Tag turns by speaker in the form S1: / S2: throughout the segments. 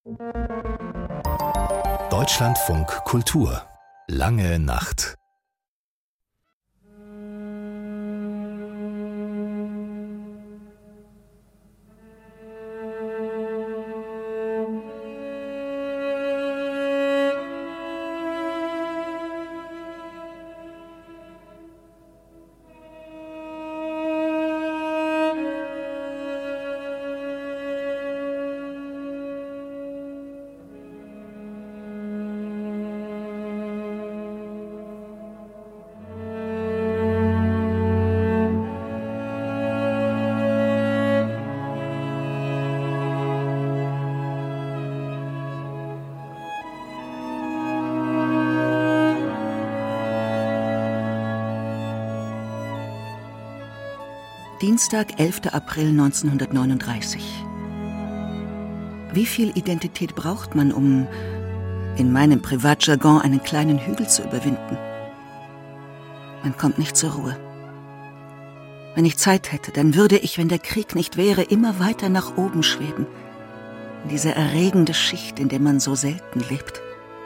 S1: Deutschlandfunk Kultur. Lange Nacht.
S2: Dienstag, 11. April 1939. Wie viel Identität braucht man, um in meinem Privatjargon einen kleinen Hügel zu überwinden? Man kommt nicht zur Ruhe. Wenn ich Zeit hätte, dann würde ich, wenn der Krieg nicht wäre, immer weiter nach oben schweben. In diese erregende Schicht, in der man so selten lebt.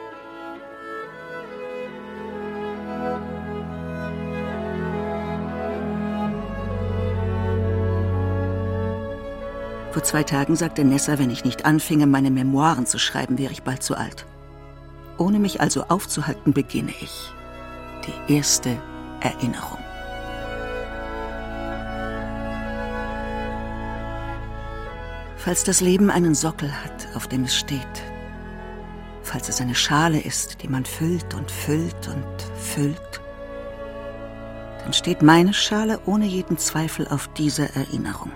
S2: Vor 2 Tagen sagte Nessa, wenn ich nicht anfinge, meine Memoiren zu schreiben, wäre ich bald zu alt. Ohne mich also aufzuhalten, beginne ich. Die erste Erinnerung. Falls das Leben einen Sockel hat, auf dem es steht, falls es eine Schale ist, die man füllt und füllt und füllt, dann steht meine Schale ohne jeden Zweifel auf dieser Erinnerung.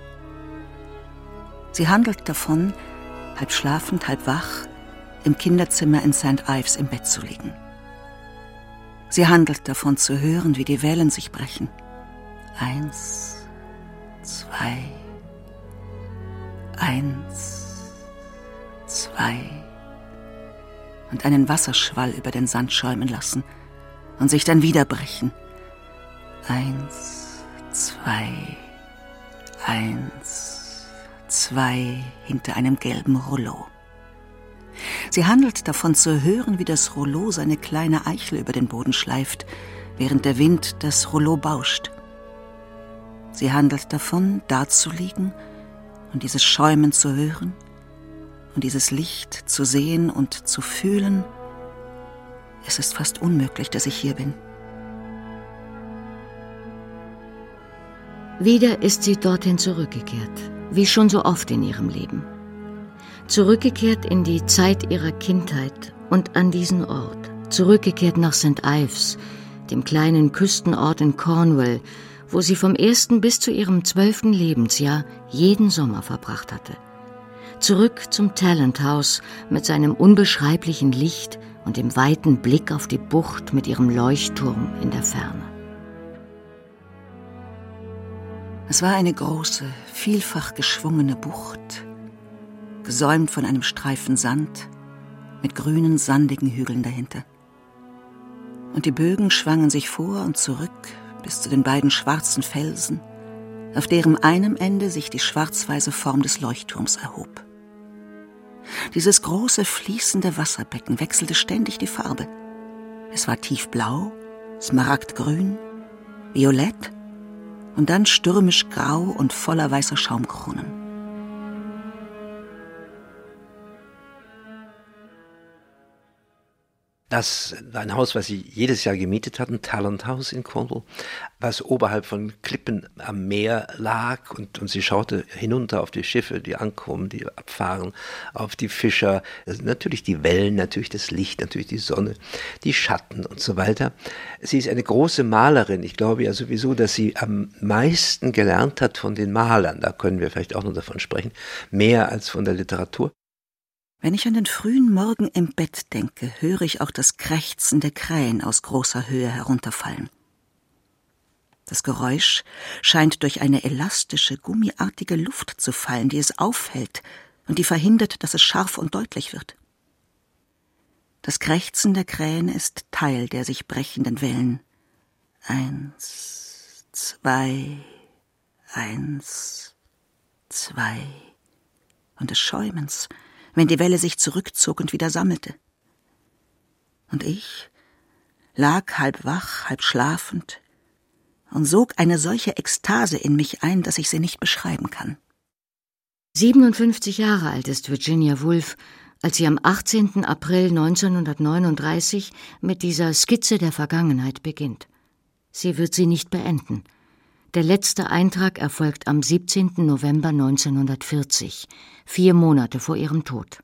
S2: Sie handelt davon, halb schlafend, halb wach, im Kinderzimmer in St. Ives im Bett zu liegen. Sie handelt davon zu hören, wie die Wellen sich brechen. 1, 2, 1, 2 und einen Wasserschwall über den Sand schäumen lassen und sich dann wieder brechen. 1, 2, 1, 2 hinter einem gelben Rollo. Sie handelt davon zu hören, wie das Rollo seine kleine Eichel über den Boden schleift, während der Wind das Rollo bauscht. Sie handelt davon, dazuliegen und dieses Schäumen zu hören und dieses Licht zu sehen und zu fühlen. Es ist fast unmöglich, dass ich hier bin.
S3: Wieder ist sie dorthin zurückgekehrt, wie schon so oft in ihrem Leben. Zurückgekehrt in die Zeit ihrer Kindheit und an diesen Ort. Zurückgekehrt nach St. Ives, dem kleinen Küstenort in Cornwall, wo sie vom 1. bis zu ihrem 12. Lebensjahr jeden Sommer verbracht hatte. Zurück zum Talent House mit seinem unbeschreiblichen Licht und dem weiten Blick auf die Bucht mit ihrem Leuchtturm in der Ferne.
S2: Es war eine große, vielfach geschwungene Bucht, gesäumt von einem Streifen Sand, mit grünen, sandigen Hügeln dahinter. Und die Bögen schwangen sich vor und zurück bis zu den beiden schwarzen Felsen, auf deren einem Ende sich die schwarz-weiße Form des Leuchtturms erhob. Dieses große, fließende Wasserbecken wechselte ständig die Farbe. Es war tiefblau, smaragdgrün, violett und dann stürmisch grau und voller weißer Schaumkronen.
S4: Das war ein Haus, was sie jedes Jahr gemietet hatten, Talent House in Cornwall, was oberhalb von Klippen am Meer lag und sie schaute hinunter auf die Schiffe, die ankommen, die abfahren, auf die Fischer, natürlich die Wellen, natürlich das Licht, natürlich die Sonne, die Schatten und so weiter. Sie ist eine große Malerin. Ich glaube ja sowieso, dass sie am meisten gelernt hat von den Malern. Da können wir vielleicht auch noch davon sprechen, mehr als von der Literatur.
S2: Wenn ich an den frühen Morgen im Bett denke, höre ich auch das Krächzen der Krähen aus großer Höhe herunterfallen. Das Geräusch scheint durch eine elastische, gummiartige Luft zu fallen, die es aufhält und die verhindert, dass es scharf und deutlich wird. Das Krächzen der Krähen ist Teil der sich brechenden Wellen. 1, 2, 1, 2 und des Schäumens, wenn die Welle sich zurückzog und wieder sammelte. Und ich lag halb wach, halb schlafend und sog eine solche Ekstase in mich ein, dass ich sie nicht beschreiben kann.
S3: 57 Jahre alt ist Virginia Woolf, als sie am 18. April 1939 mit dieser Skizze der Vergangenheit beginnt. Sie wird sie nicht beenden. Der letzte Eintrag erfolgt am 17. November 1940, 4 Monate vor ihrem Tod.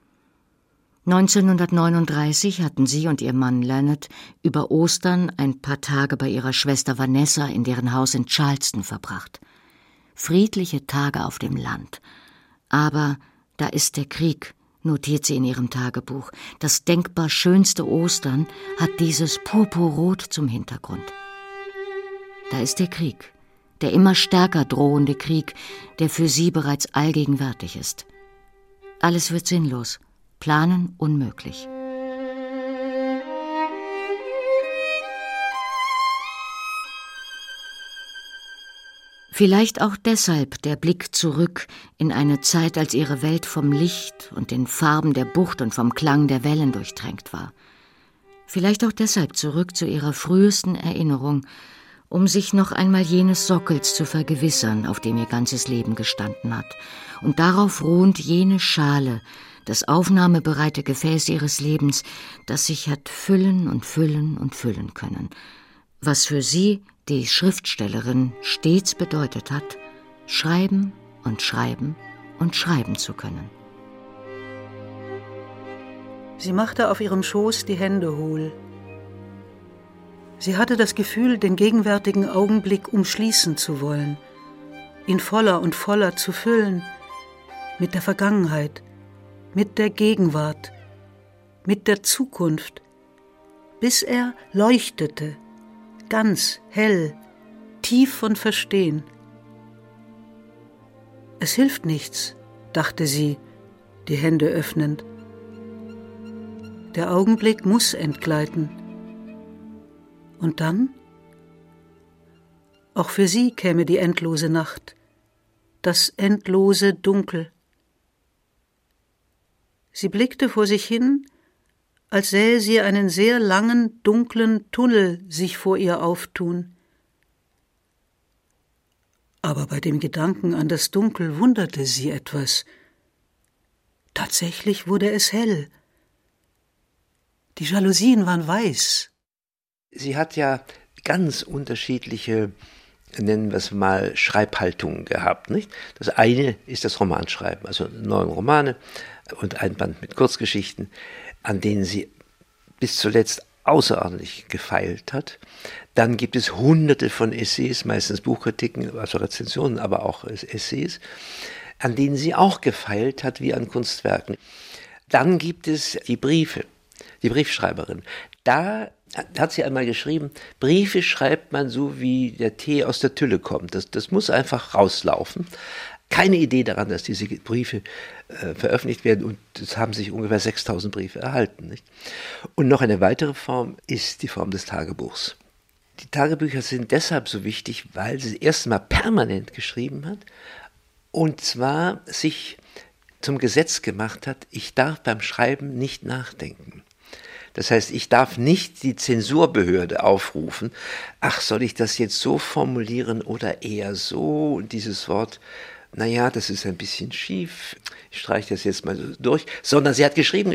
S3: 1939 hatten sie und ihr Mann Leonard über Ostern ein paar Tage bei ihrer Schwester Vanessa in deren Haus in Charleston verbracht. Friedliche Tage auf dem Land. Aber da ist der Krieg, notiert sie in ihrem Tagebuch. Das denkbar schönste Ostern hat dieses Purpurrot zum Hintergrund. Da ist der Krieg, der immer stärker drohende Krieg, der für sie bereits allgegenwärtig ist. Alles wird sinnlos, planen unmöglich. Vielleicht auch deshalb der Blick zurück in eine Zeit, als ihre Welt vom Licht und den Farben der Bucht und vom Klang der Wellen durchtränkt war. Vielleicht auch deshalb zurück zu ihrer frühesten Erinnerung, um sich noch einmal jenes Sockels zu vergewissern, auf dem ihr ganzes Leben gestanden hat, und darauf ruhend jene Schale, das aufnahmebereite Gefäß ihres Lebens, das sich hat füllen und füllen und füllen können, was für sie, die Schriftstellerin, stets bedeutet hat, schreiben und schreiben und schreiben zu können.
S5: Sie machte auf ihrem Schoß die Hände hohl. Sie hatte das Gefühl, den gegenwärtigen Augenblick umschließen zu wollen, ihn voller und voller zu füllen, mit der Vergangenheit, mit der Gegenwart, mit der Zukunft, bis er leuchtete, ganz hell, tief von Verstehen. Es hilft nichts, dachte sie, die Hände öffnend. Der Augenblick muss entgleiten. Und dann? Auch für sie käme die endlose Nacht, das endlose Dunkel. Sie blickte vor sich hin, als sähe sie einen sehr langen, dunklen Tunnel sich vor ihr auftun. Aber bei dem Gedanken an das Dunkel wunderte sie etwas. Tatsächlich wurde es hell. Die Jalousien waren weiß.
S4: Sie hat ja ganz unterschiedliche, nennen wir es mal, Schreibhaltungen gehabt, nicht? Das eine ist das Romanschreiben, also 9 Romane und ein Band mit Kurzgeschichten, an denen sie bis zuletzt außerordentlich gefeilt hat. Dann gibt es Hunderte von Essays, meistens Buchkritiken, also Rezensionen, aber auch Essays, an denen sie auch gefeilt hat, wie an Kunstwerken. Dann gibt es die Briefe, die Briefschreiberin. Da hat sie einmal geschrieben, Briefe schreibt man so, wie der Tee aus der Tülle kommt. Das muss einfach rauslaufen. Keine Idee daran, dass diese Briefe veröffentlicht werden, und es haben sich ungefähr 6000 Briefe erhalten. Nicht? Und noch eine weitere Form ist die Form des Tagebuchs. Die Tagebücher sind deshalb so wichtig, weil sie das erste Mal permanent geschrieben hat, und zwar sich zum Gesetz gemacht hat, ich darf beim Schreiben nicht nachdenken. Das heißt, ich darf nicht die Zensurbehörde aufrufen, ach, soll ich das jetzt so formulieren oder eher so, und dieses Wort, naja, das ist ein bisschen schief, ich streiche das jetzt mal so durch, sondern sie hat geschrieben,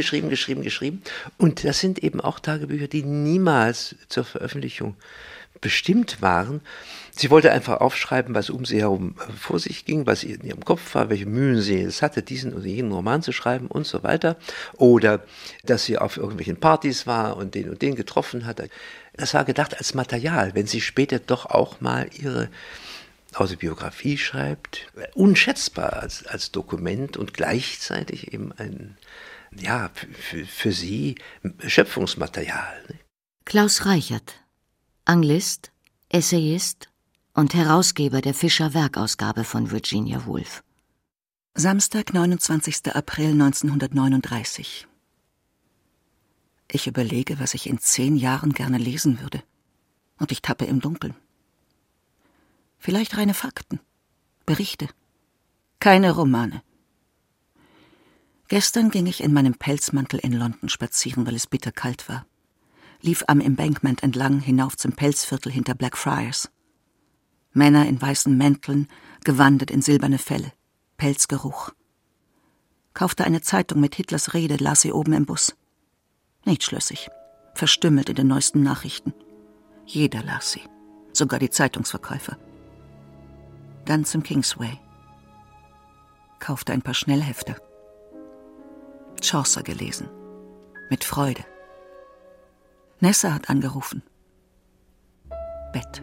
S4: und das sind eben auch Tagebücher, die niemals zur Veröffentlichung bestimmt waren. Sie wollte einfach aufschreiben, was um sie herum vor sich ging, was in ihrem Kopf war, welche Mühen sie es hatte, diesen oder jenen Roman zu schreiben und so weiter. Oder dass sie auf irgendwelchen Partys war und den getroffen hat. Das war gedacht als Material, wenn sie später doch auch mal ihre Autobiografie schreibt. Unschätzbar als Dokument und gleichzeitig eben ein, ja, für sie Schöpfungsmaterial.
S3: Klaus Reichert, Anglist, Essayist und Herausgeber der Fischer-Werkausgabe von Virginia Woolf.
S2: Samstag, 29. April 1939. Ich überlege, was ich in 10 Jahren gerne lesen würde. Und ich tappe im Dunkeln. Vielleicht reine Fakten, Berichte, keine Romane. Gestern ging ich in meinem Pelzmantel in London spazieren, weil es bitterkalt war. Lief am Embankment entlang hinauf zum Pelzviertel hinter Blackfriars. Männer in weißen Mänteln, gewandet in silberne Felle, Pelzgeruch. Kaufte eine Zeitung mit Hitlers Rede, las sie oben im Bus. Nicht schlüssig, verstümmelt in den neuesten Nachrichten. Jeder las sie, sogar die Zeitungsverkäufer. Dann zum Kingsway. Kaufte ein paar Schnellhefte. Chaucer gelesen. Mit Freude. Nessa hat angerufen. Bett.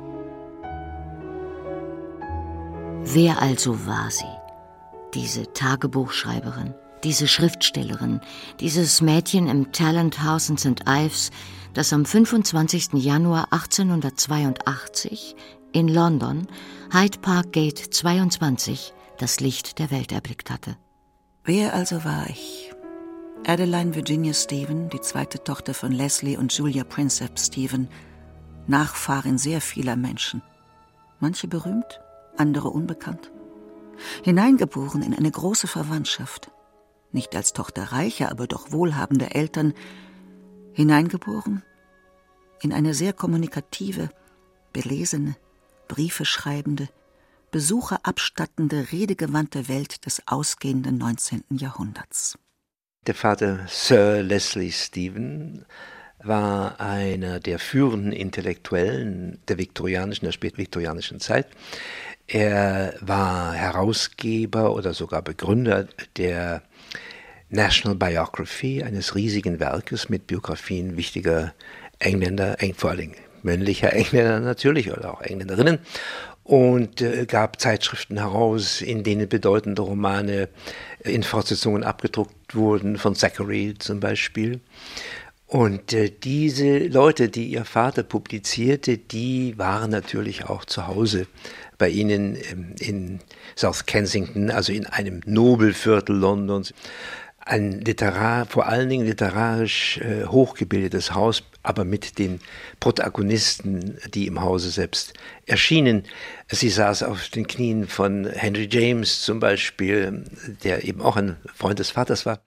S3: Wer also war sie? Diese Tagebuchschreiberin, diese Schriftstellerin, dieses Mädchen im Talent House in St. Ives, das am 25. Januar 1882 in London, Hyde Park Gate 22, das Licht der Welt erblickt hatte.
S2: Wer also war ich? Adeline Virginia Stephen, die zweite Tochter von Leslie und Julia Prinsep Stephen, Nachfahrin sehr vieler Menschen. Manche berühmt, andere unbekannt. Hineingeboren in eine große Verwandtschaft. Nicht als Tochter reicher, aber doch wohlhabender Eltern. Hineingeboren in eine sehr kommunikative, belesene, Briefe schreibende, Besucher abstattende, redegewandte Welt des ausgehenden 19. Jahrhunderts.
S4: Der Vater Sir Leslie Stephen war einer der führenden Intellektuellen der spätviktorianischen Zeit. Er war Herausgeber oder sogar Begründer der National Biography, eines riesigen Werkes mit Biografien wichtiger Engländer, vor allem männlicher Engländer natürlich oder auch Engländerinnen, und gab Zeitschriften heraus, in denen bedeutende Romane in Fortsetzungen abgedruckt wurden, von Thackeray zum Beispiel. Und diese Leute, die ihr Vater publizierte, die waren natürlich auch zu Hause bei ihnen in South Kensington, also in einem Nobelviertel Londons. Ein vor allen Dingen literarisch hochgebildetes Haus, aber mit den Protagonisten, die im Hause selbst erschienen. Sie saß auf den Knien von Henry James zum Beispiel, der eben auch ein Freund des Vaters war.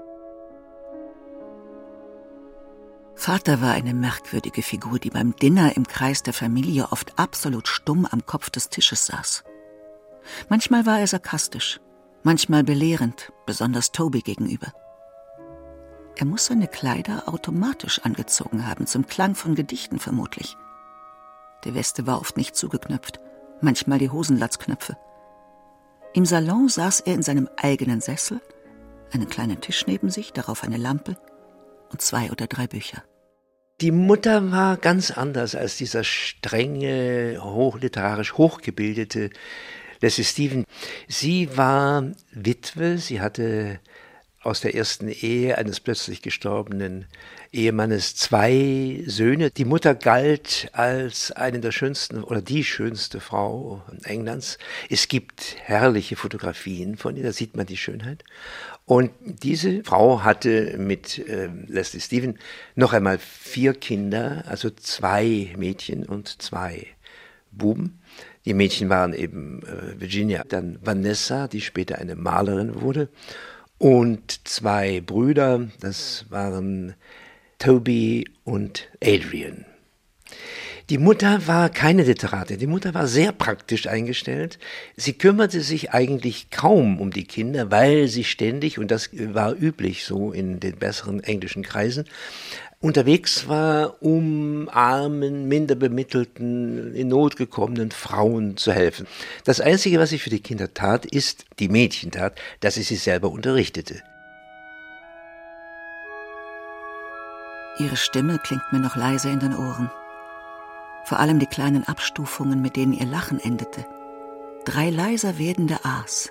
S2: Vater war eine merkwürdige Figur, die beim Dinner im Kreis der Familie oft absolut stumm am Kopf des Tisches saß. Manchmal war er sarkastisch, manchmal belehrend, besonders Toby gegenüber. Er muss seine Kleider automatisch angezogen haben, zum Klang von Gedichten vermutlich. Die Weste war oft nicht zugeknöpft, manchmal die Hosenlatzknöpfe. Im Salon saß er in seinem eigenen Sessel, einen kleinen Tisch neben sich, darauf eine Lampe und 2 oder 3 Bücher.
S4: Die Mutter war ganz anders als dieser strenge, literarisch hochgebildete Leslie Stephen. Sie war Witwe, sie hatte aus der ersten Ehe eines plötzlich gestorbenen Ehemannes 2 Söhne. Die Mutter galt als eine der schönsten oder die schönste Frau Englands. Es gibt herrliche Fotografien von ihr, da sieht man die Schönheit. Und diese Frau hatte mit Leslie Stephen noch einmal 4 Kinder, also 2 Mädchen und 2 Buben. Die Mädchen waren eben Virginia, dann Vanessa, die später eine Malerin wurde, und 2 Brüder, das waren Toby und Adrian. Die Mutter war keine Literatin, die Mutter war sehr praktisch eingestellt. Sie kümmerte sich eigentlich kaum um die Kinder, weil sie ständig, und das war üblich so in den besseren englischen Kreisen, unterwegs war, um armen, minder bemittelten, in Not gekommenen Frauen zu helfen. Das Einzige, was sie für die Kinder tat, die Mädchen tat, dass sie selber unterrichtete.
S2: Ihre Stimme klingt mir noch leise in den Ohren. Vor allem die kleinen Abstufungen, mit denen ihr Lachen endete. 3 leiser werdende A's.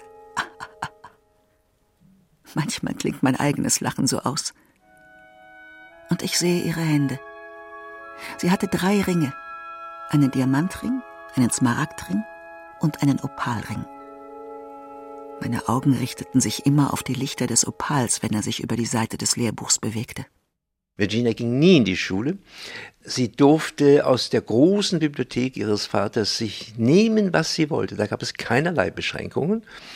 S2: Manchmal klingt mein eigenes Lachen so aus. Und ich sehe ihre Hände. Sie hatte 3 Ringe. Einen Diamantring, einen Smaragdring und einen Opalring. Meine Augen richteten sich immer auf die Lichter des Opals, wenn er sich über die Seite des Lehrbuchs bewegte.
S4: Virginia ging nie in die Schule. Sie durfte aus der großen Bibliothek ihres Vaters sich nehmen, was sie wollte. Da gab es keinerlei Beschränkungen.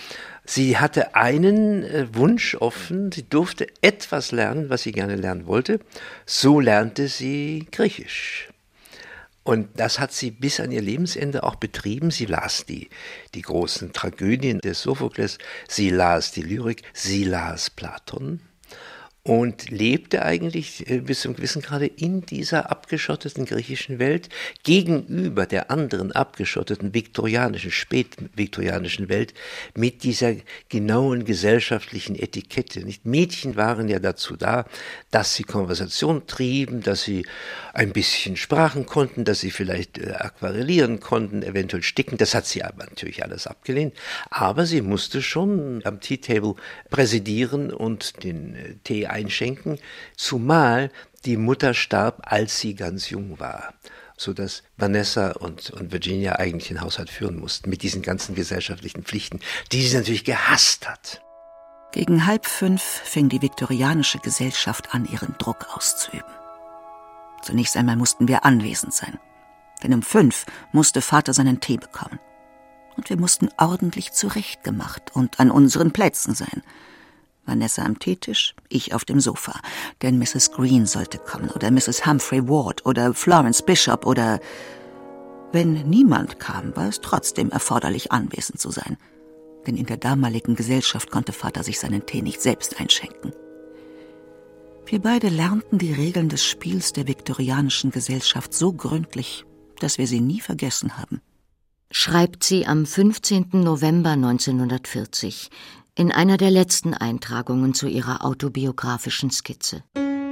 S4: Sie hatte einen Wunsch offen, sie durfte etwas lernen, was sie gerne lernen wollte. So lernte sie Griechisch. Und das hat sie bis an ihr Lebensende auch betrieben. Sie las die großen Tragödien des Sophokles, sie las die Lyrik, sie las Platon und lebte eigentlich bis zum gewissen Grade in dieser abgeschotteten griechischen Welt gegenüber der anderen abgeschotteten viktorianischen, spätviktorianischen Welt mit dieser genauen gesellschaftlichen Etikette. Nicht? Mädchen waren ja dazu da, dass sie Konversation trieben, dass sie ein bisschen sprachen konnten, dass sie vielleicht aquarellieren konnten, eventuell sticken. Das hat sie aber natürlich alles abgelehnt. Aber sie musste schon am Tea-Table präsidieren und den Tee einschenken, zumal die Mutter starb, als sie ganz jung war, sodass Vanessa und Virginia eigentlich den Haushalt führen mussten mit diesen ganzen gesellschaftlichen Pflichten, die sie natürlich gehasst hat.
S2: Gegen 4:30 fing die viktorianische Gesellschaft an, ihren Druck auszuüben. Zunächst einmal mussten wir anwesend sein, denn um 5 musste Vater seinen Tee bekommen. Und wir mussten ordentlich zurechtgemacht und an unseren Plätzen sein. Vanessa am Teetisch, ich auf dem Sofa, denn Mrs. Green sollte kommen oder Mrs. Humphrey Ward oder Florence Bishop oder... Wenn niemand kam, war es trotzdem erforderlich, anwesend zu sein. Denn in der damaligen Gesellschaft konnte Vater sich seinen Tee nicht selbst einschenken. Wir beide lernten die Regeln des Spiels der viktorianischen Gesellschaft so gründlich, dass wir sie nie vergessen haben.
S3: Schreibt sie am 15. November 1940 in einer der letzten Eintragungen zu ihrer autobiografischen Skizze.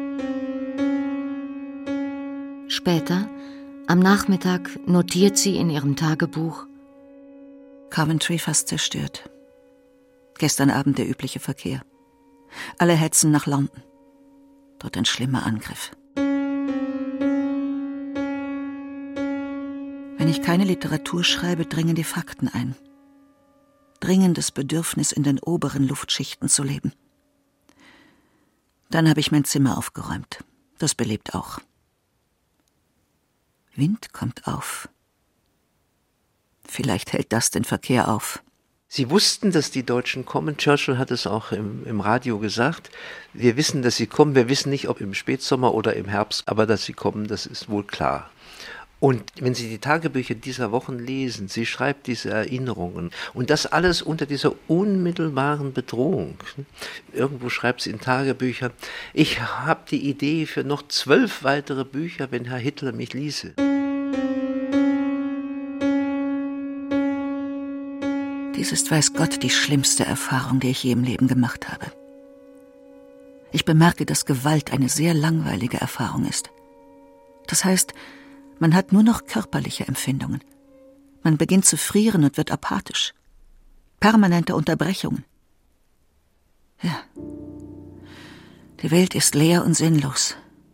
S3: Später, am Nachmittag, notiert sie in ihrem Tagebuch:
S2: Coventry fast zerstört. Gestern Abend der übliche Verkehr. Alle hetzen nach London. Dort ein schlimmer Angriff. Wenn ich keine Literatur schreibe, dringen die Fakten ein. Dringendes Bedürfnis, in den oberen Luftschichten zu leben. Dann habe ich mein Zimmer aufgeräumt. Das belebt auch. Wind kommt auf. Vielleicht hält das den Verkehr auf.
S4: Sie wussten, dass die Deutschen kommen. Churchill hat es auch im Radio gesagt. Wir wissen, dass sie kommen. Wir wissen nicht, ob im Spätsommer oder im Herbst, aber dass sie kommen, das ist wohl klar. Und wenn Sie die Tagebücher dieser Wochen lesen, sie schreibt diese Erinnerungen und das alles unter dieser unmittelbaren Bedrohung. Irgendwo schreibt sie in Tagebüchern: Ich habe die Idee für noch 12 weitere Bücher, wenn Herr Hitler mich ließe.
S2: Dies ist, weiß Gott, die schlimmste Erfahrung, die ich je im Leben gemacht habe. Ich bemerke, dass Gewalt eine sehr langweilige Erfahrung ist. Das heißt, man hat nur noch körperliche Empfindungen. Man beginnt zu frieren und wird apathisch. Permanente Unterbrechungen. Ja, die Welt ist leer und sinnlos.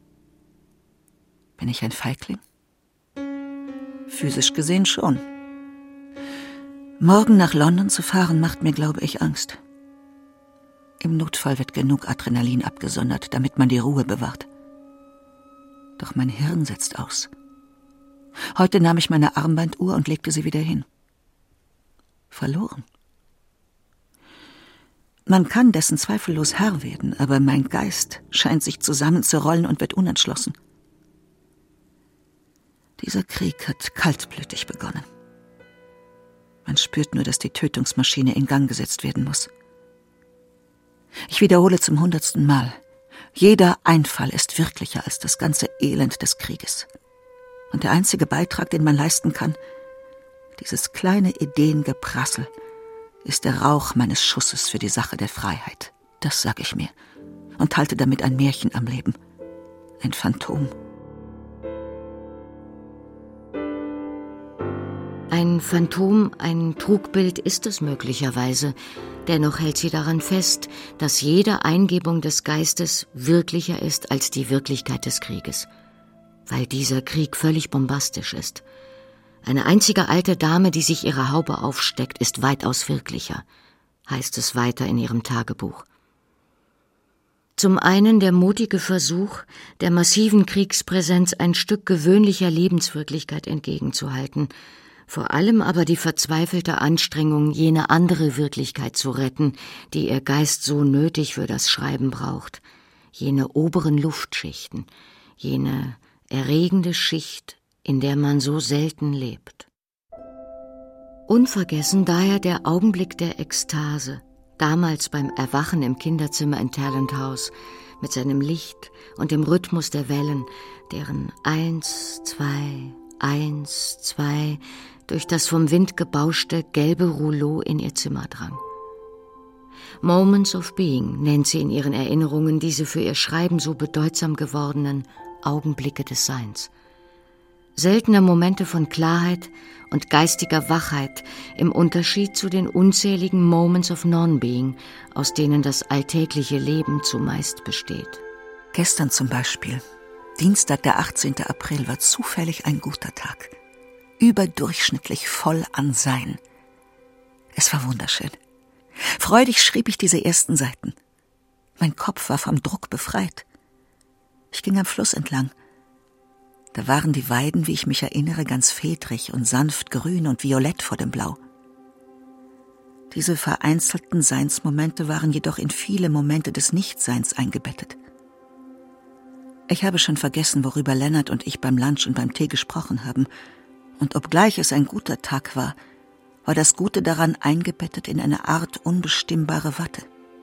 S2: Bin ich ein Feigling? Physisch gesehen schon. Morgen nach London zu fahren, macht mir, glaube ich, Angst. Im Notfall wird genug Adrenalin abgesondert, damit man die Ruhe bewahrt. Doch mein Hirn setzt aus. Heute nahm ich meine Armbanduhr und legte sie wieder hin. Verloren. Man kann dessen zweifellos Herr werden, aber mein Geist scheint sich zusammenzurollen und wird unentschlossen. Dieser Krieg hat kaltblütig begonnen. Man spürt nur, dass die Tötungsmaschine in Gang gesetzt werden muss. Ich wiederhole zum 100. Mal. Jeder Einfall ist wirklicher als das ganze Elend des Krieges. Und der einzige Beitrag, den man leisten kann, dieses kleine Ideengeprassel, ist der Rauch meines Schusses für die Sache der Freiheit. Das sage ich mir und halte damit ein Märchen am Leben. Ein Phantom.
S3: Ein Phantom, ein Trugbild ist es möglicherweise. Dennoch hält sie daran fest, dass jede Eingebung des Geistes wirklicher ist als die Wirklichkeit des Krieges. Weil dieser Krieg völlig bombastisch ist. Eine einzige alte Dame, die sich ihre Haube aufsteckt, ist weitaus wirklicher, heißt es weiter in ihrem Tagebuch. Zum einen der mutige Versuch, der massiven Kriegspräsenz ein Stück gewöhnlicher Lebenswirklichkeit entgegenzuhalten, Vor allem aber die verzweifelte Anstrengung, jene andere Wirklichkeit zu retten, die ihr Geist so nötig für das Schreiben braucht, jene oberen Luftschichten, jene erregende Schicht, in der man so selten lebt. Unvergessen daher der Augenblick der Ekstase, damals beim Erwachen im Kinderzimmer in Talent House, mit seinem Licht und dem Rhythmus der Wellen, deren 1, 2, 1, 2 durch das vom Wind gebauschte gelbe Rouleau in ihr Zimmer drang. Moments of Being nennt sie in ihren Erinnerungen diese für ihr Schreiben so bedeutsam gewordenen Augenblicke des Seins. Seltene Momente von Klarheit und geistiger Wachheit im Unterschied zu den unzähligen Moments of Non-Being, aus denen das alltägliche Leben zumeist besteht.
S2: Gestern zum Beispiel, Dienstag, der 18. April, war zufällig ein guter Tag. Überdurchschnittlich voll an Sein. Es war wunderschön. Freudig schrieb ich diese ersten Seiten. Mein Kopf war vom Druck befreit. Ich ging am Fluss entlang. Da waren die Weiden, wie ich mich erinnere, ganz fedrig und sanft grün und violett vor dem Blau. Diese vereinzelten Seinsmomente waren jedoch in viele Momente des Nichtseins eingebettet. Ich habe schon vergessen, worüber Lennart und ich beim Lunch und beim Tee gesprochen haben, und obgleich es ein guter Tag war, war das Gute daran eingebettet in eine Art unbestimmbare Watte.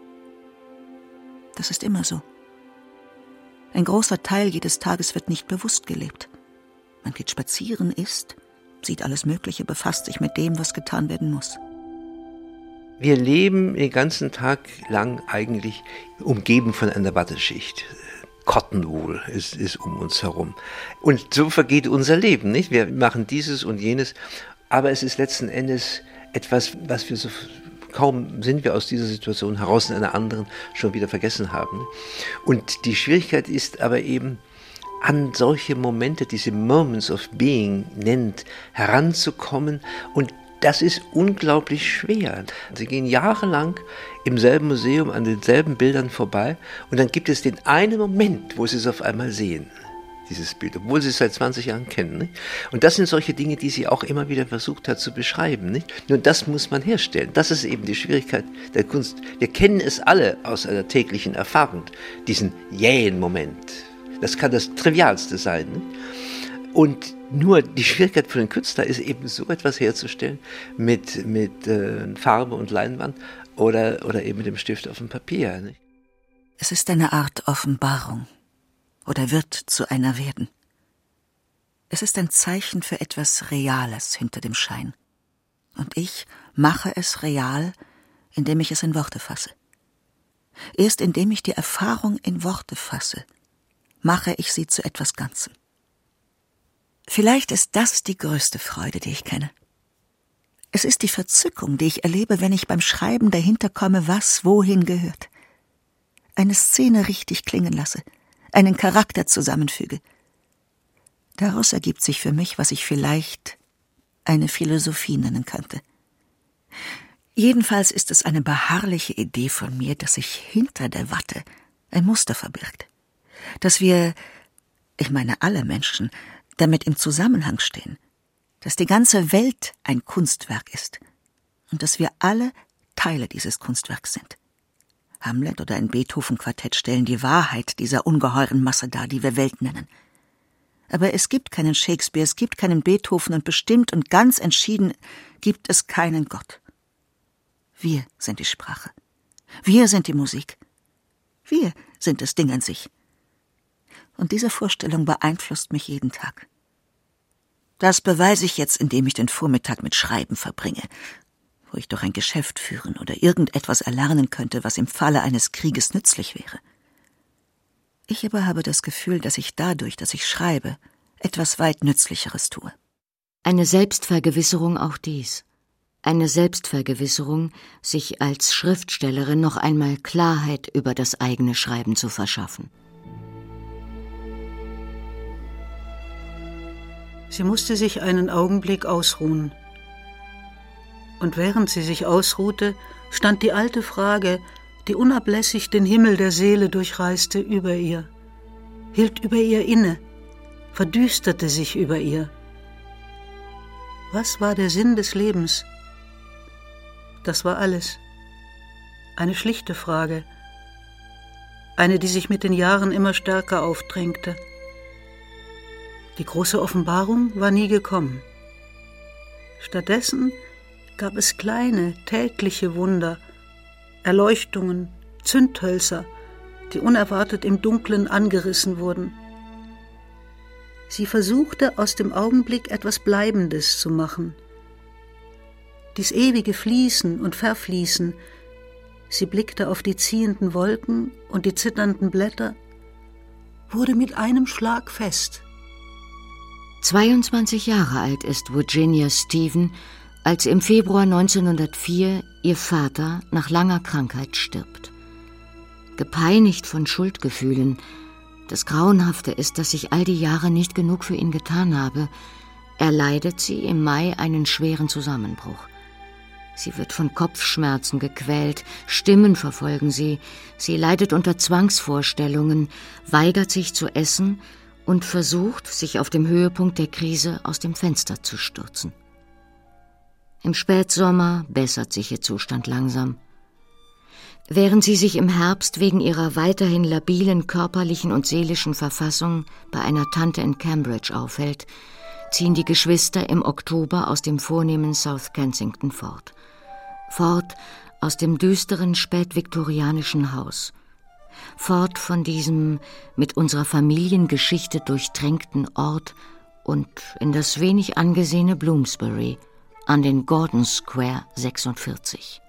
S2: Das ist immer so. Ein großer Teil jedes Tages wird nicht bewusst gelebt. Man geht spazieren, isst, sieht alles Mögliche, befasst sich mit dem, was getan werden muss.
S4: Wir leben den ganzen Tag lang eigentlich umgeben von einer Watteschicht. Cotton Wool ist um uns herum. Und so vergeht unser Leben, nicht? Wir machen dieses und jenes, aber es ist letzten Endes etwas, was wir so kaum sind wir aus dieser Situation heraus in einer anderen schon wieder vergessen haben. Und die Schwierigkeit ist aber eben, an solche Momente, diese Moments of Being nennt, heranzukommen, und das ist unglaublich schwer. Sie gehen jahrelang im selben Museum an denselben Bildern vorbei, und dann gibt es den einen Moment, wo sie es auf einmal sehen, dieses Bild, obwohl sie es seit 20 Jahren kennen. Nicht? Und das sind solche Dinge, die sie auch immer wieder versucht hat zu beschreiben. Nicht? Nur das muss man herstellen. Das ist eben die Schwierigkeit der Kunst. Wir kennen es alle aus einer täglichen Erfahrung, diesen jähen Moment. Das kann das Trivialste sein. Nicht? Und nur die Schwierigkeit für den Künstler ist eben so etwas herzustellen mit Farbe und Leinwand oder eben mit dem Stift auf dem Papier. Nicht?
S2: Es ist eine Art Offenbarung oder wird zu einer werden. Es ist ein Zeichen für etwas Reales hinter dem Schein. Und ich mache es real, indem ich es in Worte fasse. Erst indem ich die Erfahrung in Worte fasse, mache ich sie zu etwas Ganzem. Vielleicht ist das die größte Freude, die ich kenne. Es ist die Verzückung, die ich erlebe, wenn ich beim Schreiben dahinter komme, was wohin gehört. Eine Szene richtig klingen lasse, einen Charakter zusammenfüge. Daraus ergibt sich für mich, was ich vielleicht eine Philosophie nennen könnte. Jedenfalls ist es eine beharrliche Idee von mir, dass sich hinter der Watte ein Muster verbirgt. Dass wir, ich meine alle Menschen, damit im Zusammenhang stehen, dass die ganze Welt ein Kunstwerk ist und dass wir alle Teile dieses Kunstwerks sind. Hamlet oder ein Beethoven-Quartett stellen die Wahrheit dieser ungeheuren Masse dar, die wir Welt nennen. Aber es gibt keinen Shakespeare, es gibt keinen Beethoven, und bestimmt und ganz entschieden gibt es keinen Gott. Wir sind die Sprache. Wir sind die Musik. Wir sind das Ding an sich. Und diese Vorstellung beeinflusst mich jeden Tag. Das beweise ich jetzt, indem ich den Vormittag mit Schreiben verbringe, wo ich doch ein Geschäft führen oder irgendetwas erlernen könnte, was im Falle eines Krieges nützlich wäre. Ich aber habe das Gefühl, dass ich dadurch, dass ich schreibe, etwas weit Nützlicheres tue.
S3: Eine Selbstvergewisserung auch dies. Eine Selbstvergewisserung, sich als Schriftstellerin noch einmal Klarheit über das eigene Schreiben zu verschaffen.
S5: Sie musste sich einen Augenblick ausruhen. Und während sie sich ausruhte, stand die alte Frage, die unablässig den Himmel der Seele durchreiste, über ihr, hielt über ihr inne, verdüsterte sich über ihr. Was war der Sinn des Lebens? Das war alles. Eine schlichte Frage. Eine, die sich mit den Jahren immer stärker aufdrängte. Die große Offenbarung war nie gekommen. Stattdessen gab es kleine, tägliche Wunder, Erleuchtungen, Zündhölzer, die unerwartet im Dunklen angerissen wurden. Sie versuchte, aus dem Augenblick etwas Bleibendes zu machen. Dies ewige Fließen und Verfließen. Sie blickte auf die ziehenden Wolken und die zitternden Blätter, wurde mit einem Schlag fest.
S3: 22 Jahre alt ist Virginia Stephen, als im Februar 1904 ihr Vater nach langer Krankheit stirbt. Gepeinigt von Schuldgefühlen, das Grauenhafte ist, dass ich all die Jahre nicht genug für ihn getan habe, erleidet sie im Mai einen schweren Zusammenbruch. Sie wird von Kopfschmerzen gequält, Stimmen verfolgen sie leidet unter Zwangsvorstellungen, weigert sich zu essen und versucht, sich auf dem Höhepunkt der Krise aus dem Fenster zu stürzen. Im Spätsommer bessert sich ihr Zustand langsam. Während sie sich im Herbst wegen ihrer weiterhin labilen körperlichen und seelischen Verfassung bei einer Tante in Cambridge aufhält, ziehen die Geschwister im Oktober aus dem vornehmen South Kensington fort. Fort aus dem düsteren spätviktorianischen Haus. Fort von diesem mit unserer Familiengeschichte durchtränkten Ort und in das wenig angesehene Bloomsbury an den Gordon Square 46.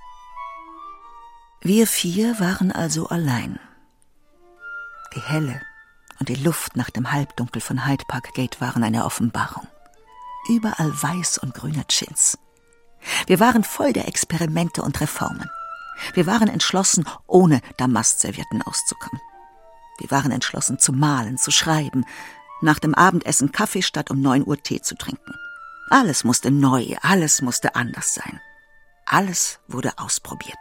S2: Wir 4 waren also allein. Die Helle und die Luft nach dem Halbdunkel von Hyde Park Gate waren eine Offenbarung. Überall weiß und grüner Chins. Wir waren voll der Experimente und Reformen. Wir waren entschlossen, ohne Damastservietten auszukommen. Wir waren entschlossen, zu malen, zu schreiben, nach dem Abendessen Kaffee statt um 9 Uhr Tee zu trinken. Alles musste neu, alles musste anders sein. Alles wurde ausprobiert.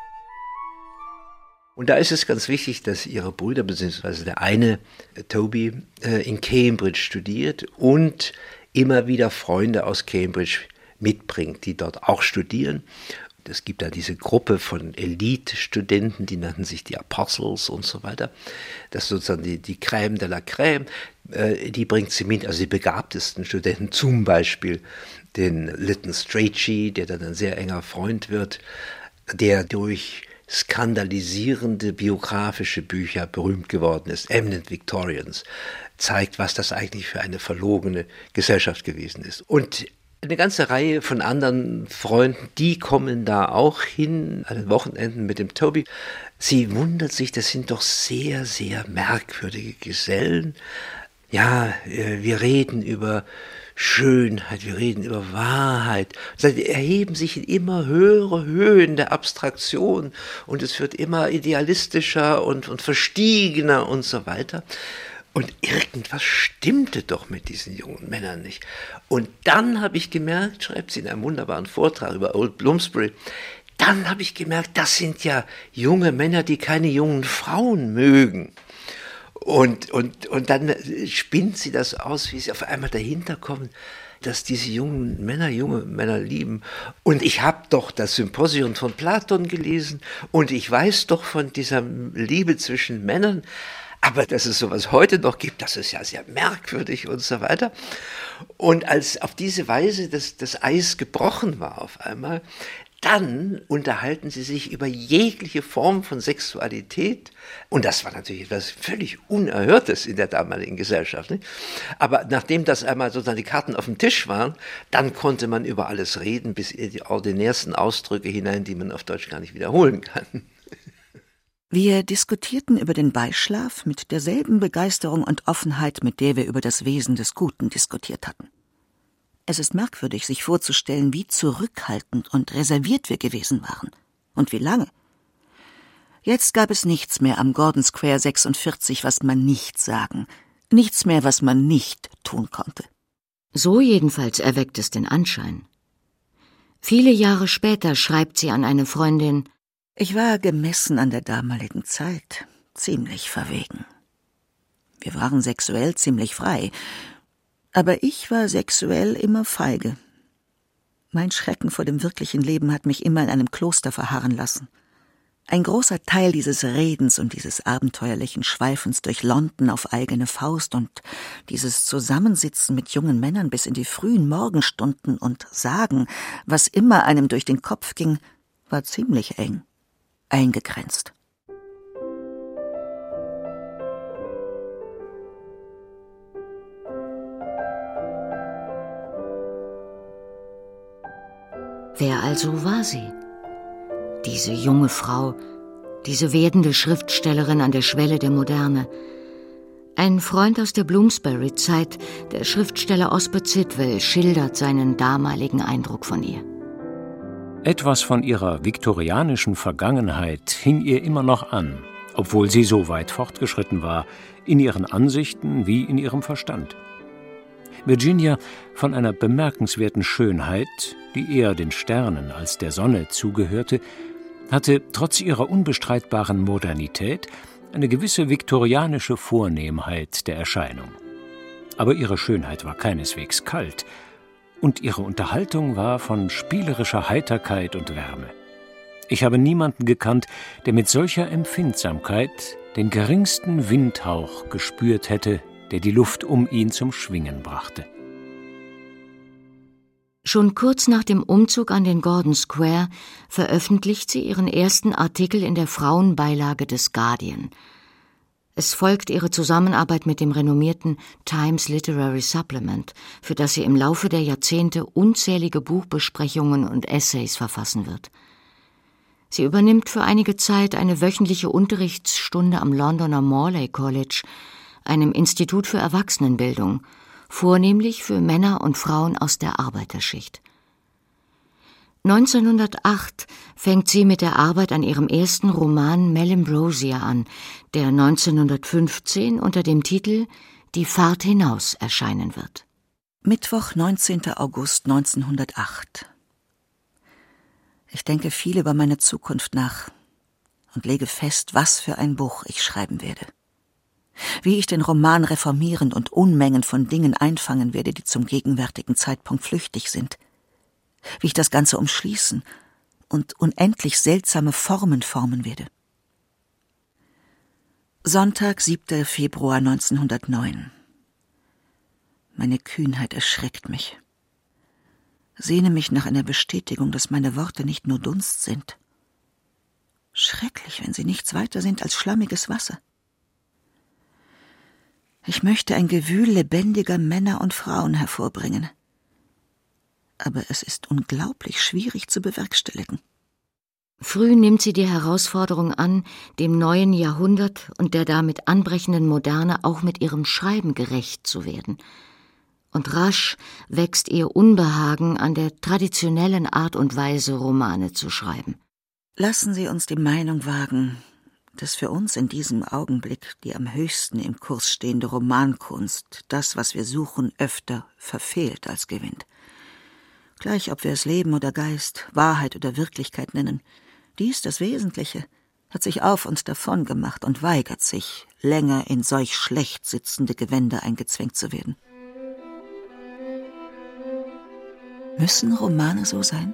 S4: Und da ist es ganz wichtig, dass ihre Brüder, beziehungsweise der eine, Toby, in Cambridge studiert und immer wieder Freunde aus Cambridge mitbringt, die dort auch studieren. Es gibt da diese Gruppe von Elite-Studenten, die nannten sich die Apostles und so weiter. Das ist sozusagen die Crème de la Crème, die bringt sie mit, also die begabtesten Studenten, zum Beispiel den Lytton Strachey, der dann ein sehr enger Freund wird, der durch skandalisierende biografische Bücher berühmt geworden ist, Eminent Victorians, zeigt, was das eigentlich für eine verlogene Gesellschaft gewesen ist. Und eine ganze Reihe von anderen Freunden, die kommen da auch hin an den Wochenenden mit dem Toby. Sie wundert sich, das sind doch sehr, sehr merkwürdige Gesellen. Ja, wir reden über Schönheit, wir reden über Wahrheit. Sie erheben sich in immer höhere Höhen der Abstraktion und es wird immer idealistischer und verstiegener und so weiter. Und irgendwas stimmte doch mit diesen jungen Männern nicht. Und dann habe ich gemerkt, schreibt sie in einem wunderbaren Vortrag über Old Bloomsbury, dann habe ich gemerkt, das sind ja junge Männer, die keine jungen Frauen mögen. Und dann spinnt sie das aus, wie sie auf einmal dahinter kommen, dass diese junge Männer lieben. Und ich habe doch das Symposion von Platon gelesen und ich weiß doch von dieser Liebe zwischen Männern, aber dass es sowas heute noch gibt, das ist ja sehr merkwürdig und so weiter. Und als auf diese Weise das Eis gebrochen war auf einmal, dann unterhalten sie sich über jegliche Form von Sexualität. Und das war natürlich etwas völlig Unerhörtes in der damaligen Gesellschaft. Nicht? Aber nachdem das einmal sozusagen die Karten auf dem Tisch waren, dann konnte man über alles reden, bis in die ordinärsten Ausdrücke hinein, die man auf Deutsch gar nicht wiederholen kann.
S2: Wir diskutierten über den Beischlaf mit derselben Begeisterung und Offenheit, mit der wir über das Wesen des Guten diskutiert hatten. Es ist merkwürdig, sich vorzustellen, wie zurückhaltend und reserviert wir gewesen waren. Und wie lange. Jetzt gab es nichts mehr am Gordon Square 46, was man nicht sagen, nichts mehr, was man nicht tun konnte.
S3: So jedenfalls erweckt es den Anschein. Viele Jahre später schreibt sie an eine Freundin:
S2: Ich war gemessen an der damaligen Zeit ziemlich verwegen. Wir waren sexuell ziemlich frei, aber ich war sexuell immer feige, Mein Schrecken vor dem wirklichen Leben hat mich immer in einem Kloster verharren lassen. Ein großer Teil dieses Redens und dieses abenteuerlichen Schweifens durch London auf eigene Faust und dieses Zusammensitzen mit jungen Männern bis in die frühen Morgenstunden und sagen, was immer einem durch den Kopf ging, war ziemlich eng, eingegrenzt.
S3: Wer also war sie? Diese junge Frau, diese werdende Schriftstellerin an der Schwelle der Moderne. Ein Freund aus der Bloomsbury-Zeit, der Schriftsteller Osbert Sitwell, schildert seinen damaligen Eindruck von ihr.
S6: Etwas von ihrer viktorianischen Vergangenheit hing ihr immer noch an, obwohl sie so weit fortgeschritten war, in ihren Ansichten wie in ihrem Verstand. Virginia, von einer bemerkenswerten Schönheit, die eher den Sternen als der Sonne zugehörte, hatte trotz ihrer unbestreitbaren Modernität eine gewisse viktorianische Vornehmheit der Erscheinung. Aber ihre Schönheit war keineswegs kalt, und ihre Unterhaltung war von spielerischer Heiterkeit und Wärme. Ich habe niemanden gekannt, der mit solcher Empfindsamkeit den geringsten Windhauch gespürt hätte, der die Luft um ihn zum Schwingen brachte.
S3: Schon kurz nach dem Umzug an den Gordon Square veröffentlicht sie ihren ersten Artikel in der Frauenbeilage des Guardian. Es folgt ihre Zusammenarbeit mit dem renommierten Times Literary Supplement, für das sie im Laufe der Jahrzehnte unzählige Buchbesprechungen und Essays verfassen wird. Sie übernimmt für einige Zeit eine wöchentliche Unterrichtsstunde am Londoner Morley College, einem Institut für Erwachsenenbildung, vornehmlich für Männer und Frauen aus der Arbeiterschicht. 1908 fängt sie mit der Arbeit an ihrem ersten Roman Malambrosia an, der 1915 unter dem Titel »Die Fahrt hinaus« erscheinen wird.
S2: Mittwoch, 19. August 1908. Ich denke viel über meine Zukunft nach und lege fest, was für ein Buch ich schreiben werde. Wie ich den Roman reformieren und Unmengen von Dingen einfangen werde, die zum gegenwärtigen Zeitpunkt flüchtig sind. Wie ich das Ganze umschließen und unendlich seltsame Formen formen werde. Sonntag, 7. Februar 1909. Meine Kühnheit erschreckt mich. Sehne mich nach einer Bestätigung, dass meine Worte nicht nur Dunst sind. Schrecklich, wenn sie nichts weiter sind als schlammiges Wasser. Ich möchte ein Gewühl lebendiger Männer und Frauen hervorbringen. Aber es ist unglaublich schwierig zu bewerkstelligen.
S3: Früh nimmt sie die Herausforderung an, dem neuen Jahrhundert und der damit anbrechenden Moderne auch mit ihrem Schreiben gerecht zu werden. Und rasch wächst ihr Unbehagen an der traditionellen Art und Weise, Romane zu schreiben.
S2: Lassen Sie uns die Meinung wagen, dass für uns in diesem Augenblick die am höchsten im Kurs stehende Romankunst das, was wir suchen, öfter verfehlt als gewinnt. Gleich ob wir es Leben oder Geist, Wahrheit oder Wirklichkeit nennen, dies, das Wesentliche, hat sich auf und davon gemacht und weigert sich, länger in solch schlecht sitzende Gewänder eingezwängt zu werden. Müssen Romane so sein?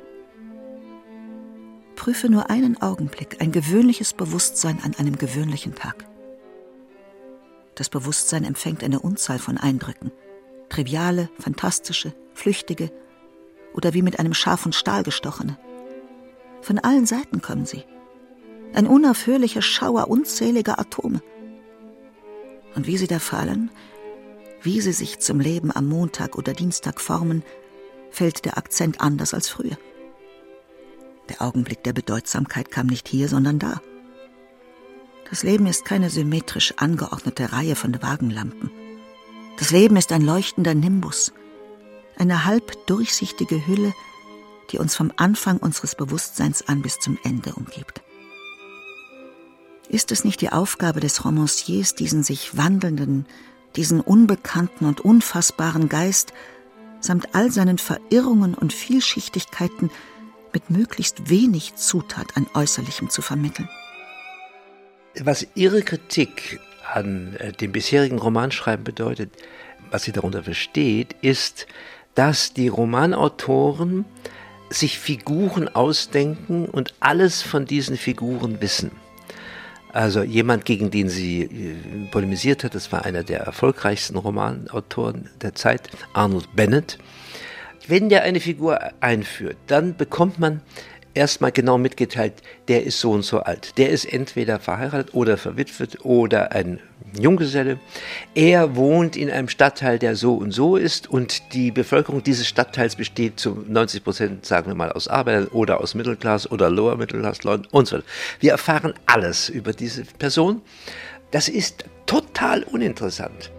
S2: Prüfe nur einen Augenblick ein gewöhnliches Bewusstsein an einem gewöhnlichen Tag. Das Bewusstsein empfängt eine Unzahl von Eindrücken, triviale, fantastische, flüchtige oder wie mit einem Schar von Stahl gestochene. Von allen Seiten kommen sie. Ein unaufhörlicher Schauer unzähliger Atome. Und wie sie da fallen, wie sie sich zum Leben am Montag oder Dienstag formen, fällt der Akzent anders als früher. Der Augenblick der Bedeutsamkeit kam nicht hier, sondern da. Das Leben ist keine symmetrisch angeordnete Reihe von Wagenlampen. Das Leben ist ein leuchtender Nimbus, eine halb durchsichtige Hülle, die uns vom Anfang unseres Bewusstseins an bis zum Ende umgibt. Ist es nicht die Aufgabe des Romanciers, diesen sich wandelnden, diesen unbekannten und unfassbaren Geist samt all seinen Verirrungen und Vielschichtigkeiten mit möglichst wenig Zutat an Äußerlichem zu vermitteln?
S4: Was Ihre Kritik an dem bisherigen Romanschreiben bedeutet, was sie darunter versteht, ist, dass die Romanautoren sich Figuren ausdenken und alles von diesen Figuren wissen. Also jemand, gegen den sie polemisiert hat, das war einer der erfolgreichsten Romanautoren der Zeit, Arnold Bennett. Wenn der eine Figur einführt, dann bekommt man erstmal genau mitgeteilt, der ist so und so alt. Der ist entweder verheiratet oder verwitwet oder ein Junggeselle. Er wohnt in einem Stadtteil, der so und so ist, und die Bevölkerung dieses Stadtteils besteht zu 90%, sagen wir mal, aus Arbeitern oder aus Mittelklasse oder Lower Mittelklasse-Leuten und so weiter. Wir erfahren alles über diese Person. Das ist total uninteressant.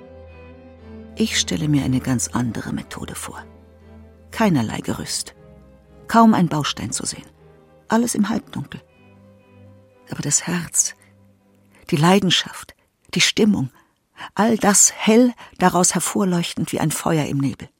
S2: Ich stelle mir eine ganz andere Methode vor. Keinerlei Gerüst. Kaum ein Baustein zu sehen. Alles im Halbdunkel. Aber das Herz, die Leidenschaft, die Stimmung, all das hell daraus hervorleuchtend wie ein Feuer im Nebel.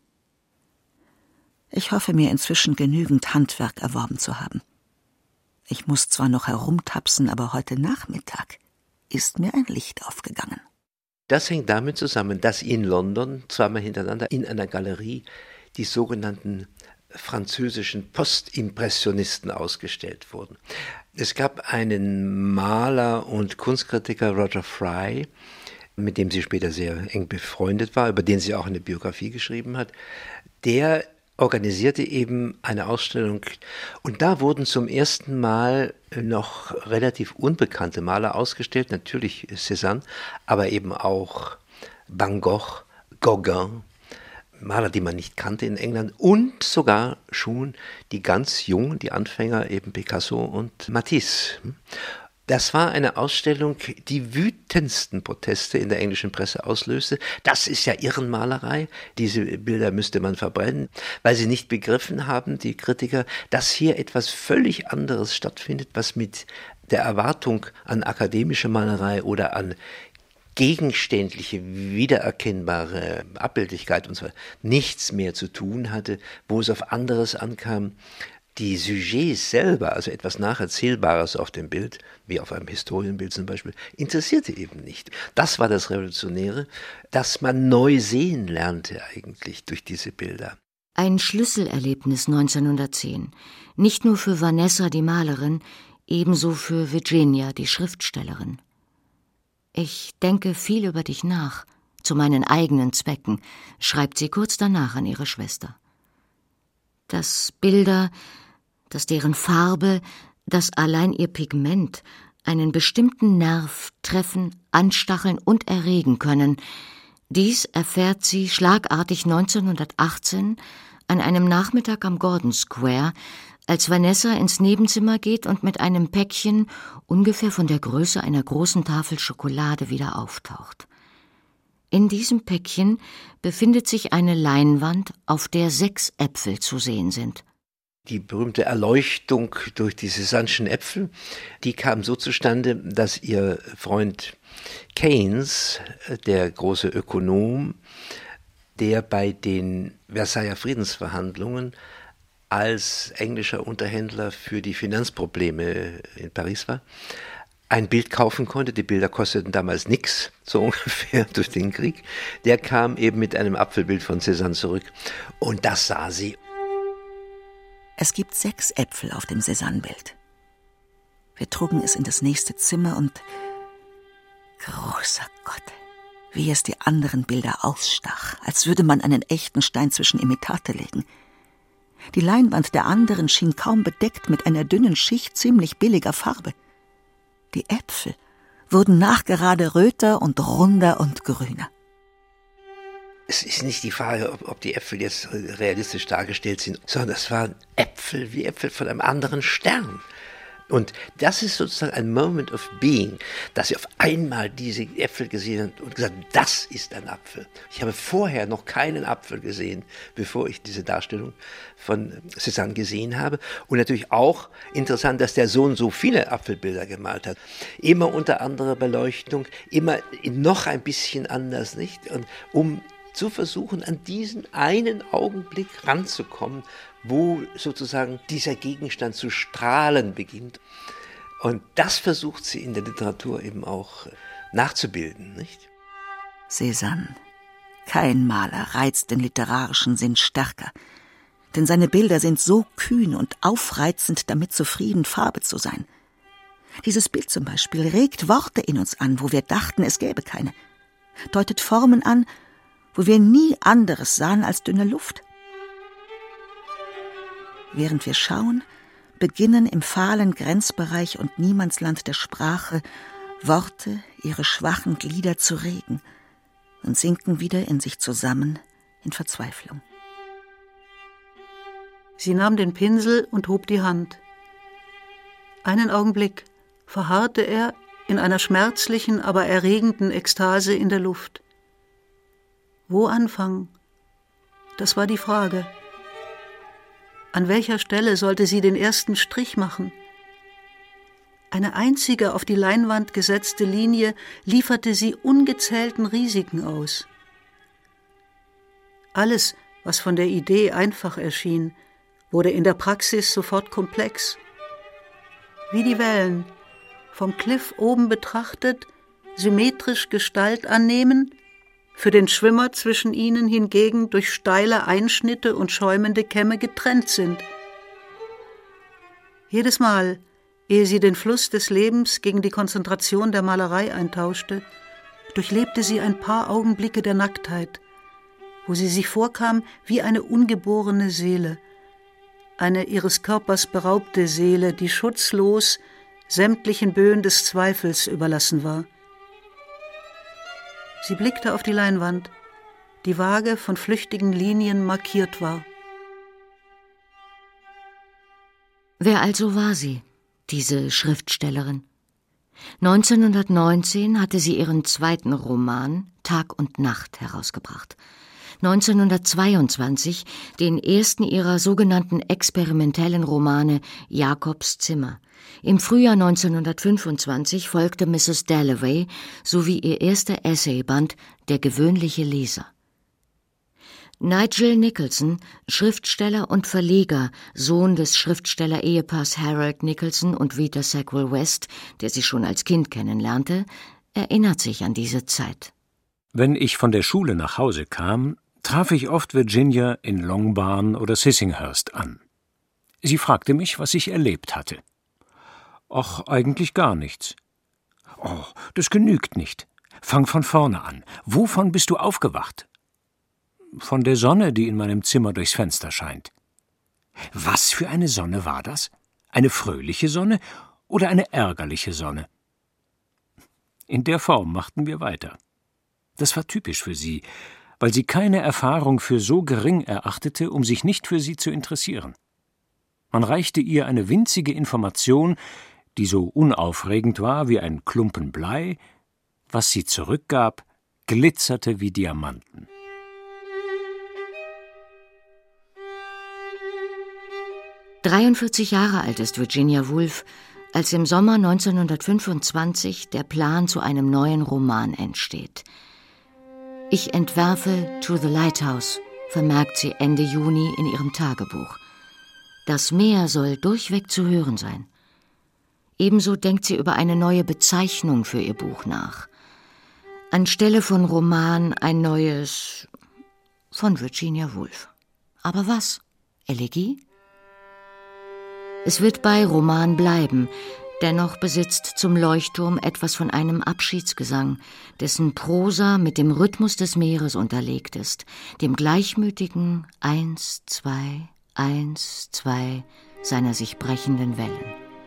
S2: Ich hoffe mir inzwischen genügend Handwerk erworben zu haben. Ich muss zwar noch herumtapsen, aber heute Nachmittag ist mir ein Licht aufgegangen.
S4: Das hängt damit zusammen, dass in London zweimal hintereinander in einer Galerie die sogenannten französischen Postimpressionisten ausgestellt wurden. Es gab einen Maler und Kunstkritiker, Roger Fry, mit dem sie später sehr eng befreundet war, über den sie auch eine Biografie geschrieben hat. Der organisierte eben eine Ausstellung und da wurden zum ersten Mal noch relativ unbekannte Maler ausgestellt, natürlich Cézanne, aber eben auch Van Gogh, Gauguin, Maler, die man nicht kannte in England, und sogar schon die ganz Jungen, die Anfänger, eben Picasso und Matisse. Das war eine Ausstellung, die wütendsten Proteste in der englischen Presse auslöste. Das ist ja Irrenmalerei, diese Bilder müsste man verbrennen, weil sie nicht begriffen haben, die Kritiker, dass hier etwas völlig anderes stattfindet, was mit der Erwartung an akademische Malerei oder an gegenständliche, wiedererkennbare Abbildlichkeit und so weiter nichts mehr zu tun hatte, wo es auf anderes ankam. Die Sujets selber, also etwas Nacherzählbares auf dem Bild, wie auf einem Historienbild zum Beispiel, interessierte eben nicht. Das war das Revolutionäre, dass man neu sehen lernte eigentlich durch diese Bilder.
S3: Ein Schlüsselerlebnis 1910, nicht nur für Vanessa, die Malerin, ebenso für Virginia, die Schriftstellerin. »Ich denke viel über dich nach, zu meinen eigenen Zwecken«, schreibt sie kurz danach an ihre Schwester. Dass Bilder, dass deren Farbe, dass allein ihr Pigment einen bestimmten Nerv treffen, anstacheln und erregen können, dies erfährt sie schlagartig 1918 an einem Nachmittag am Gordon Square, als Vanessa ins Nebenzimmer geht und mit einem Päckchen, ungefähr von der Größe einer großen Tafel Schokolade, wieder auftaucht. In diesem Päckchen befindet sich eine Leinwand, auf der 6 Äpfel zu sehen sind.
S4: Die berühmte Erleuchtung durch die Cézanne'schen Äpfel, die kam so zustande, dass ihr Freund Keynes, der große Ökonom, der bei den Versailler Friedensverhandlungen als englischer Unterhändler für die Finanzprobleme in Paris war, ein Bild kaufen konnte. Die Bilder kosteten damals nichts, so ungefähr durch den Krieg. Der kam eben mit einem Apfelbild von Cézanne zurück und das sah sie.
S2: Es gibt 6 Äpfel auf dem Cézanne-Bild. Wir trugen es in das nächste Zimmer und großer Gott, wie es die anderen Bilder ausstach, als würde man einen echten Stein zwischen Imitate legen. Die Leinwand der anderen schien kaum bedeckt mit einer dünnen Schicht ziemlich billiger Farbe. Die Äpfel wurden nachgerade röter und runder und grüner.
S4: Es ist nicht die Frage, ob die Äpfel jetzt realistisch dargestellt sind, sondern es waren Äpfel wie Äpfel von einem anderen Stern. Und das ist sozusagen ein Moment of Being, dass sie auf einmal diese Äpfel gesehen haben und gesagt, das ist ein Apfel. Ich habe vorher noch keinen Apfel gesehen, bevor ich diese Darstellung von Cézanne gesehen habe. Und natürlich auch interessant, dass der Sohn so viele Apfelbilder gemalt hat. Immer unter anderer Beleuchtung, immer noch ein bisschen anders, nicht? Und um zu versuchen, an diesen einen Augenblick ranzukommen, wo sozusagen dieser Gegenstand zu strahlen beginnt. Und das versucht sie in der Literatur eben auch nachzubilden, nicht?
S2: Cézanne, kein Maler reizt den literarischen Sinn stärker. Denn seine Bilder sind so kühn und aufreizend, damit zufrieden, Farbe zu sein. Dieses Bild zum Beispiel regt Worte in uns an, wo wir dachten, es gäbe keine. Deutet Formen an, wo wir nie anderes sahen als dünne Luft. Während wir schauen, beginnen im fahlen Grenzbereich und Niemandsland der Sprache Worte ihre schwachen Glieder zu regen und sinken wieder in sich zusammen in Verzweiflung.
S5: Sie nahm den Pinsel und hob die Hand. Einen Augenblick verharrte er in einer schmerzlichen, aber erregenden Ekstase in der Luft. Wo anfangen? Das war die Frage. An welcher Stelle sollte sie den ersten Strich machen? Eine einzige auf die Leinwand gesetzte Linie lieferte sie ungezählten Risiken aus. Alles, was von der Idee einfach erschien, wurde in der Praxis sofort komplex. Wie die Wellen, vom Kliff oben betrachtet, symmetrisch Gestalt annehmen, für den Schwimmer zwischen ihnen hingegen durch steile Einschnitte und schäumende Kämme getrennt sind. Jedes Mal, ehe sie den Fluss des Lebens gegen die Konzentration der Malerei eintauschte, durchlebte sie ein paar Augenblicke der Nacktheit, wo sie sich vorkam wie eine ungeborene Seele, eine ihres Körpers beraubte Seele, die schutzlos sämtlichen Böen des Zweifels überlassen war. Sie blickte auf die Leinwand, die vage von flüchtigen Linien markiert war.
S3: Wer also war sie, diese Schriftstellerin? 1919 hatte sie ihren zweiten Roman Tag und Nacht herausgebracht. 1922 den ersten ihrer sogenannten experimentellen Romane Jakobs Zimmer. Im Frühjahr 1925 folgte Mrs. Dalloway sowie ihr erster Essayband Der gewöhnliche Leser. Nigel Nicholson, Schriftsteller und Verleger, Sohn des Schriftsteller-Ehepaars Harold Nicholson und Vita Sackville West, der sie schon als Kind kennenlernte, erinnert sich an diese Zeit.
S6: Wenn ich von der Schule nach Hause kam, traf ich oft Virginia in Longbarn oder Sissinghurst an. Sie fragte mich, was ich erlebt hatte. »Ach, eigentlich gar nichts.« »Oh, das genügt nicht. Fang von vorne an. Wovon bist du aufgewacht?« »Von der Sonne, die in meinem Zimmer durchs Fenster scheint.« »Was für eine Sonne war das? Eine fröhliche Sonne oder eine ärgerliche Sonne?« In der Form machten wir weiter. Das war typisch für sie, weil sie keine Erfahrung für so gering erachtete, um sich nicht für sie zu interessieren. Man reichte ihr eine winzige Information, die so unaufregend war wie ein Klumpen Blei. Was sie zurückgab, glitzerte wie Diamanten.
S3: »43 Jahre alt ist Virginia Woolf, als im Sommer 1925 der Plan zu einem neuen Roman entsteht. »Ich entwerfe To the Lighthouse«, vermerkt sie Ende Juni in ihrem Tagebuch. Das Meer soll durchweg zu hören sein. Ebenso denkt sie über eine neue Bezeichnung für ihr Buch nach. Anstelle von Roman ein neues von Virginia Woolf. Aber was? Elegie? Es wird bei Roman bleiben, dennoch besitzt Zum Leuchtturm etwas von einem Abschiedsgesang, dessen Prosa mit dem Rhythmus des Meeres unterlegt ist, dem gleichmütigen 1, 2, 1, 2 seiner sich brechenden Wellen.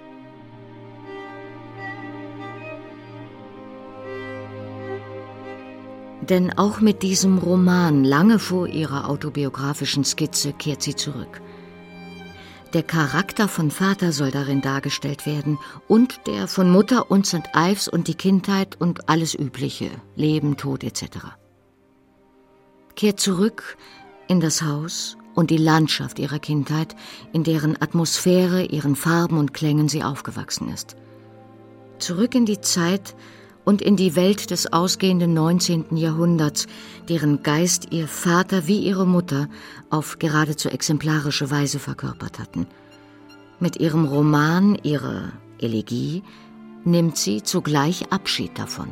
S3: Denn auch mit diesem Roman, lange vor ihrer autobiografischen Skizze, kehrt sie zurück. Der Charakter von Vater soll darin dargestellt werden und der von Mutter und St. Ives und die Kindheit und alles Übliche, Leben, Tod etc. Kehrt zurück in das Haus und die Landschaft ihrer Kindheit, in deren Atmosphäre, ihren Farben und Klängen sie aufgewachsen ist. Zurück in die Zeit und in die Welt des ausgehenden 19. Jahrhunderts, deren Geist ihr Vater wie ihre Mutter auf geradezu exemplarische Weise verkörpert hatten. Mit ihrem Roman, ihrer Elegie, nimmt sie zugleich Abschied davon.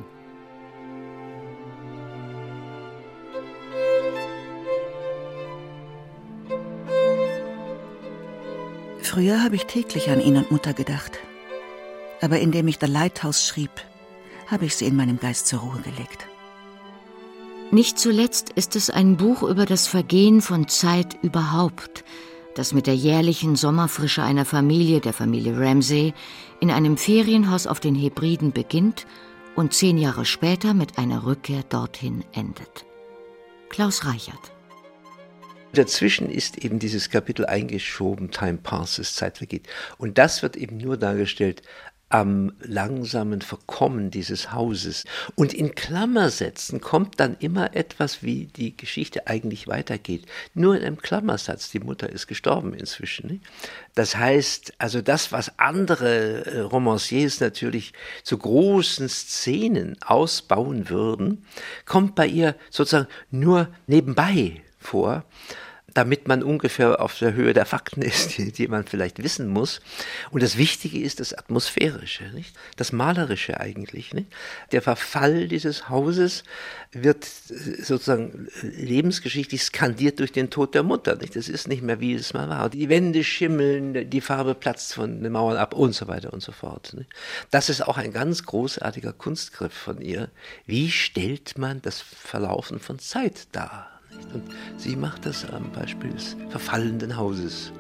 S2: Früher habe ich täglich an ihn und Mutter gedacht. Aber indem ich The Lighthouse schrieb, habe ich sie in meinem Geist zur Ruhe gelegt.
S3: Nicht zuletzt ist es ein Buch über das Vergehen von Zeit überhaupt, das mit der jährlichen Sommerfrische einer Familie, der Familie Ramsay, in einem Ferienhaus auf den Hebriden beginnt und 10 Jahre später mit einer Rückkehr dorthin endet. Klaus Reichert.
S4: Dazwischen ist eben dieses Kapitel eingeschoben, Time passes, Zeit vergeht. Und das wird eben nur dargestellt am langsamen Verkommen dieses Hauses. Und in Klammersätzen kommt dann immer etwas, wie die Geschichte eigentlich weitergeht. Nur in einem Klammersatz, die Mutter ist gestorben inzwischen. Nicht? Das heißt, also das, was andere Romanciers natürlich zu großen Szenen ausbauen würden, kommt bei ihr sozusagen nur nebenbei vor, damit man ungefähr auf der Höhe der Fakten ist, die man vielleicht wissen muss. Und das Wichtige ist das Atmosphärische, nicht? Das Malerische eigentlich. Nicht? Der Verfall dieses Hauses wird sozusagen lebensgeschichtlich skandiert durch den Tod der Mutter. Nicht? Das ist nicht mehr, wie es mal war. Die Wände schimmeln, die Farbe platzt von den Mauern ab und so weiter und so fort. Nicht? Das ist auch ein ganz großartiger Kunstgriff von ihr. Wie stellt man das Verlaufen von Zeit dar? Und sie macht das am Beispiel des verfallenden Hauses.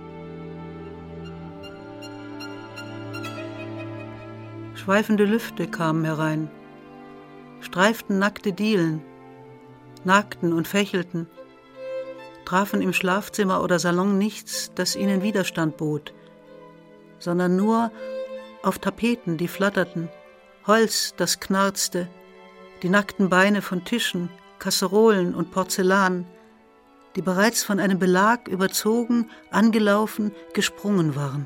S5: Schweifende Lüfte kamen herein, streiften nackte Dielen, nagten und fächelten, trafen im Schlafzimmer oder Salon nichts, das ihnen Widerstand bot, sondern nur auf Tapeten, die flatterten, Holz, das knarzte, die nackten Beine von Tischen, Kasserolen und Porzellan, die bereits von einem Belag überzogen, angelaufen, gesprungen waren.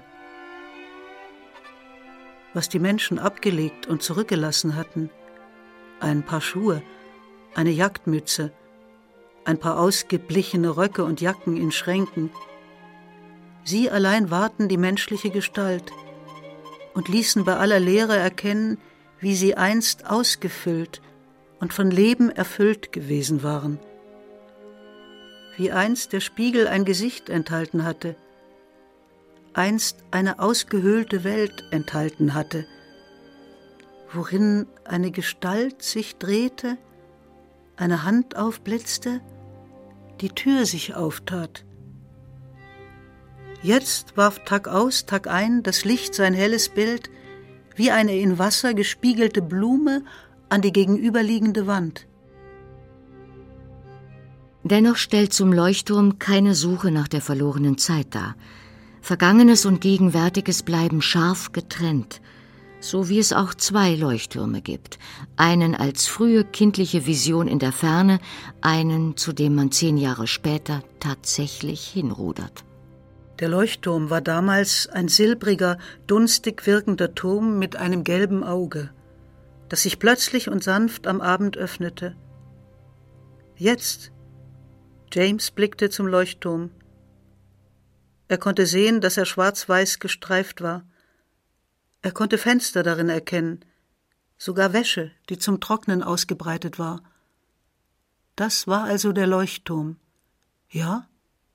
S5: Was die Menschen abgelegt und zurückgelassen hatten, ein paar Schuhe, eine Jagdmütze, ein paar ausgeblichene Röcke und Jacken in Schränken, sie allein wahrten die menschliche Gestalt und ließen bei aller Leere erkennen, wie sie einst ausgefüllt und von Leben erfüllt gewesen waren. Wie einst der Spiegel ein Gesicht enthalten hatte, einst eine ausgehöhlte Welt enthalten hatte, worin eine Gestalt sich drehte, eine Hand aufblitzte, die Tür sich auftat. Jetzt warf Tag aus, Tag ein das Licht sein helles Bild wie eine in Wasser gespiegelte Blume an die gegenüberliegende Wand.
S3: Dennoch stellt zum Leuchtturm keine Suche nach der verlorenen Zeit dar. Vergangenes und Gegenwärtiges bleiben scharf getrennt, so wie es auch 2 Leuchttürme gibt. Einen als frühe kindliche Vision in der Ferne, einen, zu dem man 10 Jahre später tatsächlich hinrudert.
S5: Der Leuchtturm war damals ein silbriger, dunstig wirkender Turm mit einem gelben Auge, das sich plötzlich und sanft am Abend öffnete. Jetzt, James blickte zum Leuchtturm. Er konnte sehen, dass er schwarz-weiß gestreift war. Er konnte Fenster darin erkennen, sogar Wäsche, die zum Trocknen ausgebreitet war. Das war also der Leuchtturm. Ja?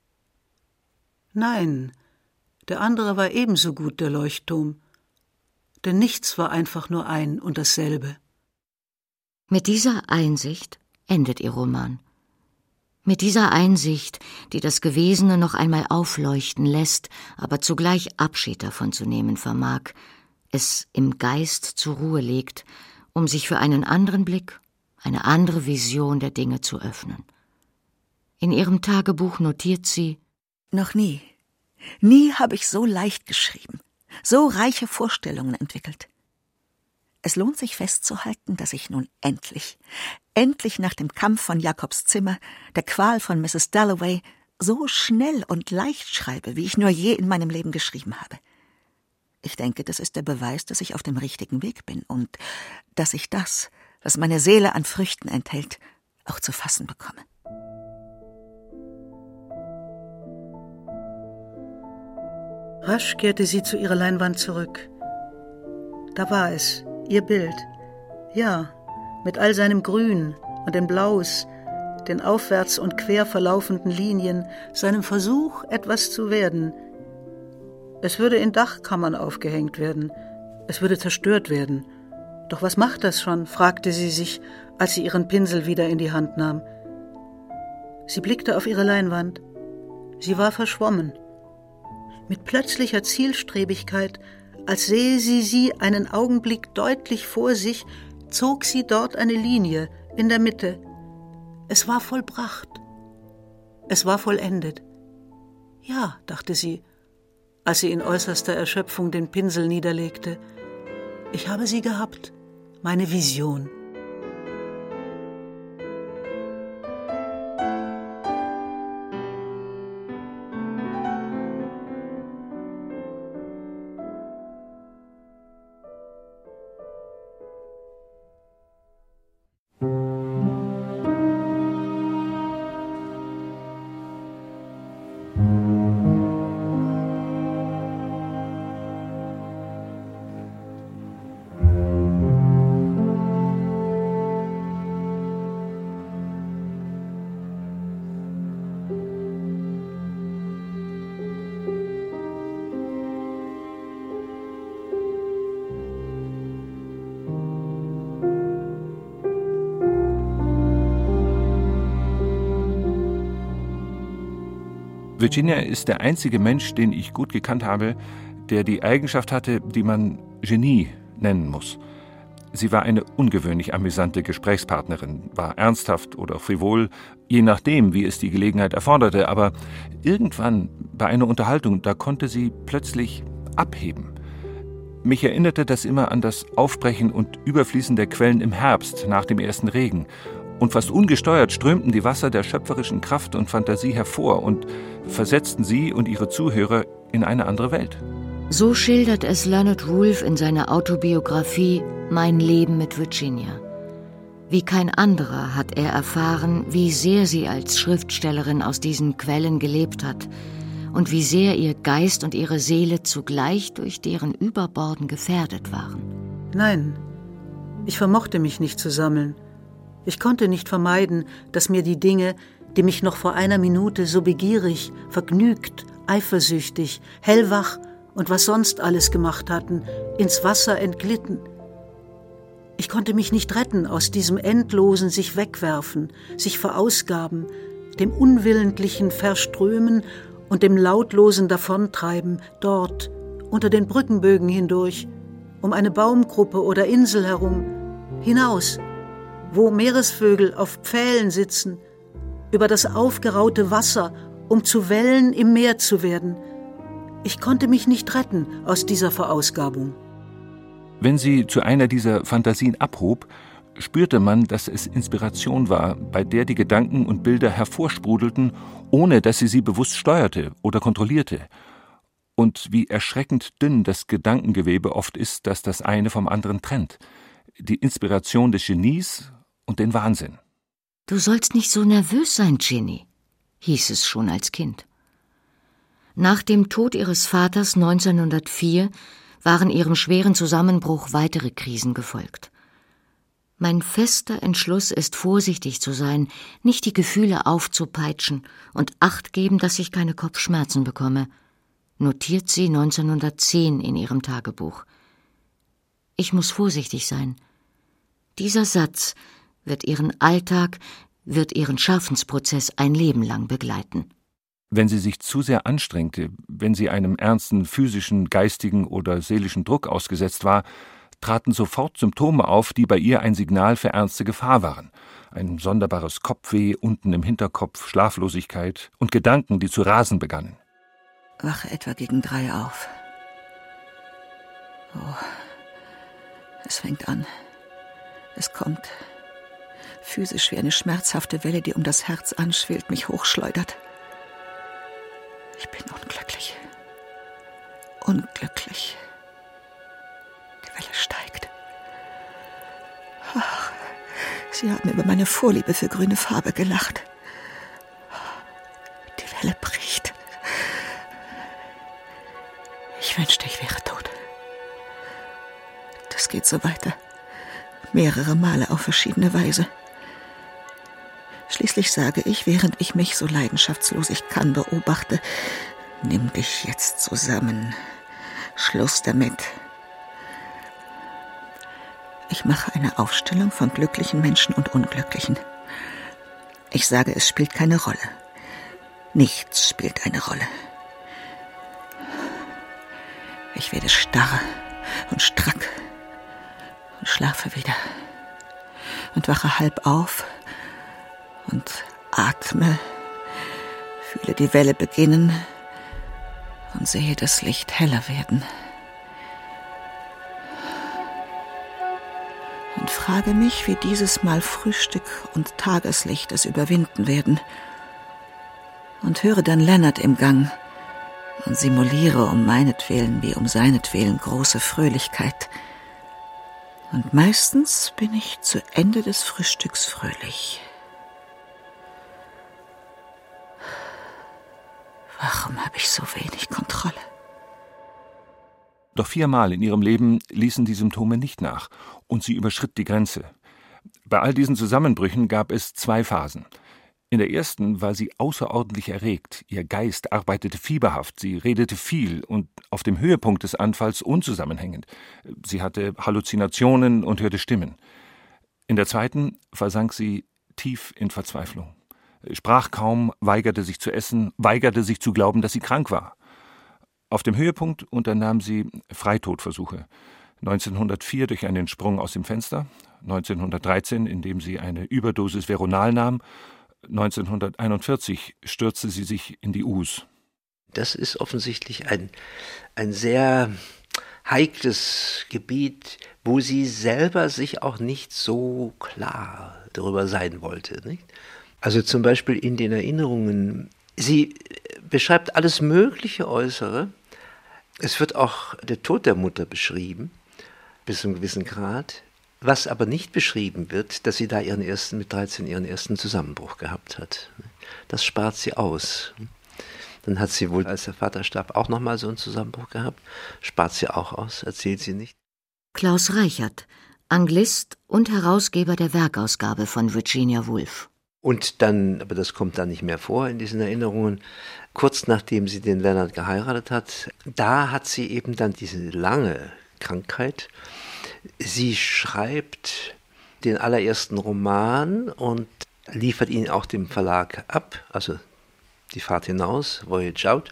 S5: Nein, der andere war ebenso gut der Leuchtturm. Denn nichts war einfach nur ein und dasselbe.
S3: Mit dieser Einsicht endet ihr Roman. Mit dieser Einsicht, die das Gewesene noch einmal aufleuchten lässt, aber zugleich Abschied davon zu nehmen vermag, es im Geist zur Ruhe legt, um sich für einen anderen Blick, eine andere Vision der Dinge zu öffnen. In ihrem Tagebuch notiert sie:
S2: Noch nie habe ich so leicht geschrieben, so reiche Vorstellungen entwickelt. Es lohnt sich festzuhalten, dass ich nun endlich nach dem Kampf von Jakobs Zimmer, der Qual von Mrs. Dalloway, so schnell und leicht schreibe, wie ich nur je in meinem Leben geschrieben habe. Ich denke, das ist der Beweis, dass ich auf dem richtigen Weg bin und dass ich das, was meine Seele an Früchten enthält, auch zu fassen bekomme.
S5: Rasch kehrte sie zu ihrer Leinwand zurück. Da war es, ihr Bild. Ja, mit all seinem Grün und den Blaus, den aufwärts und quer verlaufenden Linien, seinem Versuch, etwas zu werden. Es würde in Dachkammern aufgehängt werden. Es würde zerstört werden. Doch was macht das schon, fragte sie sich, als sie ihren Pinsel wieder in die Hand nahm. Sie blickte auf ihre Leinwand. Sie war verschwommen. Mit plötzlicher Zielstrebigkeit, als sehe sie einen Augenblick deutlich vor sich, zog sie dort eine Linie in der Mitte. Es war vollbracht. Es war vollendet. Ja, dachte sie, als sie in äußerster Erschöpfung den Pinsel niederlegte. Ich habe sie gehabt, meine Vision.
S7: Virginia ist der einzige Mensch, den ich gut gekannt habe, der die Eigenschaft hatte, die man Genie nennen muss. Sie war eine ungewöhnlich amüsante Gesprächspartnerin, war ernsthaft oder frivol, je nachdem, wie es die Gelegenheit erforderte. Aber irgendwann bei einer Unterhaltung, da konnte sie plötzlich abheben. Mich erinnerte das immer an das Aufbrechen und Überfließen der Quellen im Herbst nach dem ersten Regen. Und fast ungesteuert strömten die Wasser der schöpferischen Kraft und Fantasie hervor und versetzten sie und ihre Zuhörer in eine andere Welt.
S3: So schildert es Leonard Woolf in seiner Autobiografie »Mein Leben mit Virginia«. Wie kein anderer hat er erfahren, wie sehr sie als Schriftstellerin aus diesen Quellen gelebt hat und wie sehr ihr Geist und ihre Seele zugleich durch deren Überborden gefährdet waren.
S5: Nein, ich vermochte mich nicht zu sammeln. Ich konnte nicht vermeiden, dass mir die Dinge, die mich noch vor einer Minute so begierig, vergnügt, eifersüchtig, hellwach und was sonst alles gemacht hatten, ins Wasser entglitten. Ich konnte mich nicht retten aus diesem endlosen sich wegwerfen, sich verausgaben, dem unwillentlichen Verströmen und dem lautlosen Davontreiben dort, unter den Brückenbögen hindurch, um eine Baumgruppe oder Insel herum, hinaus, wo Meeresvögel auf Pfählen sitzen, über das aufgeraute Wasser, um zu Wellen im Meer zu werden. Ich konnte mich nicht retten aus dieser Verausgabung.
S7: Wenn sie zu einer dieser Fantasien abhob, spürte man, dass es Inspiration war, bei der die Gedanken und Bilder hervorsprudelten, ohne dass sie bewusst steuerte oder kontrollierte. Und wie erschreckend dünn das Gedankengewebe oft ist, das das eine vom anderen trennt. Die Inspiration des Genies und den Wahnsinn.
S3: »Du sollst nicht so nervös sein, Ginny«, hieß es schon als Kind. Nach dem Tod ihres Vaters 1904 waren ihrem schweren Zusammenbruch weitere Krisen gefolgt. Mein fester Entschluss ist, vorsichtig zu sein, nicht die Gefühle aufzupeitschen und Acht geben, dass ich keine Kopfschmerzen bekomme, notiert sie 1910 in ihrem Tagebuch. Ich muss vorsichtig sein. Dieser Satz wird ihren Alltag, wird ihren Schaffensprozess ein Leben lang begleiten.
S7: Wenn sie sich zu sehr anstrengte, wenn sie einem ernsten physischen, geistigen oder seelischen Druck ausgesetzt war, traten sofort Symptome auf, die bei ihr ein Signal für ernste Gefahr waren. Ein sonderbares Kopfweh unten im Hinterkopf, Schlaflosigkeit und Gedanken, die zu rasen begannen.
S2: Wache etwa gegen 3 auf. Oh, es fängt an. Es kommt. Physisch wie eine schmerzhafte Welle, die um das Herz anschwillt, mich hochschleudert. Ich bin unglücklich. Unglücklich. Die Welle steigt. Ach, Sie haben über meine Vorliebe für grüne Farbe gelacht. Die Welle bricht. Ich wünschte, ich wäre tot. Das geht so weiter. Mehrere Male auf verschiedene Weise. Schließlich sage ich, während ich mich so leidenschaftslos ich kann beobachte, Nimm dich jetzt zusammen. Schluss damit. Ich mache eine Aufstellung von glücklichen Menschen und Unglücklichen. Ich sage, es spielt keine Rolle. Nichts spielt eine Rolle. Ich werde starr und strack und schlafe wieder und wache halb auf und atme, fühle die Welle beginnen und sehe das Licht heller werden. Und frage mich, wie dieses Mal Frühstück und Tageslicht es überwinden werden. Und höre dann Leonard im Gang und simuliere um meinetwillen wie um seinetwillen große Fröhlichkeit. Und meistens bin ich zu Ende des Frühstücks fröhlich. Warum habe ich so wenig Kontrolle?
S7: Doch 4-mal in ihrem Leben ließen die Symptome nicht nach und sie überschritt die Grenze. Bei all diesen Zusammenbrüchen gab es 2 Phasen. In der ersten war sie außerordentlich erregt, ihr Geist arbeitete fieberhaft, sie redete viel und auf dem Höhepunkt des Anfalls unzusammenhängend. Sie hatte Halluzinationen und hörte Stimmen. In der zweiten versank sie tief in Verzweiflung. Sprach kaum, weigerte sich zu essen, weigerte sich zu glauben, dass sie krank war. Auf dem Höhepunkt unternahm sie Freitodversuche. 1904 durch einen Sprung aus dem Fenster, 1913, indem sie eine Überdosis Veronal nahm, 1941 stürzte sie sich in die Us.
S4: Das ist offensichtlich ein sehr heikles Gebiet, wo sie selber sich auch nicht so klar darüber sein wollte, nicht? Also zum Beispiel in den Erinnerungen, sie beschreibt alles mögliche Äußere. Es wird auch der Tod der Mutter beschrieben, bis zu einem gewissen Grad. Was aber nicht beschrieben wird, dass sie da mit 13 ihren ersten Zusammenbruch gehabt hat. Das spart sie aus. Dann hat sie wohl, als der Vater starb, auch nochmal so einen Zusammenbruch gehabt. Spart sie auch aus, erzählt sie nicht.
S3: Klaus Reichert, Anglist und Herausgeber der Werkausgabe von Virginia Woolf.
S4: Und dann, aber das kommt dann nicht mehr vor in diesen Erinnerungen, kurz nachdem sie den Leonard geheiratet hat, da hat sie eben dann diese lange Krankheit. Sie schreibt den allerersten Roman und liefert ihn auch dem Verlag ab, also Die Fahrt hinaus, Voyage Out,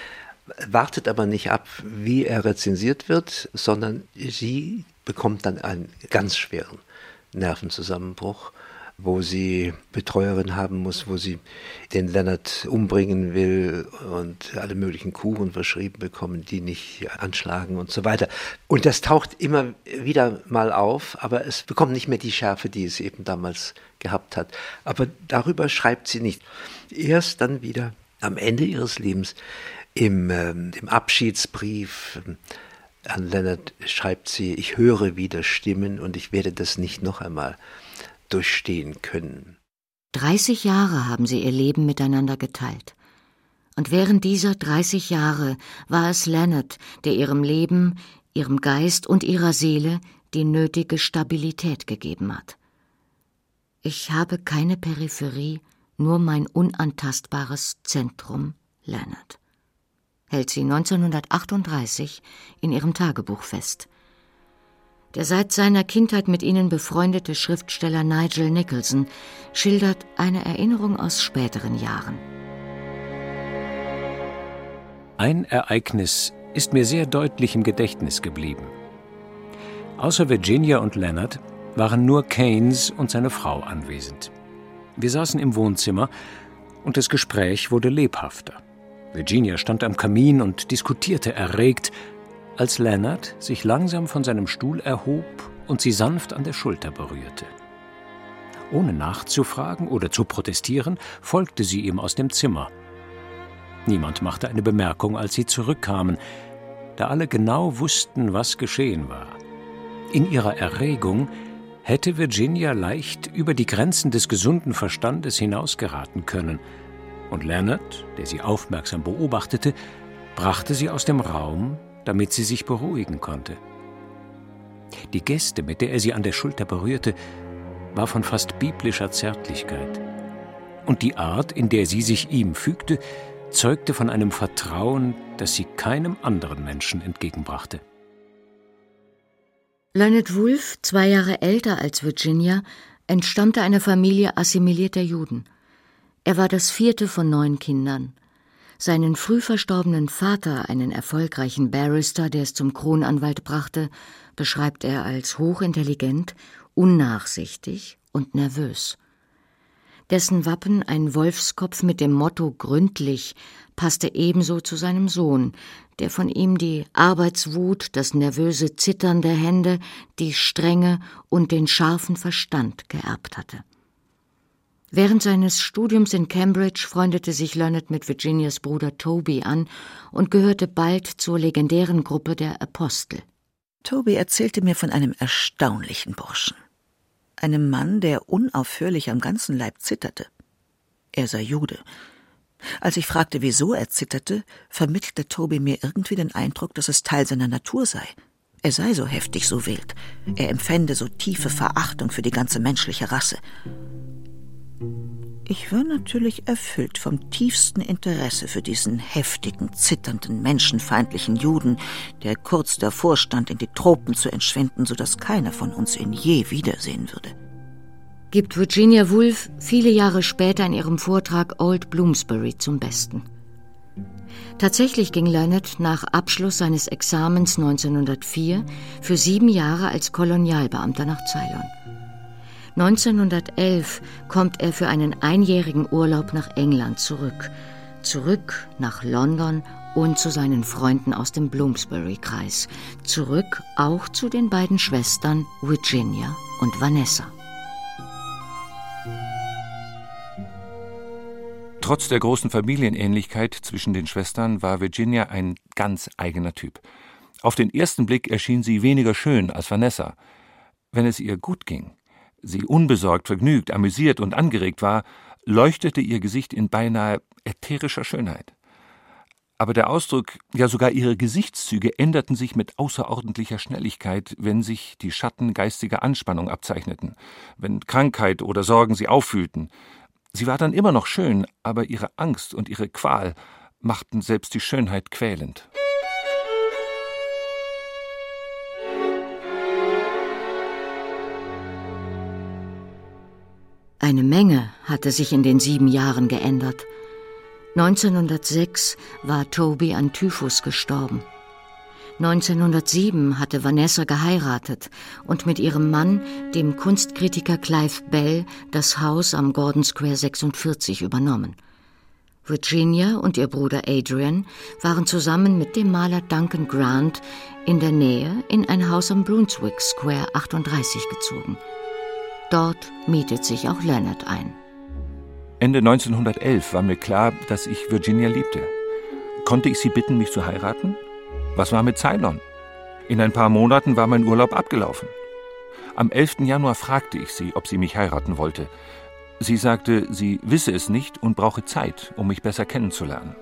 S4: wartet aber nicht ab, wie er rezensiert wird, sondern sie bekommt dann einen ganz schweren Nervenzusammenbruch, wo sie Betreuerin haben muss, wo sie den Leonard umbringen will und alle möglichen Kuren verschrieben bekommen, die nicht anschlagen und so weiter. Und das taucht immer wieder mal auf, aber es bekommt nicht mehr die Schärfe, die es eben damals gehabt hat. Aber darüber schreibt sie nicht. Erst dann wieder am Ende ihres Lebens im Abschiedsbrief an Leonard schreibt sie, ich höre wieder Stimmen und ich werde das nicht noch einmal durchstehen können.
S3: 30 Jahre haben sie ihr Leben miteinander geteilt. Und während dieser 30 Jahre war es Leonard, der ihrem Leben, ihrem Geist und ihrer Seele die nötige Stabilität gegeben hat. Ich habe keine Peripherie, nur mein unantastbares Zentrum, Leonard, hält sie 1938 in ihrem Tagebuch fest. Der seit seiner Kindheit mit ihnen befreundete Schriftsteller Nigel Nicholson schildert eine Erinnerung aus späteren Jahren.
S6: Ein Ereignis ist mir sehr deutlich im Gedächtnis geblieben. Außer Virginia und Leonard waren nur Keynes und seine Frau anwesend. Wir saßen im Wohnzimmer und das Gespräch wurde lebhafter. Virginia stand am Kamin und diskutierte erregt, als Leonard sich langsam von seinem Stuhl erhob und sie sanft an der Schulter berührte. Ohne nachzufragen oder zu protestieren, folgte sie ihm aus dem Zimmer. Niemand machte eine Bemerkung, als sie zurückkamen, da alle genau wussten, was geschehen war. In ihrer Erregung hätte Virginia leicht über die Grenzen des gesunden Verstandes hinausgeraten können, und Leonard, der sie aufmerksam beobachtete, brachte sie aus dem Raum, damit sie sich beruhigen konnte. Die Geste, mit der er sie an der Schulter berührte, war von fast biblischer Zärtlichkeit. Und die Art, in der sie sich ihm fügte, zeugte von einem Vertrauen, das sie keinem anderen Menschen entgegenbrachte.
S3: Leonard Woolf, 2 Jahre älter als Virginia, entstammte einer Familie assimilierter Juden. Er war das 4. von 9 Kindern. Seinen früh verstorbenen Vater, einen erfolgreichen Barrister, der es zum Kronanwalt brachte, beschreibt er als hochintelligent, unnachsichtig und nervös. Dessen Wappen, ein Wolfskopf mit dem Motto gründlich, passte ebenso zu seinem Sohn, der von ihm die Arbeitswut, das nervöse Zittern der Hände, die Strenge und den scharfen Verstand geerbt hatte. Während seines Studiums in Cambridge freundete sich Leonard mit Virginias Bruder Toby an und gehörte bald zur legendären Gruppe der Apostel.
S2: Toby erzählte mir von einem erstaunlichen Burschen. Einem Mann, der unaufhörlich am ganzen Leib zitterte. Er sei Jude. Als ich fragte, wieso er zitterte, vermittelte Toby mir irgendwie den Eindruck, dass es Teil seiner Natur sei. Er sei so heftig, so wild. Er empfände so tiefe Verachtung für die ganze menschliche Rasse. Ich war natürlich erfüllt vom tiefsten Interesse für diesen heftigen, zitternden, menschenfeindlichen Juden, der kurz davor stand, in die Tropen zu entschwinden, sodass keiner von uns ihn je wiedersehen würde.
S3: Gibt Virginia Woolf viele Jahre später in ihrem Vortrag Old Bloomsbury zum Besten. Tatsächlich ging Leonard nach Abschluss seines Examens 1904 für 7 Jahre als Kolonialbeamter nach Ceylon. 1911 kommt er für einen einjährigen Urlaub nach England zurück nach London und zu seinen Freunden aus dem Bloomsbury-Kreis, zurück auch zu den beiden Schwestern Virginia und Vanessa.
S7: Trotz der großen Familienähnlichkeit zwischen den Schwestern war Virginia ein ganz eigener Typ. Auf den ersten Blick erschien sie weniger schön als Vanessa. Wenn es ihr gut ging, sie unbesorgt, vergnügt, amüsiert und angeregt war, leuchtete ihr Gesicht in beinahe ätherischer Schönheit. Aber der Ausdruck, ja sogar ihre Gesichtszüge änderten sich mit außerordentlicher Schnelligkeit, wenn sich die Schatten geistiger Anspannung abzeichneten, wenn Krankheit oder Sorgen sie auffühlten. Sie war dann immer noch schön, aber ihre Angst und ihre Qual machten selbst die Schönheit quälend.
S3: Eine Menge hatte sich in den 7 Jahren geändert. 1906 war Toby an Typhus gestorben. 1907 hatte Vanessa geheiratet und mit ihrem Mann, dem Kunstkritiker Clive Bell, das Haus am Gordon Square 46 übernommen. Virginia und ihr Bruder Adrian waren zusammen mit dem Maler Duncan Grant in der Nähe in ein Haus am Brunswick Square 38 gezogen. Dort mietet sich auch Leonard ein.
S7: Ende 1911 war mir klar, dass ich Virginia liebte. Konnte ich sie bitten, mich zu heiraten? Was war mit Ceylon? In ein paar Monaten war mein Urlaub abgelaufen. Am 11. Januar fragte ich sie, ob sie mich heiraten wollte. Sie sagte, sie wisse es nicht und brauche Zeit, um mich besser kennenzulernen.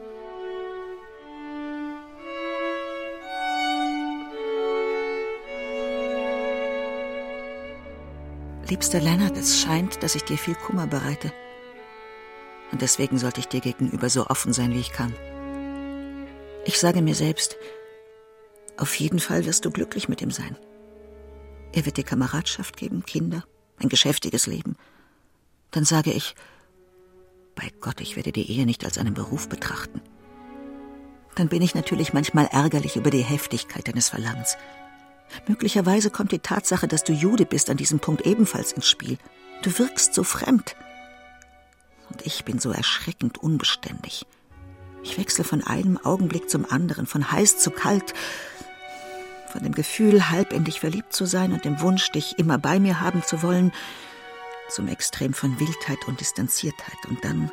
S2: Liebster Leonard, es scheint, dass ich dir viel Kummer bereite. Und deswegen sollte ich dir gegenüber so offen sein, wie ich kann. Ich sage mir selbst, auf jeden Fall wirst du glücklich mit ihm sein. Er wird dir Kameradschaft geben, Kinder, ein geschäftiges Leben. Dann sage ich, bei Gott, ich werde die Ehe nicht als einen Beruf betrachten. Dann bin ich natürlich manchmal ärgerlich über die Heftigkeit deines Verlangens. Möglicherweise kommt die Tatsache, dass du Jude bist, an diesem Punkt ebenfalls ins Spiel. Du wirkst so fremd. Und ich bin so erschreckend unbeständig. Ich wechsle von einem Augenblick zum anderen, von heiß zu kalt, von dem Gefühl, halb in dich verliebt zu sein und dem Wunsch, dich immer bei mir haben zu wollen, zum Extrem von Wildheit und Distanziertheit. Und dann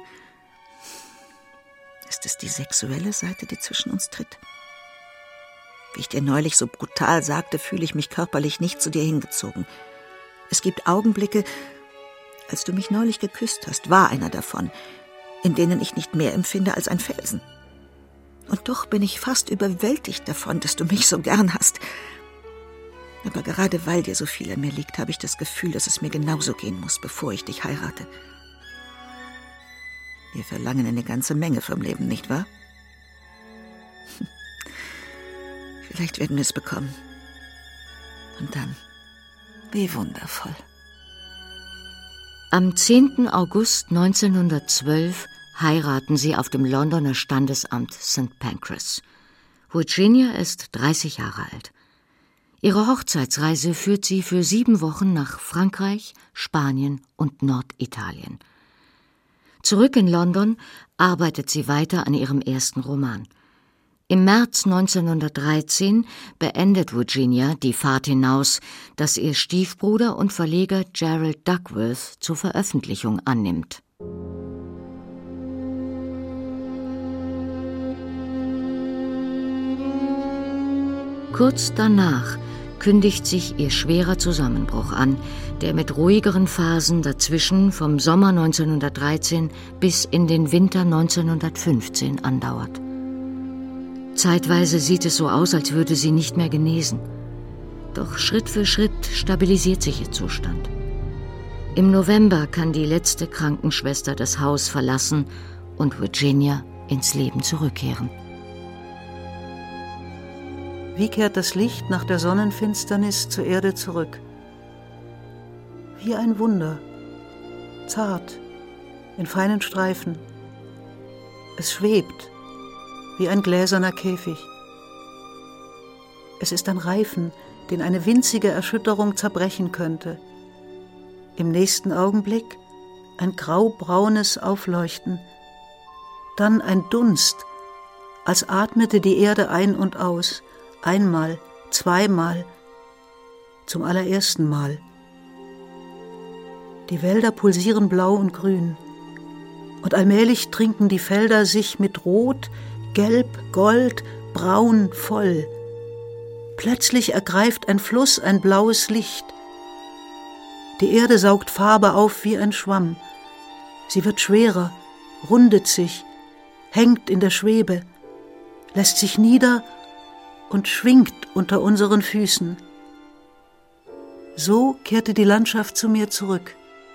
S2: ist es die sexuelle Seite, die zwischen uns tritt. Wie ich dir neulich so brutal sagte, fühle ich mich körperlich nicht zu dir hingezogen. Es gibt Augenblicke, als du mich neulich geküsst hast, war einer davon, in denen ich nicht mehr empfinde als ein Felsen. Und doch bin ich fast überwältigt davon, dass du mich so gern hast. Aber gerade weil dir so viel an mir liegt, habe ich das Gefühl, dass es mir genauso gehen muss, bevor ich dich heirate. Wir verlangen eine ganze Menge vom Leben, nicht wahr? Vielleicht werden wir es bekommen. Und dann, wie wundervoll.
S3: Am 10. August 1912 heiraten sie auf dem Londoner Standesamt St. Pancras. Virginia ist 30 Jahre alt. Ihre Hochzeitsreise führt sie für 7 Wochen nach Frankreich, Spanien und Norditalien. Zurück in London arbeitet sie weiter an ihrem ersten Roman. Im März 1913 beendet Virginia die Fahrt hinaus, das ihr Stiefbruder und Verleger Gerald Duckworth zur Veröffentlichung annimmt. Kurz danach kündigt sich ihr schwerer Zusammenbruch an, der mit ruhigeren Phasen dazwischen vom Sommer 1913 bis in den Winter 1915 andauert. Zeitweise sieht es so aus, als würde sie nicht mehr genesen. Doch Schritt für Schritt stabilisiert sich ihr Zustand. Im November kann die letzte Krankenschwester das Haus verlassen und Virginia ins Leben zurückkehren.
S5: Wie kehrt das Licht nach der Sonnenfinsternis zur Erde zurück? Wie ein Wunder, zart, in feinen Streifen. Es schwebt, wie ein gläserner Käfig. Es ist ein Reifen, den eine winzige Erschütterung zerbrechen könnte. Im nächsten Augenblick ein graubraunes Aufleuchten, dann ein Dunst, als atmete die Erde ein und aus, einmal, zweimal, zum allerersten Mal. Die Wälder pulsieren blau und grün, und allmählich trinken die Felder sich mit Rot, Gelb, Gold, Braun voll. Plötzlich ergreift ein Fluss ein blaues Licht. Die Erde saugt Farbe auf wie ein Schwamm. Sie wird schwerer, rundet sich, hängt in der Schwebe, lässt sich nieder und schwingt unter unseren Füßen. So kehrte die Landschaft zu mir zurück.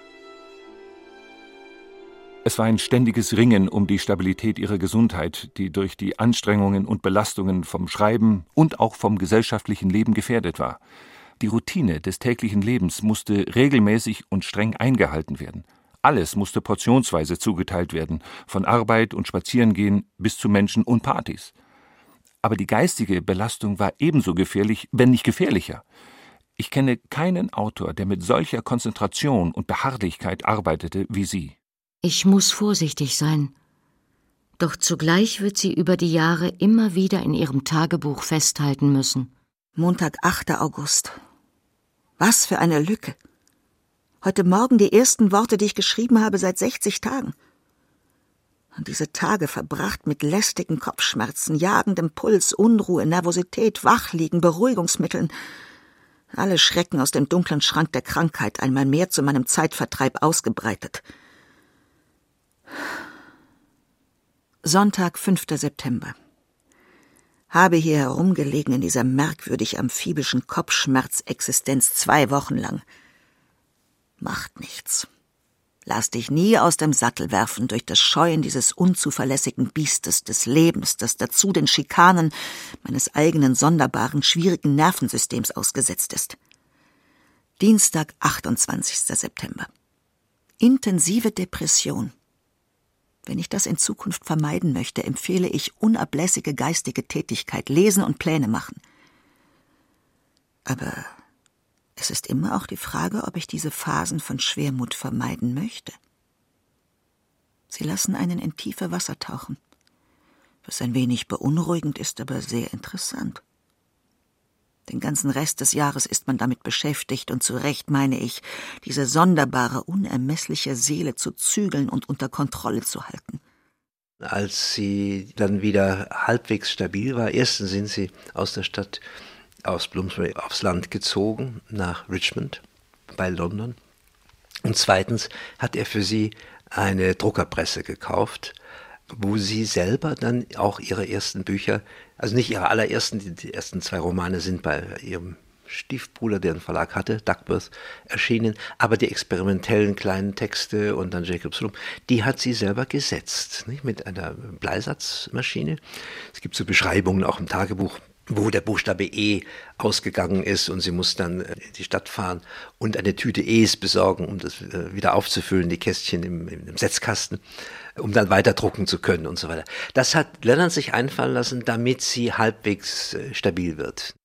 S7: Es war ein ständiges Ringen um die Stabilität ihrer Gesundheit, die durch die Anstrengungen und Belastungen vom Schreiben und auch vom gesellschaftlichen Leben gefährdet war. Die Routine des täglichen Lebens musste regelmäßig und streng eingehalten werden. Alles musste portionsweise zugeteilt werden, von Arbeit und Spazierengehen bis zu Menschen und Partys. Aber die geistige Belastung war ebenso gefährlich, wenn nicht gefährlicher. Ich kenne keinen Autor, der mit solcher Konzentration und Beharrlichkeit arbeitete wie sie.
S3: Ich muss vorsichtig sein. Doch zugleich wird sie über die Jahre immer wieder in ihrem Tagebuch festhalten müssen.
S2: Montag, 8. August. Was für eine Lücke. Heute Morgen die ersten Worte, die ich geschrieben habe seit 60 Tagen. Und diese Tage verbracht mit lästigen Kopfschmerzen, jagendem Puls, Unruhe, Nervosität, Wachliegen, Beruhigungsmitteln. Alle Schrecken aus dem dunklen Schrank der Krankheit einmal mehr zu meinem Zeitvertreib ausgebreitet. Sonntag, 5. September. Habe hier herumgelegen in dieser merkwürdig amphibischen Kopfschmerzexistenz 2 Wochen lang. Macht nichts. Lass dich nie aus dem Sattel werfen durch das Scheuen dieses unzuverlässigen Biestes des Lebens, das dazu den Schikanen meines eigenen sonderbaren, schwierigen Nervensystems ausgesetzt ist. Dienstag, 28. September. Intensive Depression. Wenn ich das in Zukunft vermeiden möchte, empfehle ich unablässige geistige Tätigkeit, lesen und Pläne machen. Aber es ist immer auch die Frage, ob ich diese Phasen von Schwermut vermeiden möchte. Sie lassen einen in tiefe Wasser tauchen, was ein wenig beunruhigend ist, aber sehr interessant. Den ganzen Rest des Jahres ist man damit beschäftigt und zu Recht, meine ich, diese sonderbare, unermessliche Seele zu zügeln und unter Kontrolle zu halten.
S4: Als sie dann wieder halbwegs stabil war, erstens sind sie aus der Stadt, aus Bloomsbury aufs Land gezogen, nach Richmond bei London. Und zweitens hat er für sie eine Druckerpresse gekauft, wo sie selber dann auch ihre ersten Bücher, also nicht ihre allerersten, die ersten 2 Romane sind bei ihrem Stiefbruder, der einen Verlag hatte, Duckworth, erschienen. Aber die experimentellen kleinen Texte und dann Jacob's Room, die hat sie selber gesetzt, nicht? Mit einer Bleisatzmaschine. Es gibt so Beschreibungen auch im Tagebuch, wo der Buchstabe E ausgegangen ist und sie muss dann in die Stadt fahren und eine Tüte E's besorgen, um das wieder aufzufüllen, die Kästchen im Setzkasten, um dann weiter drucken zu können und so weiter. Das hat Leonard sich einfallen lassen, damit sie halbwegs stabil wird.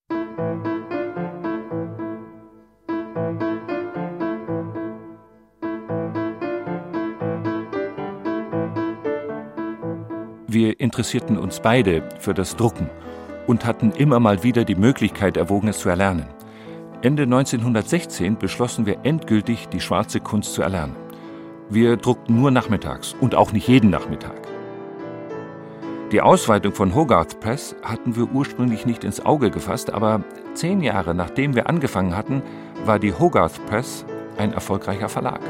S7: Wir interessierten uns beide für das Drucken und hatten immer mal wieder die Möglichkeit erwogen, es zu erlernen. Ende 1916 beschlossen wir endgültig, die schwarze Kunst zu erlernen. Wir druckten nur nachmittags und auch nicht jeden Nachmittag. Die Ausweitung von Hogarth Press hatten wir ursprünglich nicht ins Auge gefasst, aber 10 Jahre nachdem wir angefangen hatten, war die Hogarth Press ein erfolgreicher Verlag.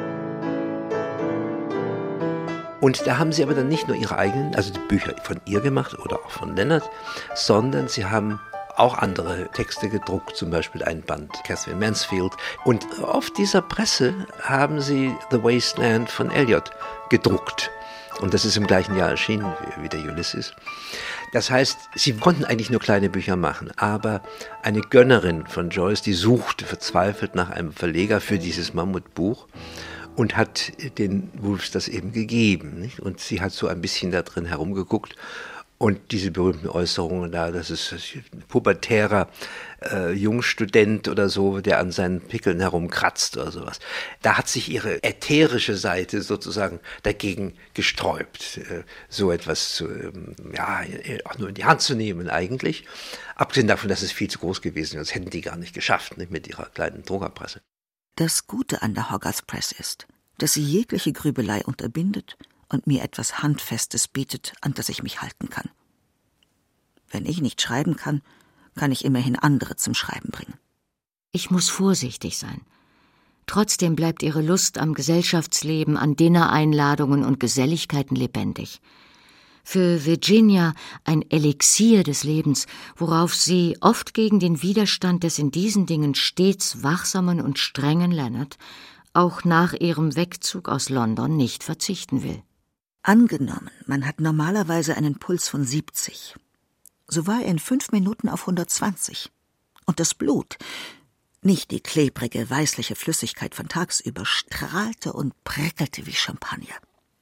S4: Und da haben sie aber dann nicht nur ihre eigenen, also die Bücher von ihr gemacht oder auch von Leonard, sondern sie haben auch andere Texte gedruckt, zum Beispiel ein Band Catherine Mansfield. Und auf dieser Presse haben sie The Wasteland von Eliot gedruckt. Und das ist im gleichen Jahr erschienen wie der Ulysses. Das heißt, sie konnten eigentlich nur kleine Bücher machen, aber eine Gönnerin von Joyce, die suchte verzweifelt nach einem Verleger für dieses Mammutbuch, und hat den Woolfs das eben gegeben. Nicht? Und sie hat so ein bisschen da drin herumgeguckt. Und diese berühmten Äußerungen da, das ist ein pubertärer Jungstudent oder so, der an seinen Pickeln herumkratzt oder sowas. Da hat sich ihre ätherische Seite sozusagen dagegen gesträubt, so etwas auch nur in die Hand zu nehmen eigentlich. Abgesehen davon, dass es viel zu groß gewesen wäre, das hätten die gar nicht geschafft, nicht, mit ihrer kleinen Druckerpresse.
S2: Das Gute an der Hogarth Press ist, dass sie jegliche Grübelei unterbindet und mir etwas Handfestes bietet, an das ich mich halten kann. Wenn ich nicht schreiben kann, kann ich immerhin andere zum Schreiben bringen.
S3: Ich muss vorsichtig sein. Trotzdem bleibt ihre Lust am Gesellschaftsleben, an Dinnereinladungen und Geselligkeiten lebendig. Für Virginia ein Elixier des Lebens, worauf sie oft gegen den Widerstand des in diesen Dingen stets wachsamen und strengen Leonard auch nach ihrem Wegzug aus London nicht verzichten will.
S2: Angenommen, man hat normalerweise einen Puls von 70. So war er in 5 Minuten auf 120. Und das Blut, nicht die klebrige, weißliche Flüssigkeit von tagsüber, strahlte und prickelte wie Champagner.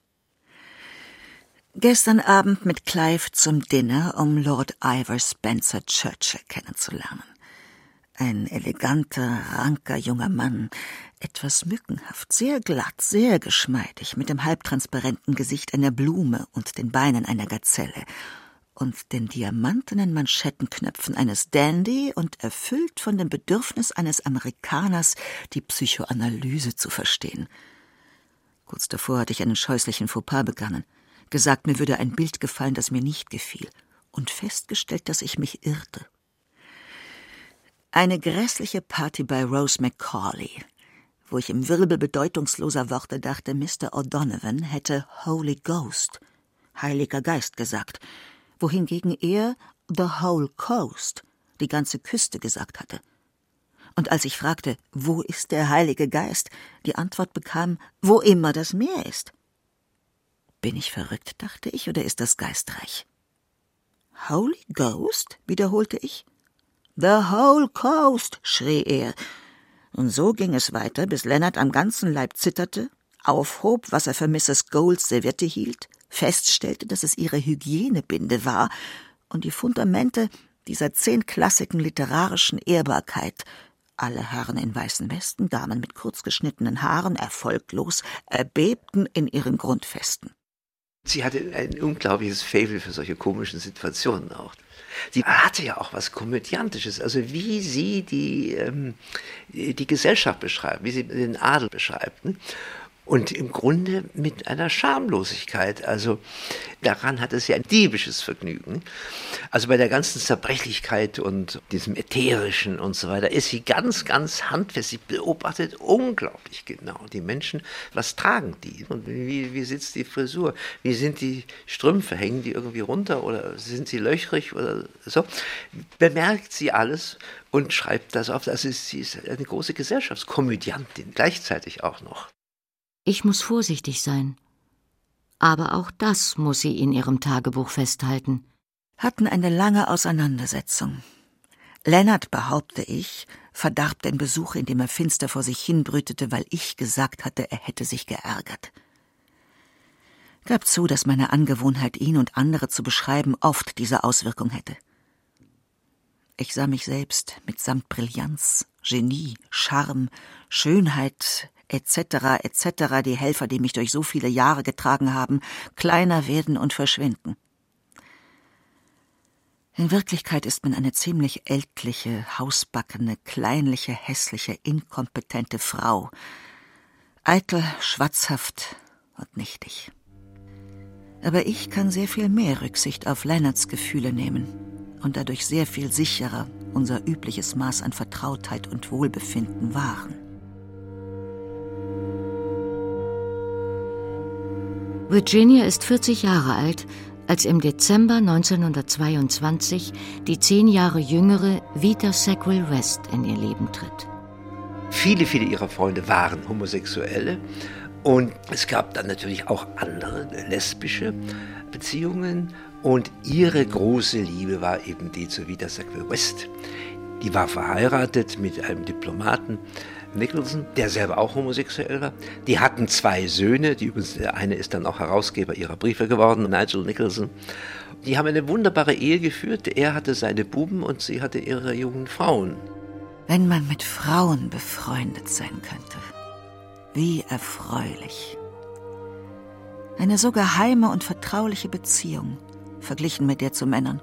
S2: Gestern Abend mit Clive zum Dinner, um Lord Ivor Spencer Churchill kennenzulernen. Ein eleganter, ranker junger Mann, etwas mückenhaft, sehr glatt, sehr geschmeidig, mit dem halbtransparenten Gesicht einer Blume und den Beinen einer Gazelle und den diamantenen Manschettenknöpfen eines Dandy und erfüllt von dem Bedürfnis eines Amerikaners, die Psychoanalyse zu verstehen. Kurz davor hatte ich einen scheußlichen Fauxpas begangen, gesagt, mir würde ein Bild gefallen, das mir nicht gefiel, und festgestellt, dass ich mich irrte. Eine grässliche Party bei Rose Macaulay, wo ich im Wirbel bedeutungsloser Worte dachte, Mr. O'Donovan hätte Holy Ghost, Heiliger Geist, gesagt, wohingegen er The Whole Coast, die ganze Küste, gesagt hatte. Und als ich fragte, wo ist der Heilige Geist, die Antwort bekam, wo immer das Meer ist. Bin ich verrückt, dachte ich, oder ist das geistreich? Holy Ghost, wiederholte ich. The whole coast, schrie er. Und so ging es weiter, bis Leonard am ganzen Leib zitterte, aufhob, was er für Mrs. Golds Serviette hielt, feststellte, dass es ihre Hygienebinde war und die Fundamente dieser 10-klassigen literarischen Ehrbarkeit, alle Herren in weißen Westen, Damen mit kurzgeschnittenen Haaren, erfolglos, erbebten in ihren Grundfesten.
S4: Sie hatte ein unglaubliches Faible für solche komischen Situationen auch. Sie hatte ja auch was Komödiantisches, also wie sie die Gesellschaft beschreibt, wie sie den Adel beschreibt. Ne? Und im Grunde mit einer Schamlosigkeit. Also daran hat es ja ein diebisches Vergnügen. Also bei der ganzen Zerbrechlichkeit und diesem Ätherischen und so weiter ist sie ganz, ganz handfest. Sie beobachtet unglaublich genau die Menschen. Was tragen die? Und wie sitzt die Frisur? Wie sind die Strümpfe? Hängen die irgendwie runter oder sind sie löchrig oder so? Bemerkt sie alles und schreibt das auf. Also sie ist eine große Gesellschaftskomödiantin, gleichzeitig auch noch.
S3: Ich muss vorsichtig sein. Aber auch das muss sie in ihrem Tagebuch festhalten.
S2: Hatten eine lange Auseinandersetzung. Lennart, behaupte ich, verdarb den Besuch, indem er finster vor sich hinbrütete, weil ich gesagt hatte, er hätte sich geärgert. Gab zu, dass meine Angewohnheit, ihn und andere zu beschreiben, oft diese Auswirkung hätte. Ich sah mich selbst mitsamt Brillanz, Genie, Charme, Schönheit, etc., die Helfer, die mich durch so viele Jahre getragen haben, kleiner werden und verschwinden. In Wirklichkeit ist man eine ziemlich ältliche, hausbackene, kleinliche, hässliche, inkompetente Frau. Eitel, schwatzhaft und nichtig. Aber ich kann sehr viel mehr Rücksicht auf Lennarts Gefühle nehmen und dadurch sehr viel sicherer unser übliches Maß an Vertrautheit und Wohlbefinden wahren.
S3: Virginia ist 40 Jahre alt, als im Dezember 1922 die 10 Jahre jüngere Vita Sackville West in ihr Leben tritt.
S4: Viele ihrer Freunde waren Homosexuelle und es gab dann natürlich auch andere lesbische Beziehungen und ihre große Liebe war eben die zu Vita Sackville West. Die war verheiratet mit einem Diplomaten, Nicholson, der selber auch homosexuell war. Die hatten 2 Söhne, der eine ist dann auch Herausgeber ihrer Briefe geworden, Nigel Nicholson. Die haben eine wunderbare Ehe geführt. Er hatte seine Buben und sie hatte ihre jungen Frauen.
S2: Wenn man mit Frauen befreundet sein könnte, wie erfreulich. Eine so geheime und vertrauliche Beziehung, verglichen mit der zu Männern.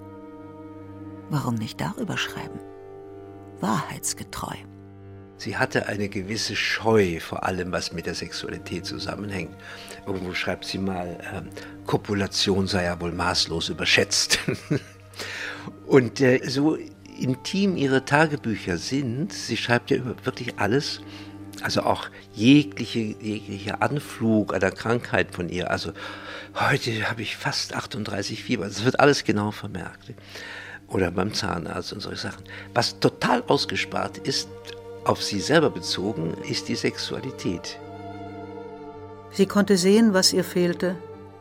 S2: Warum nicht darüber schreiben? Wahrheitsgetreu.
S4: Sie hatte eine gewisse Scheu vor allem, was mit der Sexualität zusammenhängt. Irgendwo schreibt sie mal, Kopulation sei ja wohl maßlos überschätzt. Und so intim ihre Tagebücher sind, sie schreibt ja über wirklich alles, also auch jeglicher Anflug einer Krankheit von ihr. Also heute habe ich fast 38 Fieber, das wird alles genau vermerkt. Oder beim Zahnarzt und solche Sachen. Was total ausgespart ist, auf sie selber bezogen, ist die Sexualität.
S5: Sie konnte sehen, was ihr fehlte.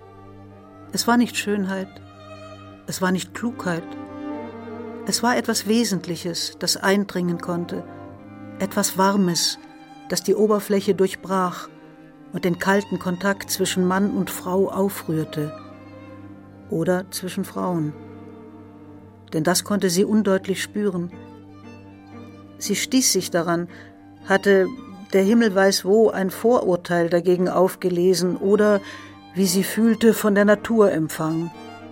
S5: Es war nicht Schönheit, es war nicht Klugheit. Es war etwas Wesentliches, das eindringen konnte, etwas Warmes, das die Oberfläche durchbrach und den kalten Kontakt zwischen Mann und Frau aufrührte. Oder zwischen Frauen. Denn das konnte sie undeutlich spüren. Sie stieß sich daran, hatte, der Himmel weiß wo, ein Vorurteil dagegen aufgelesen oder, wie sie fühlte, von der Natur empfangen.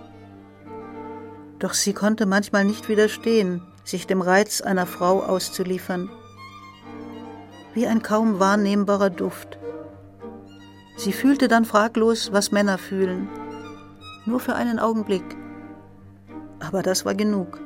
S5: Doch sie konnte manchmal nicht widerstehen, sich dem Reiz einer Frau auszuliefern. Wie ein kaum wahrnehmbarer Duft. Sie fühlte dann fraglos, was Männer fühlen. Nur für einen Augenblick. Aber das war genug.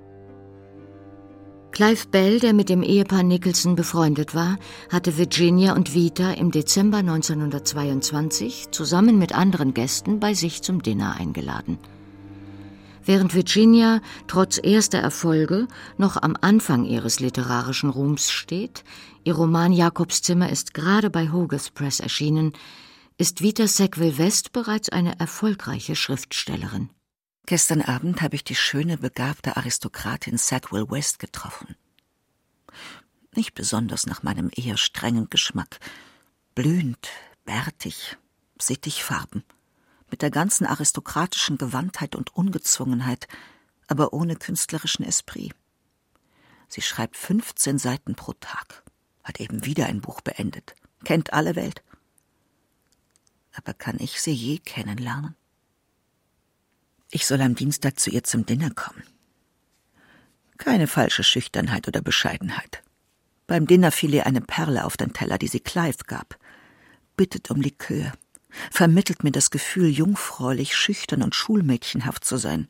S3: Clive Bell, der mit dem Ehepaar Nicholson befreundet war, hatte Virginia und Vita im Dezember 1922 zusammen mit anderen Gästen bei sich zum Dinner eingeladen. Während Virginia trotz erster Erfolge noch am Anfang ihres literarischen Ruhms steht, ihr Roman Jakobszimmer ist gerade bei Hogarth Press erschienen, ist Vita Sackville West bereits eine erfolgreiche Schriftstellerin.
S2: Gestern Abend habe ich die schöne, begabte Aristokratin Sackville West getroffen. Nicht besonders nach meinem eher strengen Geschmack. Blühend, bärtig, Sittichfarben. Mit der ganzen aristokratischen Gewandtheit und Ungezwungenheit, aber ohne künstlerischen Esprit. Sie schreibt 15 Seiten pro Tag, hat eben wieder ein Buch beendet, kennt alle Welt. Aber kann ich sie je kennenlernen? Ich soll am Dienstag zu ihr zum Dinner kommen. Keine falsche Schüchternheit oder Bescheidenheit. Beim Dinner fiel ihr eine Perle auf den Teller, die sie Clive gab. bittet um Likör, vermittelt mir das Gefühl, jungfräulich, schüchtern und schulmädchenhaft zu sein.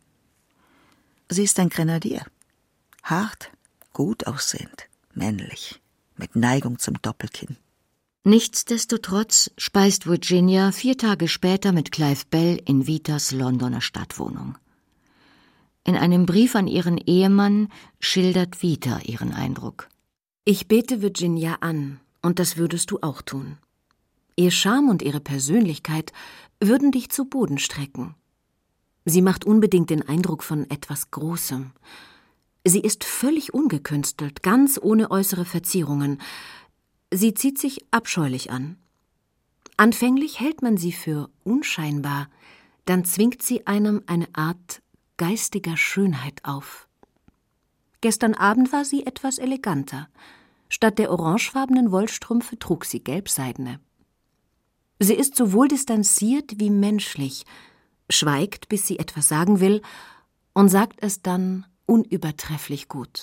S2: Sie ist ein Grenadier. Hart, gut aussehend, männlich, mit Neigung zum Doppelkinn.
S3: Nichtsdestotrotz speist Virginia 4 Tage später mit Clive Bell in Vitas Londoner Stadtwohnung. In einem Brief an ihren Ehemann schildert Vita ihren Eindruck.
S8: Ich bete Virginia an, und das würdest du auch tun. Ihr Charme und ihre Persönlichkeit würden dich zu Boden strecken. Sie macht unbedingt den Eindruck von etwas Großem. Sie ist völlig ungekünstelt, ganz ohne äußere Verzierungen. Sie zieht sich abscheulich an. Anfänglich hält man sie für unscheinbar, dann zwingt sie einem eine Art geistiger Schönheit auf. Gestern Abend war sie etwas eleganter. Statt der orangefarbenen Wollstrümpfe trug sie gelbseidene. Sie ist sowohl distanziert wie menschlich, schweigt, bis sie etwas sagen will, und sagt es dann unübertrefflich gut.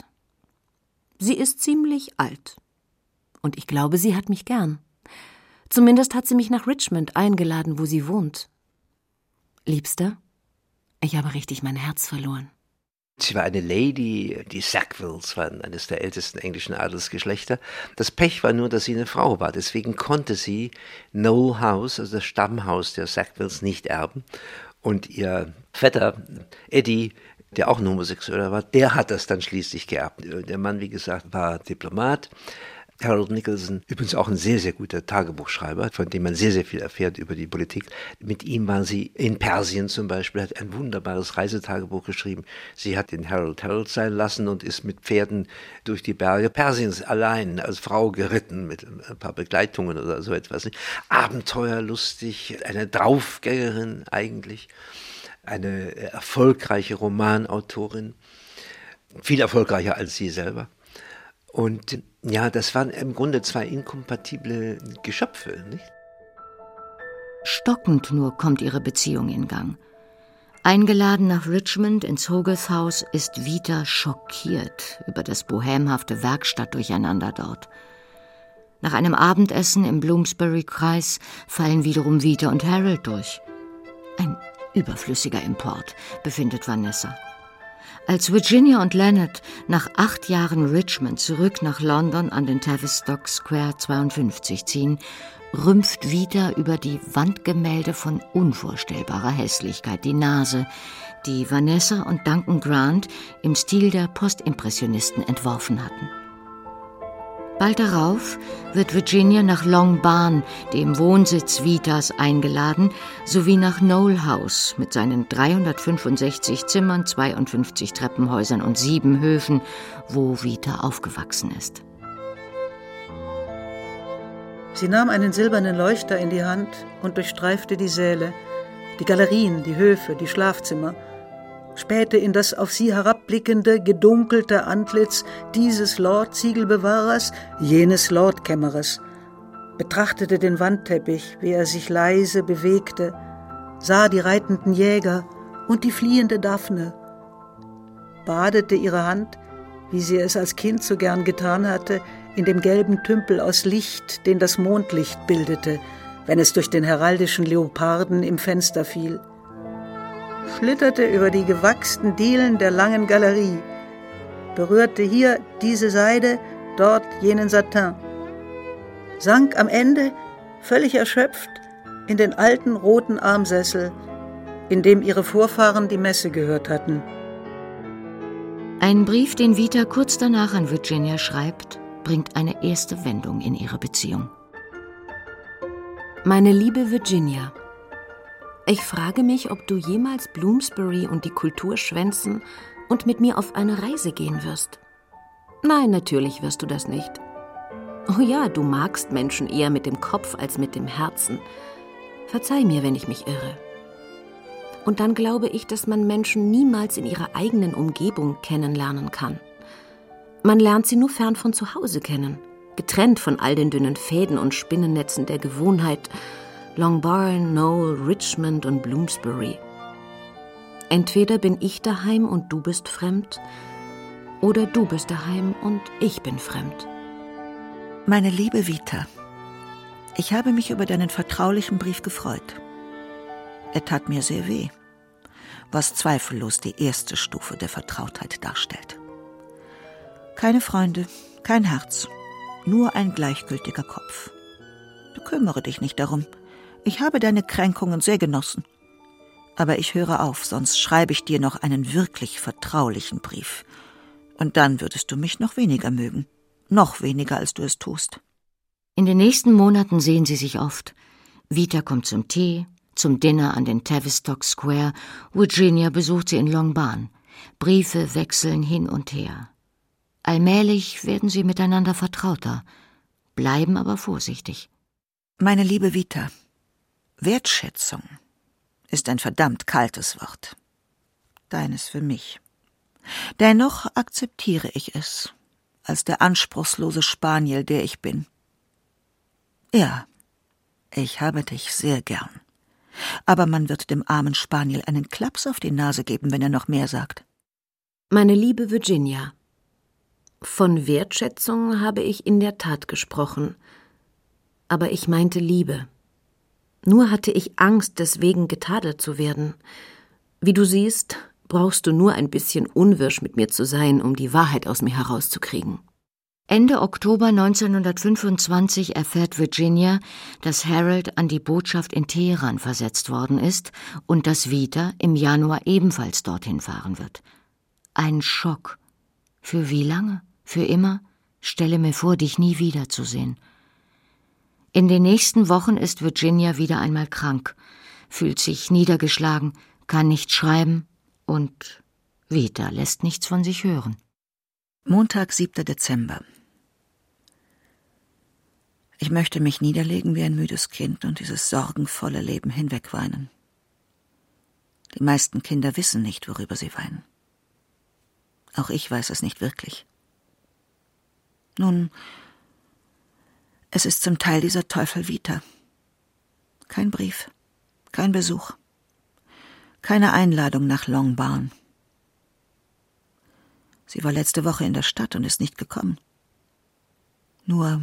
S8: Sie ist ziemlich alt. Und ich glaube, sie hat mich gern. Zumindest hat sie mich nach Richmond eingeladen, wo sie wohnt. Liebster, ich habe richtig mein Herz verloren.
S4: Sie war eine Lady, die Sackvilles waren eines der ältesten englischen Adelsgeschlechter. Das Pech war nur, dass sie eine Frau war. Deswegen konnte sie Knowle House, also das Stammhaus der Sackvilles, nicht erben. Und ihr Vetter Eddie, der auch ein Homosexueller war, der hat das dann schließlich geerbt. Der Mann, wie gesagt, war Diplomat. Harold Nicolson, übrigens auch ein sehr, sehr guter Tagebuchschreiber, von dem man sehr, sehr viel erfährt über die Politik. Mit ihm war sie in Persien zum Beispiel, hat ein wunderbares Reisetagebuch geschrieben. Sie hat den Harold sein lassen und ist mit Pferden durch die Berge Persiens allein als Frau geritten, mit ein paar Begleitungen oder so etwas. Abenteuerlustig, eine Draufgängerin eigentlich, eine erfolgreiche Romanautorin, viel erfolgreicher als sie selber. Und ja, das waren im Grunde 2 inkompatible Geschöpfe, nicht?
S3: Stockend nur kommt ihre Beziehung in Gang. Eingeladen nach Richmond ins Hogarth House ist Vita schockiert über das bohämhafte Werkstattdurcheinander dort. Nach einem Abendessen im Bloomsbury-Kreis fallen wiederum Vita und Harold durch. Ein überflüssiger Import, befindet Vanessa. Als Virginia und Leonard nach 8 Jahren Richmond zurück nach London an den Tavistock Square 52 ziehen, rümpft Vita über die Wandgemälde von unvorstellbarer Hässlichkeit die Nase, die Vanessa und Duncan Grant im Stil der Postimpressionisten entworfen hatten. Bald darauf wird Virginia nach Long Barn, dem Wohnsitz Vitas, eingeladen, sowie nach Knowle House mit seinen 365 Zimmern, 52 Treppenhäusern und 7 Höfen, wo Vita aufgewachsen ist.
S5: Sie nahm einen silbernen Leuchter in die Hand und durchstreifte die Säle, die Galerien, die Höfe, die Schlafzimmer, spähte in das auf sie herabblickende, gedunkelte Antlitz dieses Lord-Ziegelbewahrers, jenes Lord-Kämmerers, betrachtete den Wandteppich, wie er sich leise bewegte, sah die reitenden Jäger und die fliehende Daphne, badete ihre Hand, wie sie es als Kind so gern getan hatte, in dem gelben Tümpel aus Licht, den das Mondlicht bildete, wenn es durch den heraldischen Leoparden im Fenster fiel, schlitterte über die gewachsten Dielen der langen Galerie, berührte hier diese Seide, dort jenen Satin, sank am Ende, völlig erschöpft, in den alten roten Armsessel, in dem ihre Vorfahren die Messe gehört hatten.
S3: Ein Brief, den Vita kurz danach an Virginia schreibt, bringt eine erste Wendung in ihre Beziehung.
S8: Meine liebe Virginia, ich frage mich, ob du jemals Bloomsbury und die Kultur schwänzen und mit mir auf eine Reise gehen wirst. Nein, natürlich wirst du das nicht. Oh ja, du magst Menschen eher mit dem Kopf als mit dem Herzen. Verzeih mir, wenn ich mich irre. Und dann glaube ich, dass man Menschen niemals in ihrer eigenen Umgebung kennenlernen kann. Man lernt sie nur fern von zu Hause kennen, getrennt von all den dünnen Fäden und Spinnennetzen der Gewohnheit, Long Barn, Knowle, Richmond und Bloomsbury. Entweder bin ich daheim und du bist fremd, oder du bist daheim und ich bin fremd.
S2: Meine liebe Vita, Ich habe mich über deinen vertraulichen Brief gefreut. Er tat mir sehr weh, was zweifellos die erste Stufe der Vertrautheit darstellt. Keine Freunde, kein Herz, nur ein gleichgültiger Kopf. Bekümmere dich nicht darum. Ich habe deine Kränkungen sehr genossen. Aber ich höre auf, sonst schreibe ich dir noch einen wirklich vertraulichen Brief. Und dann würdest du mich noch weniger mögen. Noch weniger, als du es tust.
S3: In den nächsten Monaten sehen sie sich oft. Vita kommt zum Tee, zum Dinner an den Tavistock Square. Virginia besucht sie in Long Barn. Briefe wechseln hin und her. Allmählich werden sie miteinander vertrauter, bleiben aber vorsichtig.
S2: Meine liebe Vita, Wertschätzung ist ein verdammt kaltes Wort. Deines für mich. Dennoch akzeptiere ich es, als der anspruchslose Spaniel, der ich bin. Ja, ich habe dich sehr gern. Aber man wird dem armen Spaniel einen Klaps auf die Nase geben, wenn er noch mehr sagt.
S8: Meine liebe Virginia, von Wertschätzung habe ich in der Tat gesprochen, aber ich meinte Liebe. Nur hatte ich Angst, deswegen getadelt zu werden. Wie du siehst, brauchst du nur ein bisschen unwirsch mit mir zu sein, um die Wahrheit aus mir herauszukriegen.
S3: Ende Oktober 1925 erfährt Virginia, dass Harold an die Botschaft in Teheran versetzt worden ist und dass Vita im Januar ebenfalls dorthin fahren wird. Ein Schock. Für wie lange? Für immer? Stelle mir vor, dich nie wiederzusehen. In den nächsten Wochen ist Virginia wieder einmal krank, fühlt sich niedergeschlagen, kann nicht schreiben und Vita lässt nichts von sich hören.
S2: Montag, 7. Dezember. Ich möchte mich niederlegen wie ein müdes Kind und dieses sorgenvolle Leben hinwegweinen. Die meisten Kinder wissen nicht, worüber sie weinen. Auch ich weiß es nicht wirklich. Nun, es ist zum Teil dieser Teufel Vita. Kein Brief, kein Besuch, keine Einladung nach Long Barn. Sie war letzte Woche in der Stadt und ist nicht gekommen. Nur,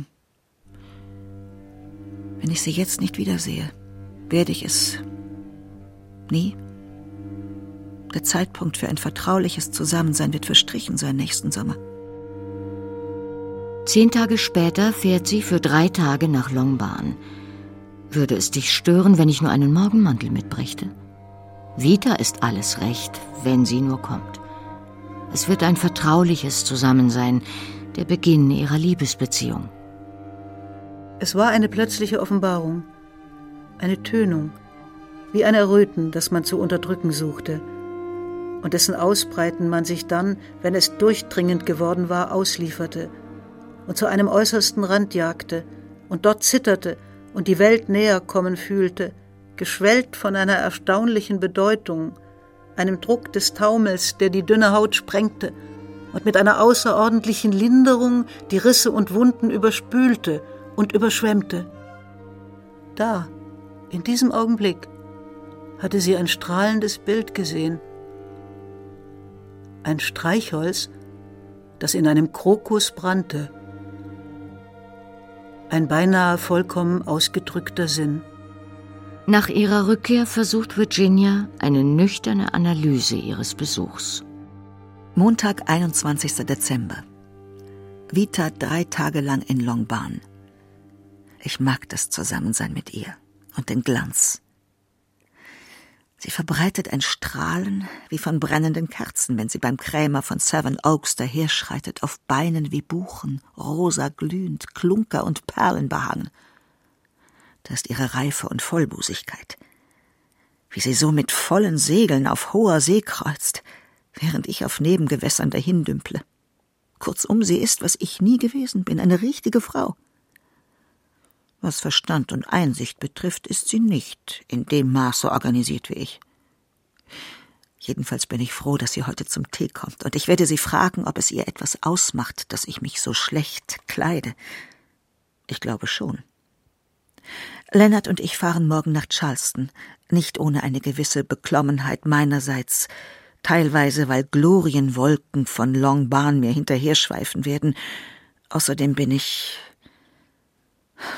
S2: wenn ich sie jetzt nicht wiedersehe, werde ich es nie. Der Zeitpunkt für ein vertrauliches Zusammensein wird verstrichen sein nächsten Sommer.
S3: 10 Tage später fährt sie für 3 Tage nach Long Barn. Würde es dich stören, wenn ich nur einen Morgenmantel mitbrächte? Vita ist alles recht, wenn sie nur kommt. Es wird ein vertrauliches Zusammensein, der Beginn ihrer Liebesbeziehung.
S5: Es war eine plötzliche Offenbarung, eine Tönung, wie ein Erröten, das man zu unterdrücken suchte und dessen Ausbreiten man sich dann, wenn es durchdringend geworden war, auslieferte und zu einem äußersten Rand jagte und dort zitterte und die Welt näher kommen fühlte, geschwellt von einer erstaunlichen Bedeutung, einem Druck des Taumels, der die dünne Haut sprengte und mit einer außerordentlichen Linderung die Risse und Wunden überspülte und überschwemmte. Da, in diesem Augenblick, hatte sie ein strahlendes Bild gesehen. Ein Streichholz, das in einem Krokus brannte. Ein beinahe vollkommen ausgedrückter Sinn.
S3: Nach ihrer Rückkehr versucht Virginia eine nüchterne Analyse ihres Besuchs.
S2: Montag, 21. Dezember. Vita 3 Tage lang in Long Barn. Ich mag das Zusammensein mit ihr und den Glanz. Sie verbreitet ein Strahlen wie von brennenden Kerzen, wenn sie beim Krämer von Seven Oaks daherschreitet, auf Beinen wie Buchen, rosa glühend, Klunker und Perlen behangen. Da ist ihre Reife und Vollbusigkeit. Wie sie so mit vollen Segeln auf hoher See kreuzt, während ich auf Nebengewässern dahindümple. Kurzum, sie ist, was ich nie gewesen bin, eine richtige Frau. Was Verstand und Einsicht betrifft, ist sie nicht in dem Maße organisiert wie ich. Jedenfalls bin ich froh, dass sie heute zum Tee kommt, und ich werde sie fragen, ob es ihr etwas ausmacht, dass ich mich so schlecht kleide. Ich glaube schon. Leonard und ich fahren morgen nach Charleston, nicht ohne eine gewisse Beklommenheit meinerseits, teilweise weil Glorienwolken von Long Barn mir hinterherschweifen werden. Außerdem bin ich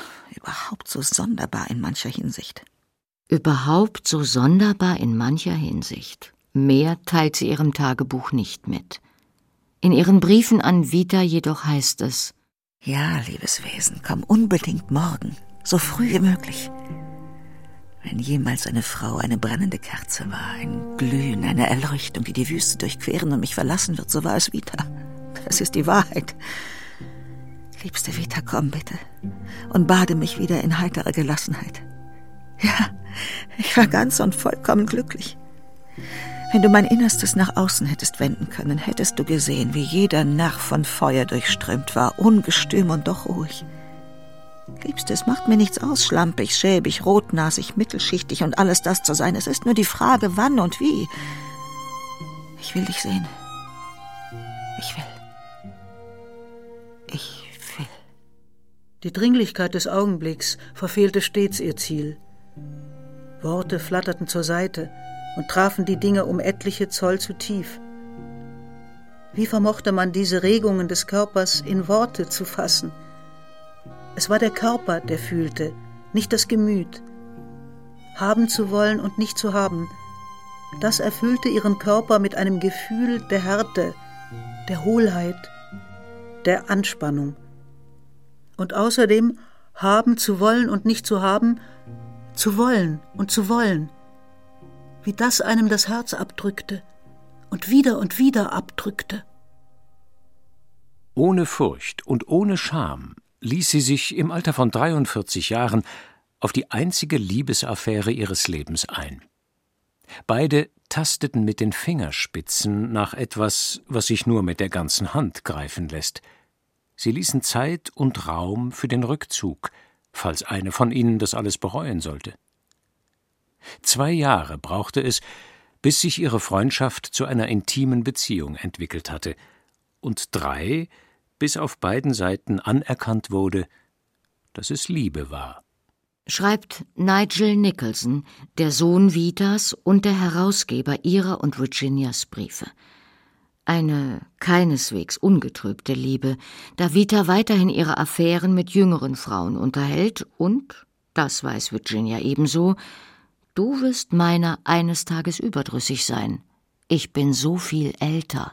S2: überhaupt so sonderbar in mancher Hinsicht.
S3: Überhaupt so sonderbar in mancher Hinsicht. Mehr teilt sie ihrem Tagebuch nicht mit. In ihren Briefen an Vita jedoch heißt es:
S2: Ja, liebes Wesen, komm unbedingt morgen, so früh wie möglich. Wenn jemals eine Frau eine brennende Kerze war, ein Glühen, eine Erleuchtung, die die Wüste durchqueren und mich verlassen wird, so war es Vita. Das ist die Wahrheit. Liebste Vita, komm bitte und bade mich wieder in heiterer Gelassenheit. Ja, ich war ganz und vollkommen glücklich. Wenn du mein Innerstes nach außen hättest wenden können, hättest du gesehen, wie jeder Nerv von Feuer durchströmt war, ungestüm und doch ruhig. Liebste, es macht mir nichts aus, schlampig, schäbig, rotnasig, mittelschichtig und alles das zu sein. Es ist nur die Frage, wann und wie. Ich will dich sehen. Ich will. Ich will.
S5: Die Dringlichkeit des Augenblicks verfehlte stets ihr Ziel. Worte flatterten zur Seite und trafen die Dinge um etliche Zoll zu tief. Wie vermochte man diese Regungen des Körpers in Worte zu fassen? Es war der Körper, der fühlte, nicht das Gemüt. Haben zu wollen und nicht zu haben, das erfüllte ihren Körper mit einem Gefühl der Härte, der Hohlheit, der Anspannung. Und außerdem haben zu wollen und nicht zu haben, zu wollen und zu wollen. Wie das einem das Herz abdrückte und wieder abdrückte.
S6: Ohne Furcht und ohne Scham ließ sie sich im Alter von 43 Jahren auf die einzige Liebesaffäre ihres Lebens ein. Beide tasteten mit den Fingerspitzen nach etwas, was sich nur mit der ganzen Hand greifen lässt. Sie ließen Zeit und Raum für den Rückzug, falls eine von ihnen das alles bereuen sollte. 2 Jahre brauchte es, bis sich ihre Freundschaft zu einer intimen Beziehung entwickelt hatte, und 3, bis auf beiden Seiten anerkannt wurde, dass es Liebe war.
S3: Schreibt Nigel Nicholson, der Sohn Vitas und der Herausgeber ihrer und Virginias Briefe. Eine keineswegs ungetrübte Liebe, da Vita weiterhin ihre Affären mit jüngeren Frauen unterhält und, das weiß Virginia ebenso, du wirst meiner eines Tages überdrüssig sein. Ich bin so viel älter.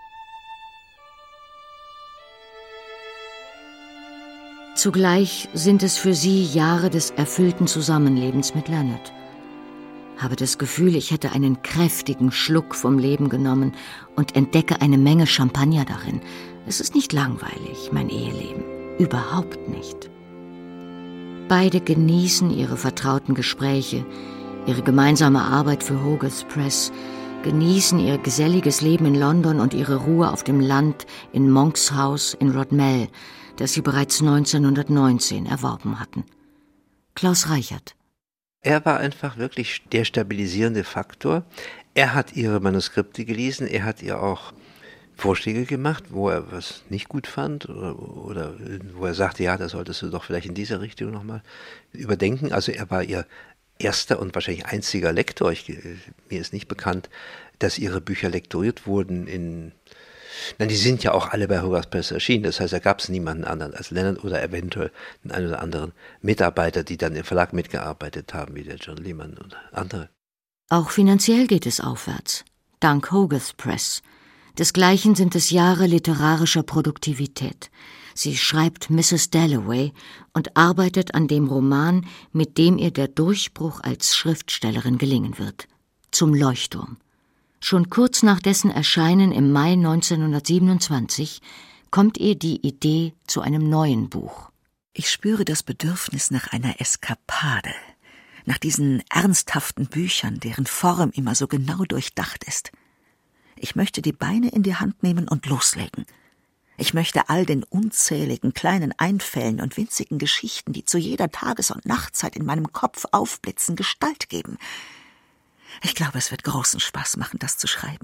S3: Zugleich sind es für sie Jahre des erfüllten Zusammenlebens mit Leonard. Habe das Gefühl, ich hätte einen kräftigen Schluck vom Leben genommen und entdecke eine Menge Champagner darin. Es ist nicht langweilig, mein Eheleben. Überhaupt nicht. Beide genießen ihre vertrauten Gespräche, ihre gemeinsame Arbeit für Hogarth Press, genießen ihr geselliges Leben in London und ihre Ruhe auf dem Land in Monks Haus in Rodmell, das sie bereits 1919 erworben hatten. Klaus Reichert.
S4: Er war einfach wirklich der stabilisierende Faktor. Er hat ihre Manuskripte gelesen, er hat ihr auch Vorschläge gemacht, wo er was nicht gut fand oder wo er sagte, ja, da solltest du doch vielleicht in diese Richtung nochmal überdenken. Also er war ihr erster und wahrscheinlich einziger Lektor. Mir ist nicht bekannt, dass ihre Bücher lektoriert wurden die sind ja auch alle bei Hogarth Press erschienen. Das heißt, da gab es niemanden anderen als Leonard oder eventuell einen oder anderen Mitarbeiter, die dann im Verlag mitgearbeitet haben, wie der John Lehman und andere.
S3: Auch finanziell geht es aufwärts, dank Hogarth Press. Desgleichen sind es Jahre literarischer Produktivität. Sie schreibt Mrs. Dalloway und arbeitet an dem Roman, mit dem ihr der Durchbruch als Schriftstellerin gelingen wird. Zum Leuchtturm. Schon kurz nach dessen Erscheinen im Mai 1927 kommt ihr die Idee zu einem neuen Buch.
S2: Ich spüre das Bedürfnis nach einer Eskapade, nach diesen ernsthaften Büchern, deren Form immer so genau durchdacht ist. Ich möchte die Beine in die Hand nehmen und loslegen. Ich möchte all den unzähligen kleinen Einfällen und winzigen Geschichten, die zu jeder Tages- und Nachtzeit in meinem Kopf aufblitzen, Gestalt geben. Ich glaube, es wird großen Spaß machen, das zu schreiben.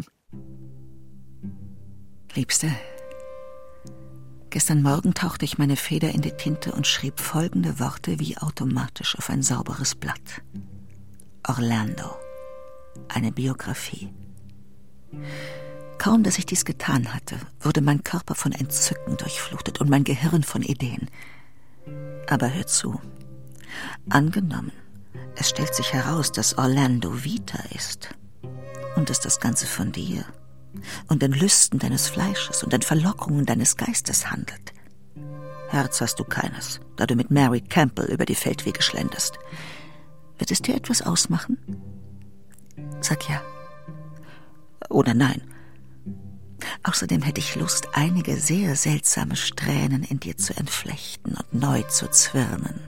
S2: Liebste, gestern Morgen tauchte ich meine Feder in die Tinte und schrieb folgende Worte wie automatisch auf ein sauberes Blatt. Orlando, eine Biografie. Kaum, dass ich dies getan hatte, wurde mein Körper von Entzücken durchflutet und mein Gehirn von Ideen. Aber hör zu, Angenommen, es stellt sich heraus, dass Orlando Vita ist und dass das Ganze von dir und den Lüsten deines Fleisches und den Verlockungen deines Geistes handelt. Herz hast du keines, da du mit Mary Campbell über die Feldwege schlenderst. Wird es dir etwas ausmachen? Sag ja. Oder nein. Außerdem hätte ich Lust, einige sehr seltsame Strähnen in dir zu entflechten und neu zu zwirnen.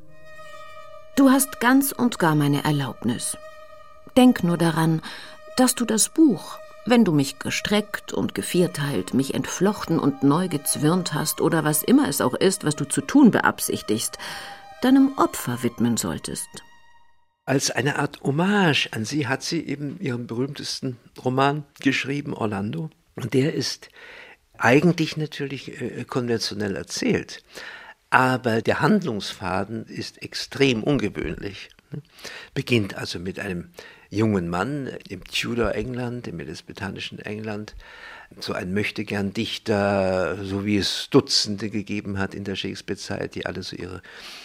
S8: Du hast ganz und gar meine Erlaubnis. Denk nur daran, dass du das Buch, wenn du mich gestreckt und gevierteilt, mich entflochten und neu gezwirnt hast oder was immer es auch ist, was du zu tun beabsichtigst, deinem Opfer widmen solltest.
S4: Als eine Art Hommage an sie hat sie eben ihren berühmtesten Roman geschrieben, Orlando. Und der ist eigentlich natürlich konventionell erzählt. Aber der Handlungsfaden ist extrem ungewöhnlich. Beginnt also mit einem jungen Mann im Tudor-England, im elizabethanischen England, so ein Möchtegern-Dichter, so wie es Dutzende gegeben hat in der Shakespeare-Zeit, die alle so ihre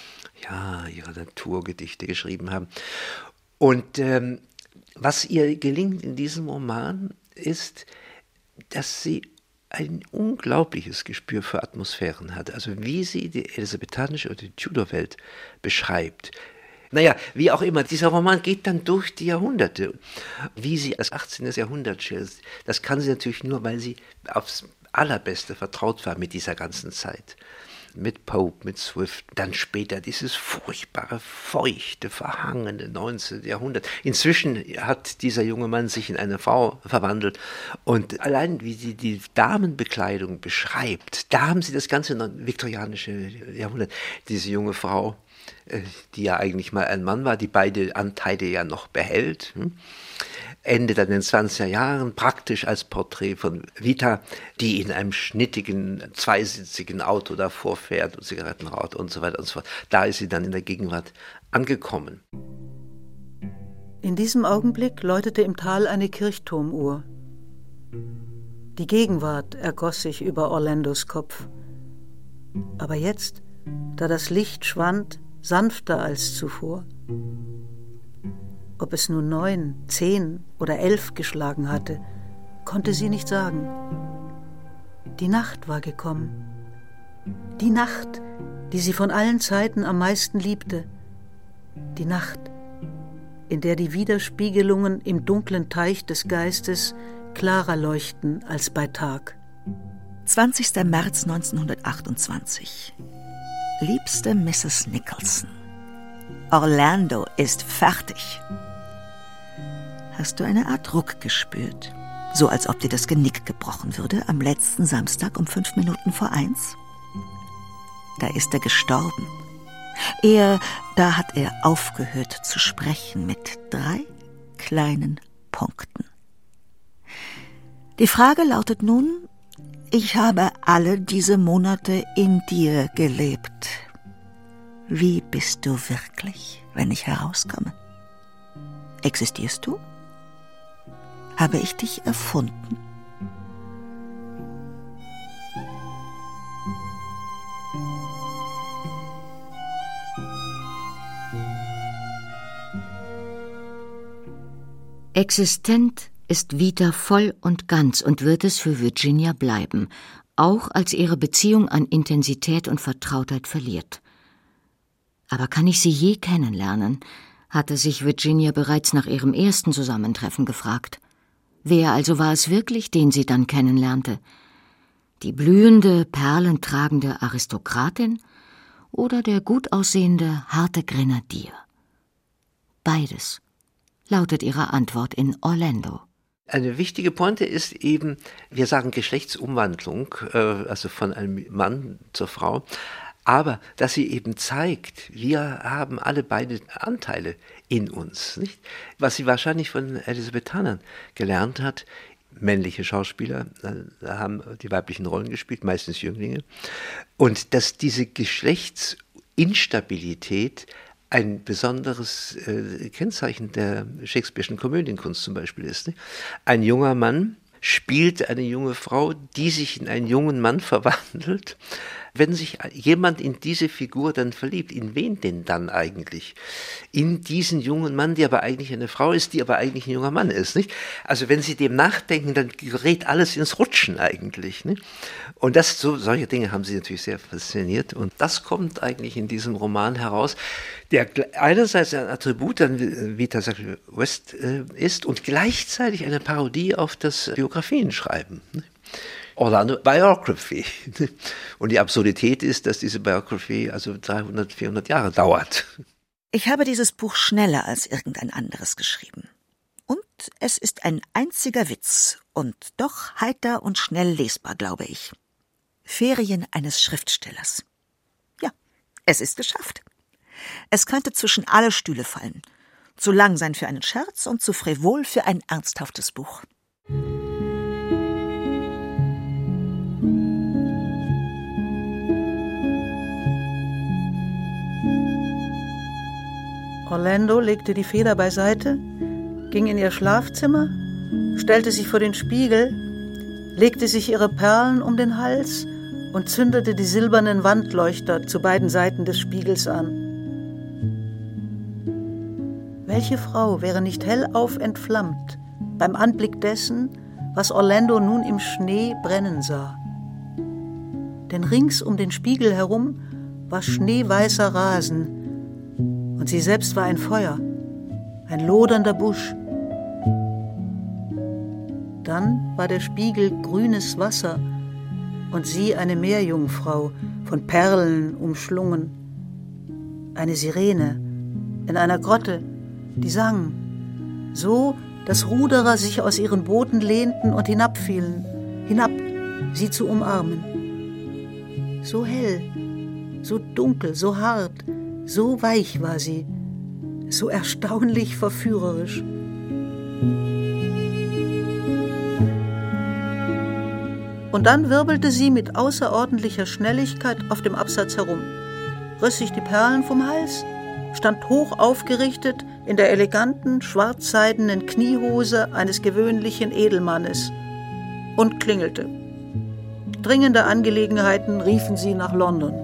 S4: Naturgedichte geschrieben haben. Und was ihr gelingt in diesem Roman ist, dass sie ein unglaubliches Gespür für Atmosphären hat. Also wie sie die elisabethanische oder die Tudor-Welt beschreibt. Naja, wie auch immer, dieser Roman geht dann durch die Jahrhunderte. Wie sie das 18. Jahrhundert schildert, das kann sie natürlich nur, weil sie aufs Allerbeste vertraut war mit dieser ganzen Zeit. Mit Pope, mit Swift, dann später dieses furchtbare, feuchte, verhangene 19. Jahrhundert. Inzwischen hat dieser junge Mann sich in eine Frau verwandelt und allein wie sie die Damenbekleidung beschreibt, da haben sie das ganze viktorianische Jahrhundert. Diese junge Frau, die ja eigentlich mal ein Mann war, die beide Anteile ja noch behält, endet dann in den 20er Jahren praktisch als Porträt von Vita, die in einem schnittigen, zweisitzigen Auto davor fährt und Zigaretten raucht und so weiter und so fort. Da ist sie dann in der Gegenwart angekommen.
S5: In diesem Augenblick läutete im Tal eine Kirchturmuhr. Die Gegenwart ergoss sich über Orlandos Kopf. Aber jetzt, da das Licht schwand, sanfter als zuvor. Ob es nun 9, 10 oder 11 geschlagen hatte, konnte sie nicht sagen. Die Nacht war gekommen. Die Nacht, die sie von allen Zeiten am meisten liebte. Die Nacht, in der die Widerspiegelungen im dunklen Teich des Geistes klarer leuchten als bei Tag.
S2: 20. März 1928. Liebste Mrs. Nicholson, Orlando ist fertig. Hast du eine Art Ruck gespürt? So als ob dir das Genick gebrochen würde am letzten Samstag um 1:05? Da ist er gestorben. Da hat er aufgehört zu sprechen mit 3 kleinen Punkten. Die Frage lautet nun: Ich habe alle diese Monate in dir gelebt. Wie bist du wirklich, wenn ich herauskomme? Existierst du? Habe ich dich erfunden?
S3: Existent ist Vita voll und ganz und wird es für Virginia bleiben, auch als ihre Beziehung an Intensität und Vertrautheit verliert. Aber kann ich sie je kennenlernen, hatte sich Virginia bereits nach ihrem ersten Zusammentreffen gefragt. Wer also war es wirklich, den sie dann kennenlernte? Die blühende, perlentragende Aristokratin oder der gut aussehende, harte Grenadier? Beides, lautet ihre Antwort in Orlando.
S4: Eine wichtige Pointe ist eben, wir sagen Geschlechtsumwandlung, also von einem Mann zur Frau, aber dass sie eben zeigt, wir haben alle beide Anteile in uns, nicht? Was sie wahrscheinlich von Elisabethanern gelernt hat, männliche Schauspieler haben die weiblichen Rollen gespielt, meistens Jünglinge, und dass diese Geschlechtsinstabilität ein besonderes Kennzeichen der Shakespeare'schen Komödienkunst zum Beispiel ist. Nicht? Ein junger Mann spielt eine junge Frau, die sich in einen jungen Mann verwandelt, Wenn sich jemand in diese Figur dann verliebt, in wen denn dann eigentlich? In diesen jungen Mann, der aber eigentlich eine Frau ist, die aber eigentlich ein junger Mann ist, nicht? Also wenn Sie dem nachdenken, dann gerät alles ins Rutschen eigentlich, nicht? Und solche Dinge haben Sie natürlich sehr fasziniert. Und das kommt eigentlich in diesem Roman heraus, der einerseits ein Attribut an Vita Sackville-West ist und gleichzeitig eine Parodie auf das Biographienschreiben. Orlando Biography. Und die Absurdität ist, dass diese Biography also 300, 400 Jahre dauert.
S2: Ich habe dieses Buch schneller als irgendein anderes geschrieben. Und es ist ein einziger Witz und doch heiter und schnell lesbar, glaube ich. Ferien eines Schriftstellers. Ja, es ist geschafft. Es könnte zwischen alle Stühle fallen. Zu lang sein für einen Scherz und zu frivol für ein ernsthaftes Buch.
S5: Orlando legte die Feder beiseite, ging in ihr Schlafzimmer, stellte sich vor den Spiegel, legte sich ihre Perlen um den Hals und zündete die silbernen Wandleuchter zu beiden Seiten des Spiegels an. Welche Frau wäre nicht hellauf entflammt beim Anblick dessen, was Orlando nun im Schnee brennen sah? Denn rings um den Spiegel herum war schneeweißer Rasen, und sie selbst war ein Feuer, ein lodernder Busch. Dann war der Spiegel grünes Wasser und sie eine Meerjungfrau, von Perlen umschlungen. Eine Sirene in einer Grotte, die sang, so, dass Ruderer sich aus ihren Booten lehnten und hinabfielen, hinab, sie zu umarmen. So hell, so dunkel, so hart, so weich war sie, so erstaunlich verführerisch. Und dann wirbelte sie mit außerordentlicher Schnelligkeit auf dem Absatz herum, riss sich die Perlen vom Hals, stand hoch aufgerichtet in der eleganten, schwarzseidenen Kniehose eines gewöhnlichen Edelmannes und klingelte. Dringende Angelegenheiten riefen sie nach London.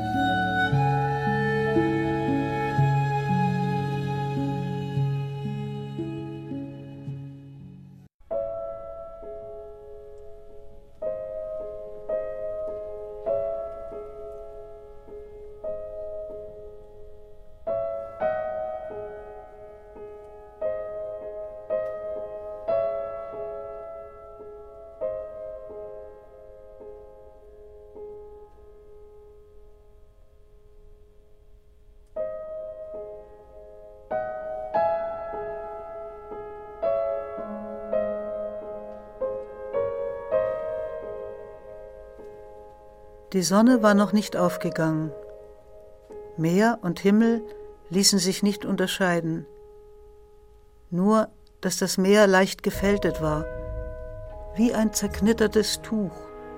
S5: Die Sonne war noch nicht aufgegangen. Meer und Himmel ließen sich nicht unterscheiden. Nur, dass das Meer leicht gefältet war, wie ein zerknittertes Tuch.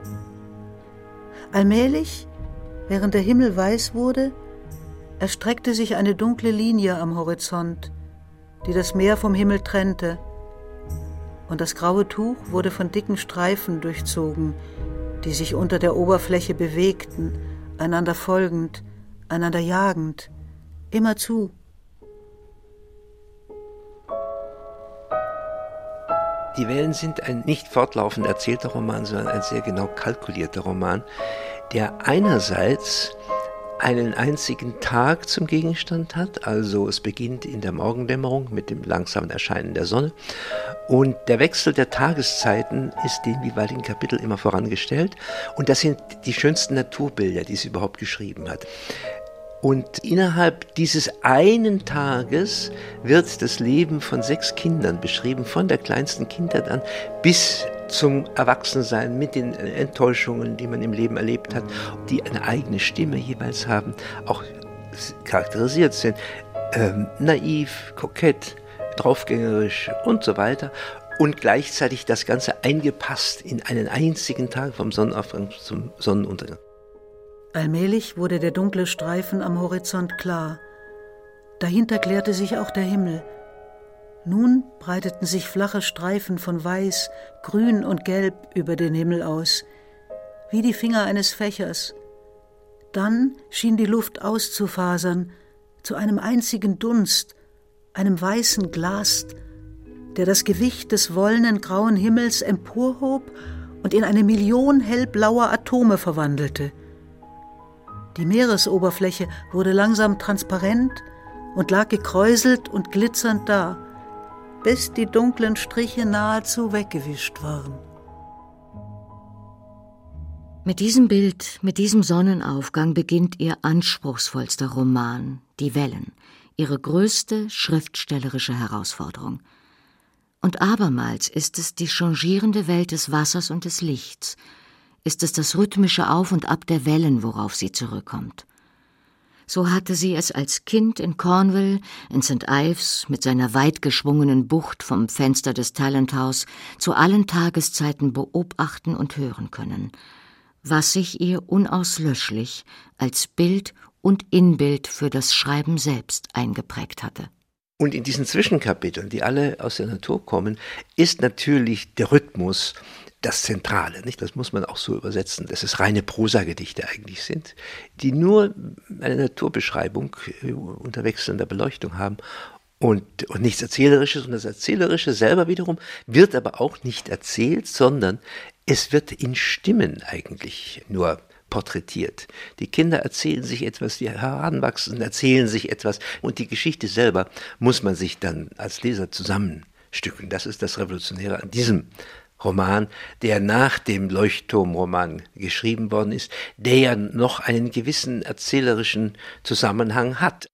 S5: Allmählich, während der Himmel weiß wurde, erstreckte sich eine dunkle Linie am Horizont, die das Meer vom Himmel trennte, und das graue Tuch wurde von dicken Streifen durchzogen, die sich unter der Oberfläche bewegten, einander folgend, einander jagend, immerzu.
S4: Die Wellen sind ein nicht fortlaufend erzählter Roman, sondern ein sehr genau kalkulierter Roman, der einerseits einen einzigen Tag zum Gegenstand hat, also es beginnt in der Morgendämmerung mit dem langsamen Erscheinen der Sonne und der Wechsel der Tageszeiten ist den jeweiligen Kapitel immer vorangestellt und das sind die schönsten Naturbilder, die sie überhaupt geschrieben hat. Und innerhalb dieses einen Tages wird das Leben von 6 Kindern beschrieben, von der kleinsten Kindheit an bis zum Erwachsensein mit den Enttäuschungen, die man im Leben erlebt hat, die eine eigene Stimme jeweils haben, auch charakterisiert sind, naiv, kokett, draufgängerisch und so weiter. Und gleichzeitig das Ganze eingepasst in einen einzigen Tag vom Sonnenaufgang zum Sonnenuntergang.
S5: Allmählich wurde der dunkle Streifen am Horizont klar. Dahinter klärte sich auch der Himmel. Nun breiteten sich flache Streifen von Weiß, Grün und Gelb über den Himmel aus, wie die Finger eines Fächers, Dann schien die Luft auszufasern, zu einem einzigen Dunst, einem weißen Glast, der das Gewicht des wollenen grauen Himmels emporhob und in eine Million hellblauer Atome verwandelte. Die Meeresoberfläche wurde langsam transparent und lag gekräuselt und glitzernd da, bis die dunklen Striche nahezu weggewischt waren.
S3: Mit diesem Bild, mit diesem Sonnenaufgang beginnt ihr anspruchsvollster Roman, Die Wellen, ihre größte schriftstellerische Herausforderung. Und abermals ist es die changierende Welt des Wassers und des Lichts, ist es das rhythmische Auf und Ab der Wellen, worauf sie zurückkommt. So hatte sie es als Kind in Cornwall, in St. Ives, mit seiner weit geschwungenen Bucht vom Fenster des Talent House zu allen Tageszeiten beobachten und hören können, was sich ihr unauslöschlich als Bild und Inbild für das Schreiben selbst eingeprägt hatte.
S4: Und in diesen Zwischenkapiteln, die alle aus der Natur kommen, ist natürlich der Rhythmus das Zentrale, nicht? Das muss man auch so übersetzen, dass es reine Prosagedichte eigentlich sind, die nur eine Naturbeschreibung unter wechselnder Beleuchtung haben und nichts Erzählerisches. Und das Erzählerische selber wiederum wird aber auch nicht erzählt, sondern es wird in Stimmen eigentlich nur porträtiert. Die Kinder erzählen sich etwas, die Heranwachsenden erzählen sich etwas und die Geschichte selber muss man sich dann als Leser zusammenstücken. Das ist das Revolutionäre an diesem Roman, der nach dem Leuchtturmroman geschrieben worden ist, der ja noch einen gewissen erzählerischen Zusammenhang hat.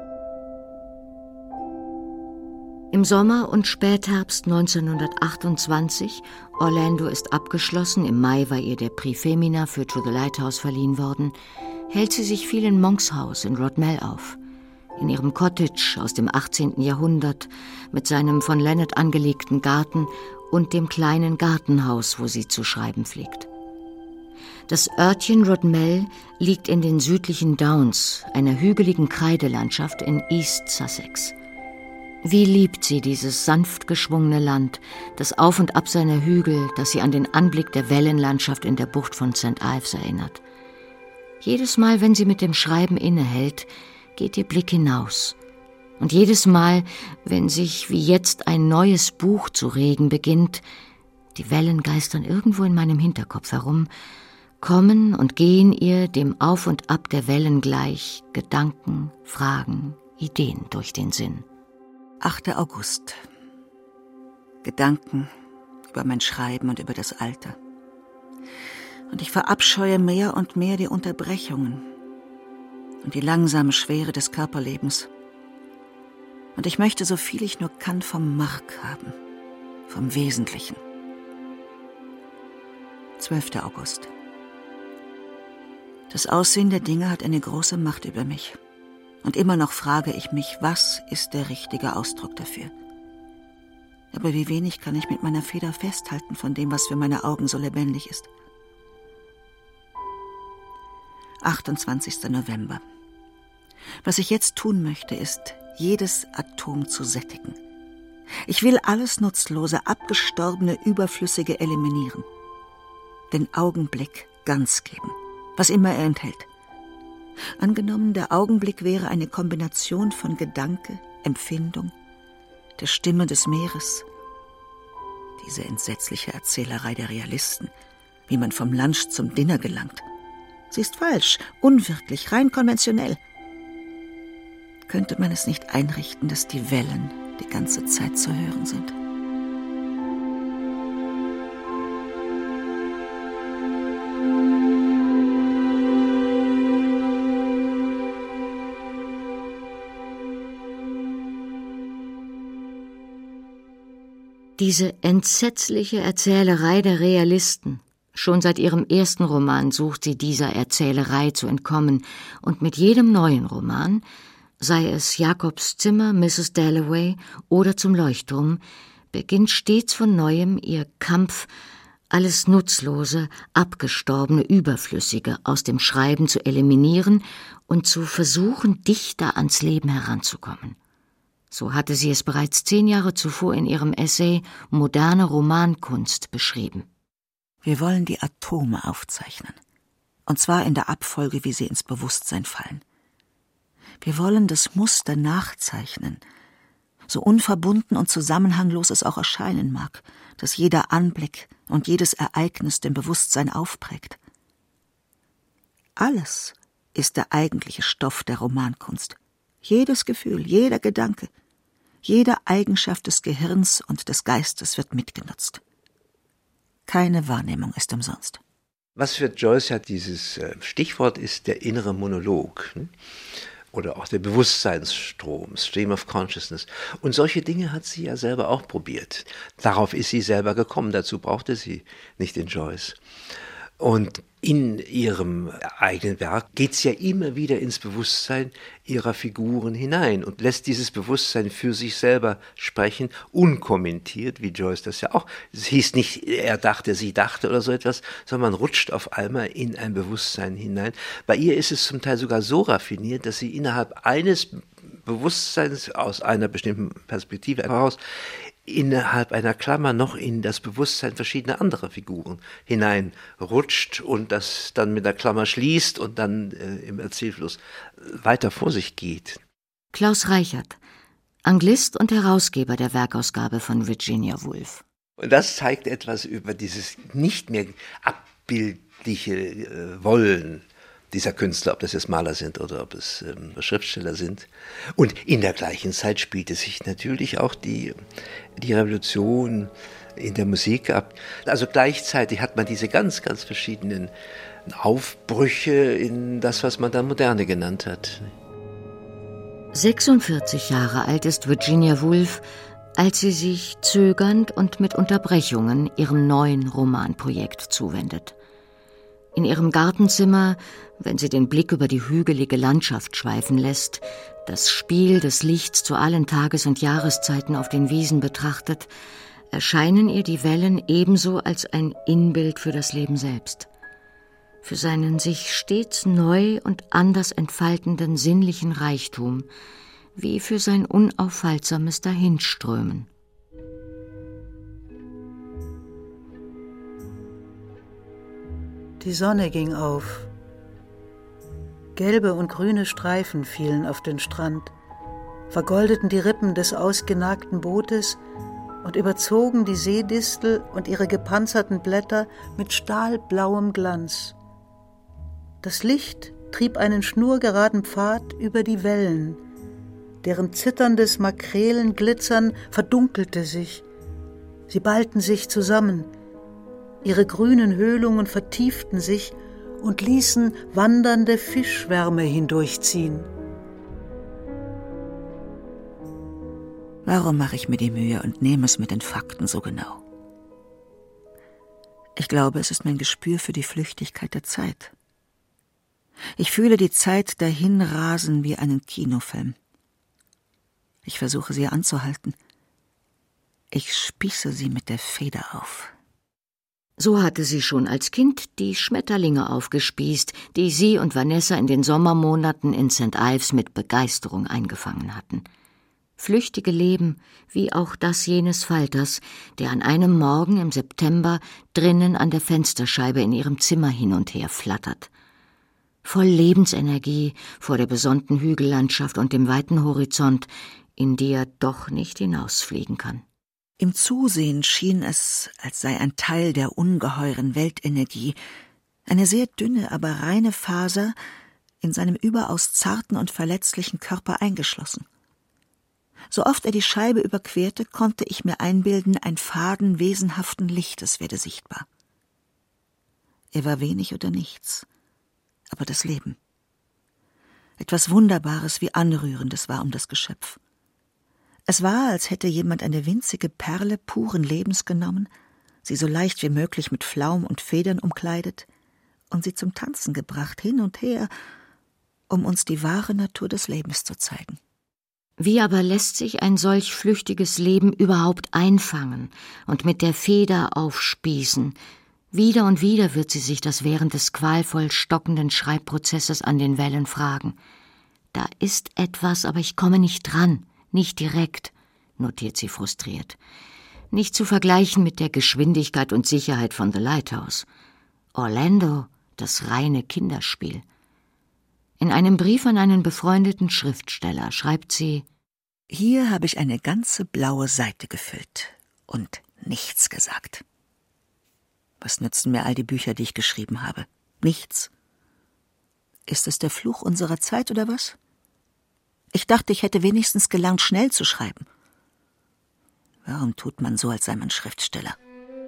S3: Im Sommer und Spätherbst 1928, Orlando ist abgeschlossen, im Mai war ihr der Prix Femina für To the Lighthouse verliehen worden, hält sie sich viel in Monks Haus in Rodmell auf, in ihrem Cottage aus dem 18. Jahrhundert mit seinem von Leonard angelegten Garten und dem kleinen Gartenhaus, wo sie zu schreiben pflegt. Das Örtchen Rodmell liegt in den südlichen Downs, einer hügeligen Kreidelandschaft in East Sussex. Wie liebt sie dieses sanft geschwungene Land, das Auf und Ab seiner Hügel, das sie an den Anblick der Wellenlandschaft in der Bucht von St. Ives erinnert. Jedes Mal, wenn sie mit dem Schreiben innehält, geht ihr Blick hinaus. Und jedes Mal, wenn sich wie jetzt ein neues Buch zu regen beginnt, die Wellen geistern irgendwo in meinem Hinterkopf herum, kommen und gehen ihr dem Auf und Ab der Wellen gleich Gedanken, Fragen, Ideen durch den Sinn.
S2: 8. August. Gedanken über mein Schreiben und über das Alter. Und ich verabscheue mehr und mehr die Unterbrechungen und die langsame Schwere des Körperlebens. Und ich möchte, so viel ich nur kann, vom Mark haben, vom Wesentlichen. 12. August. Das Aussehen der Dinge hat eine große Macht über mich. Und immer noch frage ich mich, was ist der richtige Ausdruck dafür? Aber wie wenig kann ich mit meiner Feder festhalten von dem, was für meine Augen so lebendig ist. 28. November. Was ich jetzt tun möchte, ist, jedes Atom zu sättigen. Ich will alles Nutzlose, Abgestorbene, Überflüssige eliminieren. Den Augenblick ganz geben, was immer er enthält. Angenommen, der Augenblick wäre eine Kombination von Gedanke, Empfindung, der Stimme des Meeres. Diese entsetzliche Erzählerei der Realisten, wie man vom Lunch zum Dinner gelangt. Sie ist falsch, unwirklich, rein konventionell. Könnte man es nicht einrichten, dass die Wellen die ganze Zeit zu hören sind?
S3: Diese entsetzliche Erzählerei der Realisten. Schon seit ihrem ersten Roman sucht sie dieser Erzählerei zu entkommen und mit jedem neuen Roman, sei es Jakobs Zimmer, Mrs. Dalloway oder Zum Leuchtturm, beginnt stets von Neuem ihr Kampf, alles Nutzlose, Abgestorbene, Überflüssige aus dem Schreiben zu eliminieren und zu versuchen, dichter ans Leben heranzukommen. So hatte sie es bereits 10 Jahre zuvor in ihrem Essay »Moderne Romankunst« beschrieben.
S2: Wir wollen die Atome aufzeichnen Und zwar in der Abfolge, wie sie ins Bewusstsein fallen. Wir wollen das Muster nachzeichnen, so unverbunden und zusammenhanglos es auch erscheinen mag, dass jeder Anblick und jedes Ereignis dem Bewusstsein aufprägt. Alles ist der eigentliche Stoff der Romankunst. Jedes Gefühl, jeder Gedanke, jede Eigenschaft des Gehirns und des Geistes wird mitgenutzt. Keine Wahrnehmung ist umsonst.
S4: Was für Joyce ja dieses Stichwort ist, der innere Monolog. Oder auch der Bewusstseinsstrom, Stream of Consciousness. Und solche Dinge hat sie ja selber auch probiert. Darauf ist sie selber gekommen, dazu brauchte sie nicht den Joyce. Und in ihrem eigenen Werk geht es ja immer wieder ins Bewusstsein ihrer Figuren hinein und lässt dieses Bewusstsein für sich selber sprechen, unkommentiert, wie Joyce das ja auch. Es hieß nicht, er dachte, sie dachte oder so etwas, sondern man rutscht auf einmal in ein Bewusstsein hinein. Bei ihr ist es zum Teil sogar so raffiniert, dass sie innerhalb eines Bewusstseins aus einer bestimmten Perspektive heraus innerhalb einer Klammer noch in das Bewusstsein verschiedener anderer Figuren hineinrutscht und das dann mit der Klammer schließt und dann im Erzählfluss weiter vor sich geht.
S3: Klaus Reichert, Anglist und Herausgeber der Werkausgabe von Virginia Woolf.
S4: Und das zeigt etwas über dieses nicht mehr abbildliche Wollen dieser Künstler, ob das jetzt Maler sind oder ob es Schriftsteller sind. Und in der gleichen Zeit spielte sich natürlich auch die Revolution in der Musik ab. Also gleichzeitig hat man diese ganz, ganz verschiedenen Aufbrüche in das, was man dann Moderne genannt hat.
S3: 46 Jahre alt ist Virginia Woolf, als sie sich zögernd und mit Unterbrechungen ihrem neuen Romanprojekt zuwendet. In ihrem Gartenzimmer, wenn sie den Blick über die hügelige Landschaft schweifen lässt, das Spiel des Lichts zu allen Tages- und Jahreszeiten auf den Wiesen betrachtet, erscheinen ihr die Wellen ebenso als ein Inbild für das Leben selbst. Für seinen sich stets neu und anders entfaltenden sinnlichen Reichtum, wie für sein unaufhaltsames Dahinströmen.
S5: Die Sonne ging auf. Gelbe und grüne Streifen fielen auf den Strand, vergoldeten die Rippen des ausgenagten Bootes und überzogen die Seedistel und ihre gepanzerten Blätter mit stahlblauem Glanz. Das Licht trieb einen schnurgeraden Pfad über die Wellen, deren zitterndes Makrelenglitzern verdunkelte sich. Sie ballten sich zusammen, ihre grünen Höhlungen vertieften sich und ließen wandernde Fischschwärme hindurchziehen.
S2: Warum mache ich mir die Mühe und nehme es mit den Fakten so genau? Ich glaube, es ist mein Gespür für die Flüchtigkeit der Zeit. Ich fühle die Zeit dahinrasen wie einen Kinofilm. Ich versuche sie anzuhalten. Ich spieße sie mit der Feder auf.
S3: So hatte sie schon als Kind die Schmetterlinge aufgespießt, die sie und Vanessa in den Sommermonaten in St. Ives mit Begeisterung eingefangen hatten. Flüchtige Leben, wie auch das jenes Falters, der an einem Morgen im September drinnen an der Fensterscheibe in ihrem Zimmer hin und her flattert. Voll Lebensenergie vor der besonnten Hügellandschaft und dem weiten Horizont, in die er doch nicht hinausfliegen kann.
S2: Im Zusehen schien es, als sei ein Teil der ungeheuren Weltenergie, eine sehr dünne, aber reine Faser, in seinem überaus zarten und verletzlichen Körper eingeschlossen. So oft er die Scheibe überquerte, konnte ich mir einbilden, ein Faden wesenhaften Lichtes werde sichtbar. Er war wenig oder nichts, aber das Leben. Etwas Wunderbares wie Anrührendes war um das Geschöpf. Es war, als hätte jemand eine winzige Perle puren Lebens genommen, sie so leicht wie möglich mit Flaum und Federn umkleidet und sie zum Tanzen gebracht, hin und her, um uns die wahre Natur des Lebens zu zeigen.
S3: Wie aber lässt sich ein solch flüchtiges Leben überhaupt einfangen und mit der Feder aufspießen? Wieder und wieder wird sie sich das während des qualvoll stockenden Schreibprozesses an den Wellen fragen. Da ist etwas, aber ich komme nicht dran, nicht direkt, notiert sie frustriert. Nicht zu vergleichen mit der Geschwindigkeit und Sicherheit von The Lighthouse. Orlando, das reine Kinderspiel. In einem Brief an einen befreundeten Schriftsteller schreibt sie:
S2: Hier habe ich eine ganze blaue Seite gefüllt und nichts gesagt. Was nützen mir all die Bücher, die ich geschrieben habe? Nichts. Ist es der Fluch unserer Zeit oder was? Ich dachte, ich hätte wenigstens gelernt, schnell zu schreiben. Warum tut man so, als sei man Schriftsteller?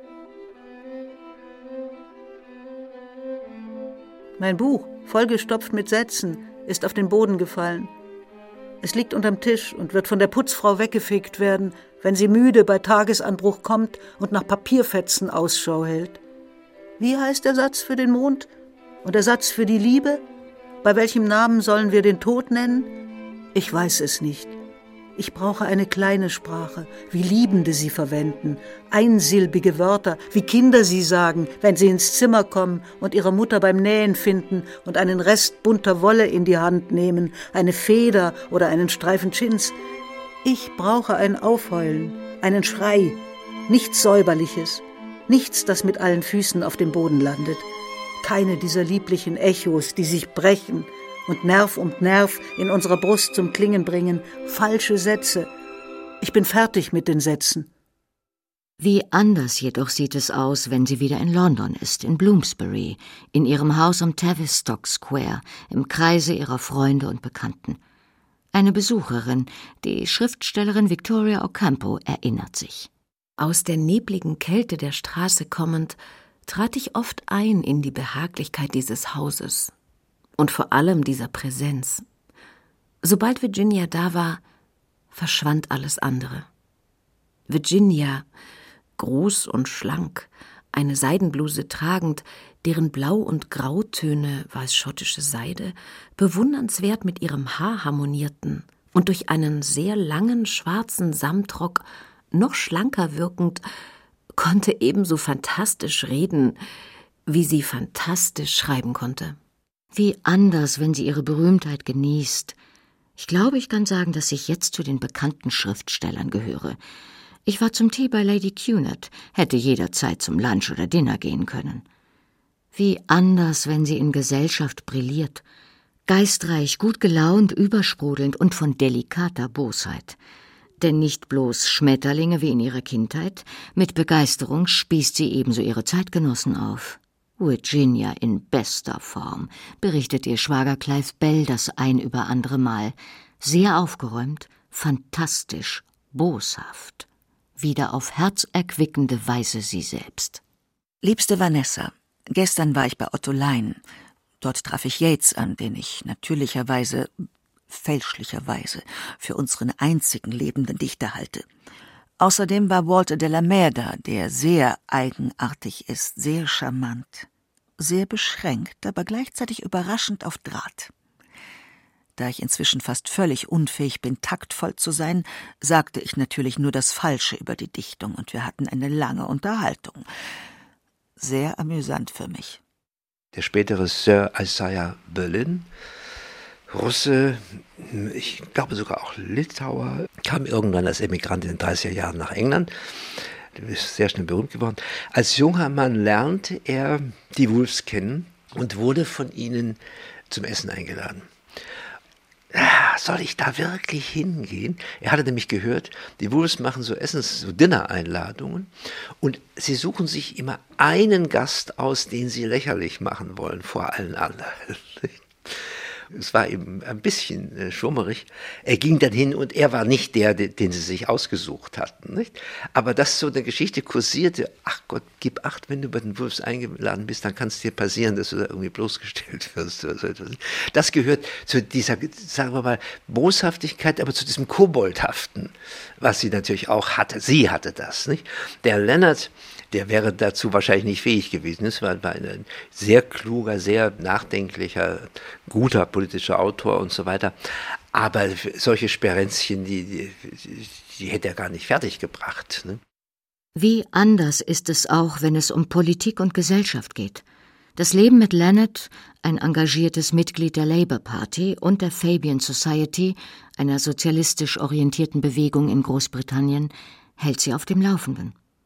S5: Mein Buch, vollgestopft mit Sätzen, ist auf den Boden gefallen. Es liegt unterm Tisch und wird von der Putzfrau weggefegt werden, wenn sie müde bei Tagesanbruch kommt und nach Papierfetzen Ausschau hält. Wie heißt der Satz für den Mond? Und der Satz für die Liebe? Bei welchem Namen sollen wir den Tod nennen? Ich weiß es nicht. Ich brauche eine kleine Sprache, wie Liebende sie verwenden, einsilbige Wörter, wie Kinder sie sagen, wenn sie ins Zimmer kommen und ihre Mutter beim Nähen finden und einen Rest bunter Wolle in die Hand nehmen, eine Feder oder einen Streifen Chins. Ich brauche ein Aufheulen, einen Schrei, nichts Säuberliches, nichts, das mit allen Füßen auf dem Boden landet. Keine dieser lieblichen Echos, die sich brechen und Nerv um Nerv in unserer Brust zum Klingen bringen, falsche Sätze. Ich bin fertig mit den Sätzen.
S3: Wie anders jedoch sieht es aus, wenn sie wieder in London ist, in Bloomsbury, in ihrem Haus am Tavistock Square, im Kreise ihrer Freunde und Bekannten. Eine Besucherin, die Schriftstellerin Victoria Ocampo, erinnert sich.
S8: Aus der nebligen Kälte der Straße kommend, trat ich oft ein in die Behaglichkeit dieses Hauses. Und vor allem dieser Präsenz. Sobald Virginia da war, verschwand alles andere. Virginia, groß und schlank, eine Seidenbluse tragend, deren Blau- und Grautöne, weiß-schottische Seide, bewundernswert mit ihrem Haar harmonierten und durch einen sehr langen schwarzen Samtrock noch schlanker wirkend, konnte ebenso fantastisch reden, wie sie fantastisch schreiben konnte.
S3: Wie anders, wenn sie ihre Berühmtheit genießt. Ich glaube, ich kann sagen, dass ich jetzt zu den bekannten Schriftstellern gehöre. Ich war zum Tee bei Lady Cunard, hätte jederzeit zum Lunch oder Dinner gehen können. Wie anders, wenn sie in Gesellschaft brilliert. Geistreich, gut gelaunt, übersprudelnd und von delikater Bosheit. Denn nicht bloß Schmetterlinge wie in ihrer Kindheit, mit Begeisterung spießt sie ebenso ihre Zeitgenossen auf. Virginia in bester Form, berichtet ihr Schwager Clive Bell das ein über andere Mal. Sehr aufgeräumt, fantastisch, boshaft. Wieder auf herzerquickende Weise sie selbst.
S2: Liebste Vanessa, gestern war ich bei Otto Lein. Dort traf ich Yeats an, den ich fälschlicherweise für unseren einzigen lebenden Dichter halte. Außerdem war Walter de la Mare da, der sehr eigenartig ist, sehr charmant, sehr beschränkt, aber gleichzeitig überraschend auf Draht. Da ich inzwischen fast völlig unfähig bin, taktvoll zu sein, sagte ich natürlich nur das Falsche über die Dichtung und wir hatten eine lange Unterhaltung. Sehr amüsant für mich.
S4: Der spätere Sir Isaiah Berlin, Russe, ich glaube sogar auch Litauer, kam irgendwann als Emigrant in den 30er Jahren nach England, ist sehr schnell berühmt geworden. Als junger Mann lernte er die Woolfs kennen und wurde von ihnen zum Essen eingeladen. Soll ich da wirklich hingehen? Er hatte nämlich gehört, die Woolfs machen so Dinner-Einladungen und sie suchen sich immer einen Gast aus, den sie lächerlich machen wollen vor allen anderen. Es war eben ein bisschen schwummerig. Er ging dann hin und er war nicht der, den sie sich ausgesucht hatten. Nicht? Aber dass so eine Geschichte kursierte, ach Gott, gib Acht, wenn du bei den Wolves eingeladen bist, dann kann es dir passieren, dass du da irgendwie bloßgestellt wirst. Oder so etwas. Das gehört zu dieser, sagen wir mal, Boshaftigkeit, aber zu diesem Koboldhaften, was sie natürlich auch hatte. Sie hatte das. Nicht? Der Leonard, der wäre dazu wahrscheinlich nicht fähig gewesen. Es war ein sehr kluger, sehr nachdenklicher, guter politischer Autor und so weiter. Aber solche Sperenzchen, die hätte er gar nicht fertiggebracht. Ne?
S3: Wie anders ist es auch, wenn es um Politik und Gesellschaft geht. Das Leben mit Leonard, ein engagiertes Mitglied der Labour Party und der Fabian Society, einer sozialistisch orientierten Bewegung in Großbritannien, hält sie auf dem Laufenden.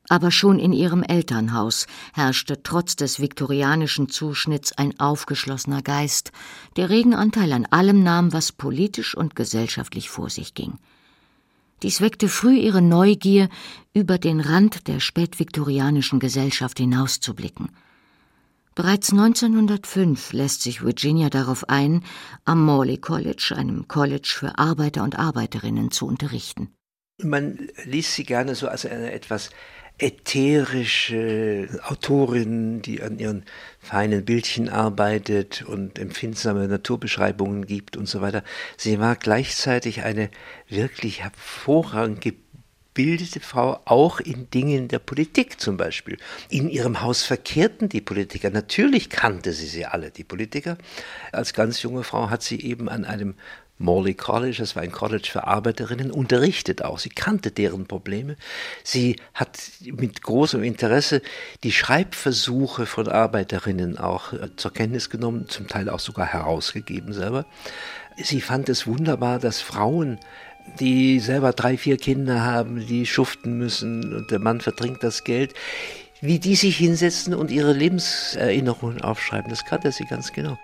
S3: Aber schon in ihrem Elternhaus herrschte trotz des viktorianischen Zuschnitts ein aufgeschlossener Geist, der regen Anteil an allem nahm, was politisch und gesellschaftlich vor sich ging. Dies weckte früh ihre Neugier, über den Rand der spätviktorianischen Gesellschaft hinauszublicken. Bereits 1905 lässt sich Virginia darauf ein, am Morley College, einem College für Arbeiter und Arbeiterinnen, zu unterrichten.
S4: Man liest sie gerne so als eine etwas ätherische Autorin, die an ihren feinen Bildchen arbeitet und empfindsame Naturbeschreibungen gibt und so weiter. Sie war gleichzeitig eine wirklich hervorragend gebildete Frau, auch in Dingen der Politik zum Beispiel. In ihrem Haus verkehrten die Politiker. Natürlich kannte sie alle, die Politiker. Als ganz junge Frau hat sie eben an einem Morley College, das war ein College für Arbeiterinnen, unterrichtet auch. Sie kannte deren Probleme. Sie hat mit großem Interesse die Schreibversuche von Arbeiterinnen auch zur Kenntnis genommen, zum Teil auch sogar herausgegeben selber. Sie fand es wunderbar, dass Frauen, die selber 3, 4 Kinder haben, die schuften müssen und der Mann verdrängt das Geld, wie die sich hinsetzen und ihre Lebenserinnerungen aufschreiben. Das kannte sie ganz genau.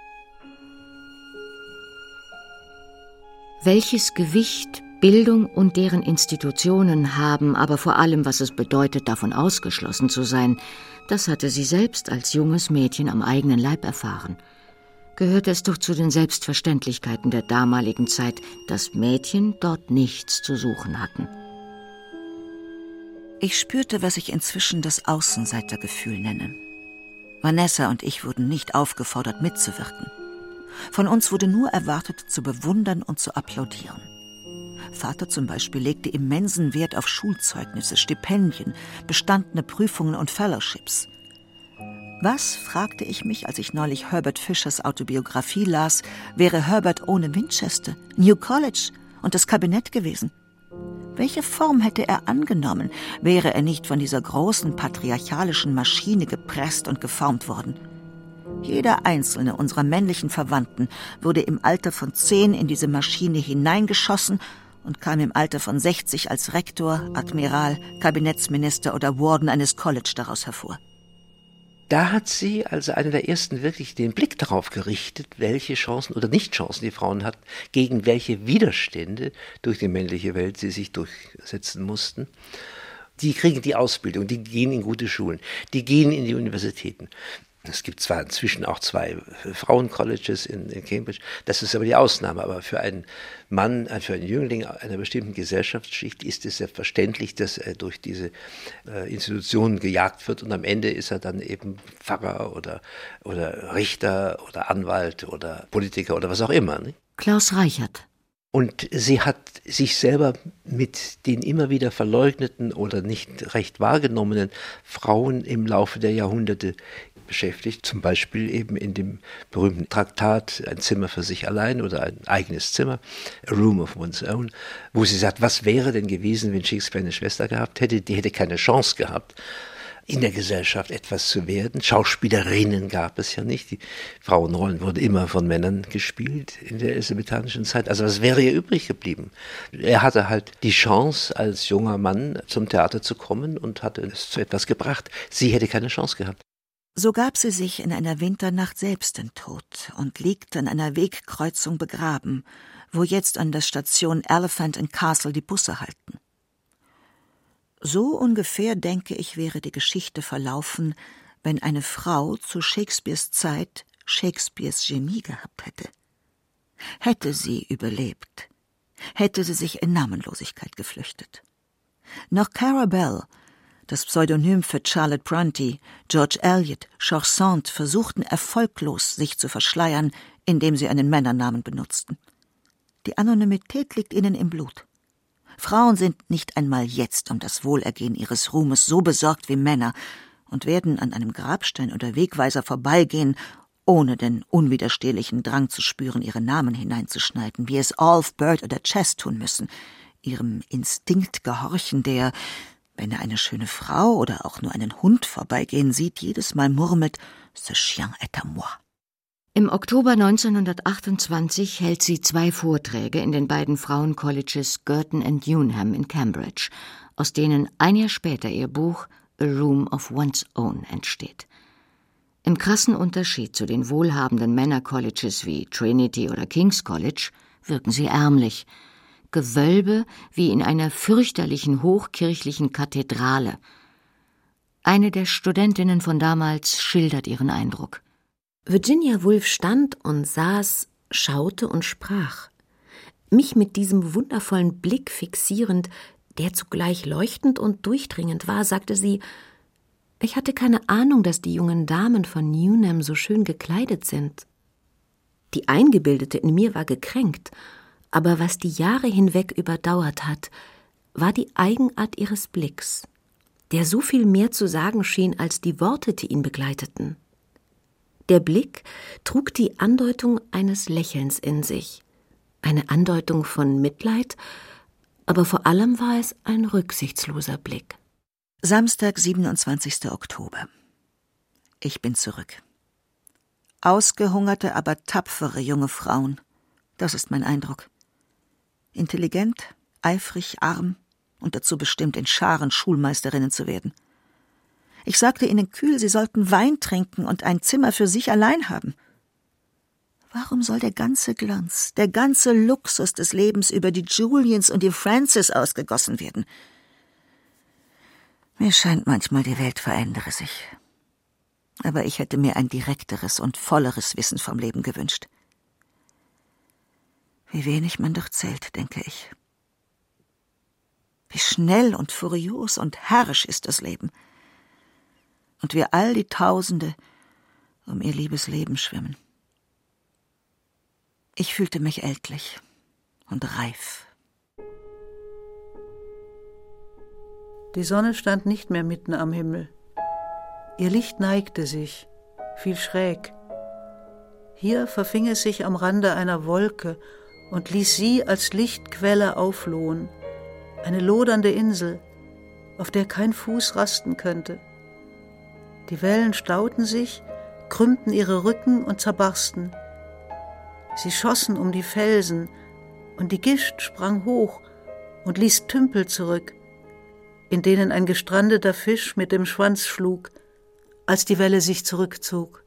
S3: Welches Gewicht Bildung und deren Institutionen haben, aber vor allem, was es bedeutet, davon ausgeschlossen zu sein, das hatte sie selbst als junges Mädchen am eigenen Leib erfahren. Gehörte es doch zu den Selbstverständlichkeiten der damaligen Zeit, dass Mädchen dort nichts zu suchen hatten.
S2: Ich spürte, was ich inzwischen das Außenseitergefühl nenne. Vanessa und ich wurden nicht aufgefordert, mitzuwirken. Von uns wurde nur erwartet, zu bewundern und zu applaudieren. Vater zum Beispiel legte immensen Wert auf Schulzeugnisse, Stipendien, bestandene Prüfungen und Fellowships. Was, fragte ich mich, als ich neulich Herbert Fischers Autobiografie las, wäre Herbert ohne Winchester, New College und das Kabinett gewesen? Welche Form hätte er angenommen, wäre er nicht von dieser großen patriarchalischen Maschine gepresst und geformt worden? Jeder einzelne unserer männlichen Verwandten wurde im Alter von 10 in diese Maschine hineingeschossen und kam im Alter von 60 als Rektor, Admiral, Kabinettsminister oder Warden eines College daraus hervor.
S4: Da hat sie also eine der ersten wirklich den Blick darauf gerichtet, welche Chancen oder Nichtchancen die Frauen hatten, gegen welche Widerstände durch die männliche Welt sie sich durchsetzen mussten. Die kriegen die Ausbildung, die gehen in gute Schulen, die gehen in die Universitäten. Es gibt zwar inzwischen auch 2 Frauencolleges in Cambridge, das ist aber die Ausnahme. Aber für einen Mann, für einen Jüngling einer bestimmten Gesellschaftsschicht ist es selbstverständlich, dass er durch diese Institutionen gejagt wird und am Ende ist er dann eben Pfarrer oder Richter oder Anwalt oder Politiker oder was auch immer. Ne?
S3: Klaus Reichert.
S4: Und sie hat sich selber mit den immer wieder verleugneten oder nicht recht wahrgenommenen Frauen im Laufe der Jahrhunderte beschäftigt, zum Beispiel eben in dem berühmten Traktat Ein Zimmer für sich allein oder ein eigenes Zimmer, A Room of One's Own, wo sie sagt, was wäre denn gewesen, wenn Shakespeare eine Schwester gehabt hätte, die hätte keine Chance gehabt, in der Gesellschaft etwas zu werden. Schauspielerinnen gab es ja nicht, die Frauenrollen wurden immer von Männern gespielt in der elisabethanischen Zeit, also was wäre ihr übrig geblieben? Er hatte halt die Chance, als junger Mann zum Theater zu kommen und hatte es zu etwas gebracht. Sie hätte keine Chance gehabt.
S2: So gab sie sich in einer Winternacht selbst den Tod und liegt an einer Wegkreuzung begraben, wo jetzt an der Station Elephant and Castle die Busse halten. So ungefähr, denke ich, wäre die Geschichte verlaufen, wenn eine Frau zu Shakespeares Zeit Shakespeares Genie gehabt hätte. Hätte sie überlebt, hätte sie sich in Namenlosigkeit geflüchtet. Noch Clara Bell, das Pseudonym für Charlotte Brontë, George Eliot, George Sand versuchten erfolglos, sich zu verschleiern, indem sie einen Männernamen benutzten. Die Anonymität liegt ihnen im Blut. Frauen sind nicht einmal jetzt um das Wohlergehen ihres Ruhmes so besorgt wie Männer und werden an einem Grabstein oder Wegweiser vorbeigehen, ohne den unwiderstehlichen Drang zu spüren, ihre Namen hineinzuschneiden, wie es Alf, Bird oder Chess tun müssen, ihrem Instinkt gehorchen, der, wenn er eine schöne Frau oder auch nur einen Hund vorbeigehen sieht, jedes Mal murmelt, »Ce chien est à moi«.
S3: Im Oktober 1928 hält sie 2 Vorträge in den beiden Frauencolleges Girton und Newnham in Cambridge, aus denen ein Jahr später ihr Buch A Room of One's Own entsteht. Im krassen Unterschied zu den wohlhabenden Männercolleges wie Trinity oder King's College wirken sie ärmlich. Gewölbe wie in einer fürchterlichen hochkirchlichen Kathedrale. Eine der Studentinnen von damals schildert ihren Eindruck.
S8: Virginia Woolf stand und saß, schaute und sprach. Mich mit diesem wundervollen Blick fixierend, der zugleich leuchtend und durchdringend war, sagte sie, ich hatte keine Ahnung, dass die jungen Damen von Newnham so schön gekleidet sind. Die Eingebildete in mir war gekränkt, aber was die Jahre hinweg überdauert hat, war die Eigenart ihres Blicks, der so viel mehr zu sagen schien als die Worte, die ihn begleiteten. Der Blick trug die Andeutung eines Lächelns in sich, eine Andeutung von Mitleid, aber vor allem war es ein rücksichtsloser Blick.
S2: Samstag, 27. Oktober. Ich bin zurück. Ausgehungerte, aber tapfere junge Frauen, das ist mein Eindruck. Intelligent, eifrig, arm und dazu bestimmt, in Scharen Schulmeisterinnen zu werden. Ich sagte ihnen kühl, sie sollten Wein trinken und ein Zimmer für sich allein haben. Warum soll der ganze Glanz, der ganze Luxus des Lebens über die Julians und die Frances ausgegossen werden? Mir scheint manchmal, die Welt verändere sich. Aber ich hätte mir ein direkteres und volleres Wissen vom Leben gewünscht. Wie wenig man doch zählt, denke ich. Wie schnell und furios und herrisch ist das Leben. Und wir all die Tausende um ihr liebes Leben schwimmen. Ich fühlte mich ältlich und reif.
S5: Die Sonne stand nicht mehr mitten am Himmel. Ihr Licht neigte sich, fiel schräg. Hier verfing es sich am Rande einer Wolke und ließ sie als Lichtquelle auflohen, eine lodernde Insel, auf der kein Fuß rasten könnte. Die Wellen stauten sich, krümmten ihre Rücken und zerbarsten. Sie schossen um die Felsen, und die Gischt sprang hoch und ließ Tümpel zurück, in denen ein gestrandeter Fisch mit dem Schwanz schlug, als die Welle sich zurückzog.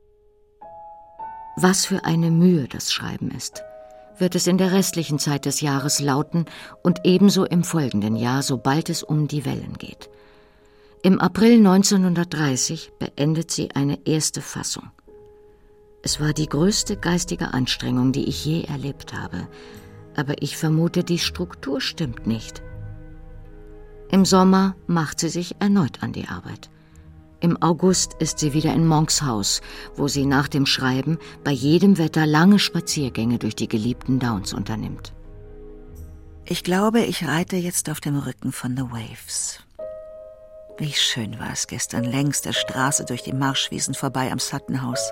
S3: Was für eine Mühe das Schreiben ist, wird es in der restlichen Zeit des Jahres lauten und ebenso im folgenden Jahr, sobald es um die Wellen geht. Im April 1930 beendet sie eine erste Fassung. Es war die größte geistige Anstrengung, die ich je erlebt habe, aber ich vermute, die Struktur stimmt nicht. Im Sommer macht sie sich erneut an die Arbeit. Im August ist sie wieder in Monks Haus, wo sie nach dem Schreiben bei jedem Wetter lange Spaziergänge durch die geliebten Downs unternimmt.
S2: Ich glaube, ich reite jetzt auf dem Rücken von The Waves. Wie schön war es gestern längs der Straße durch die Marschwiesen vorbei am Sutton House.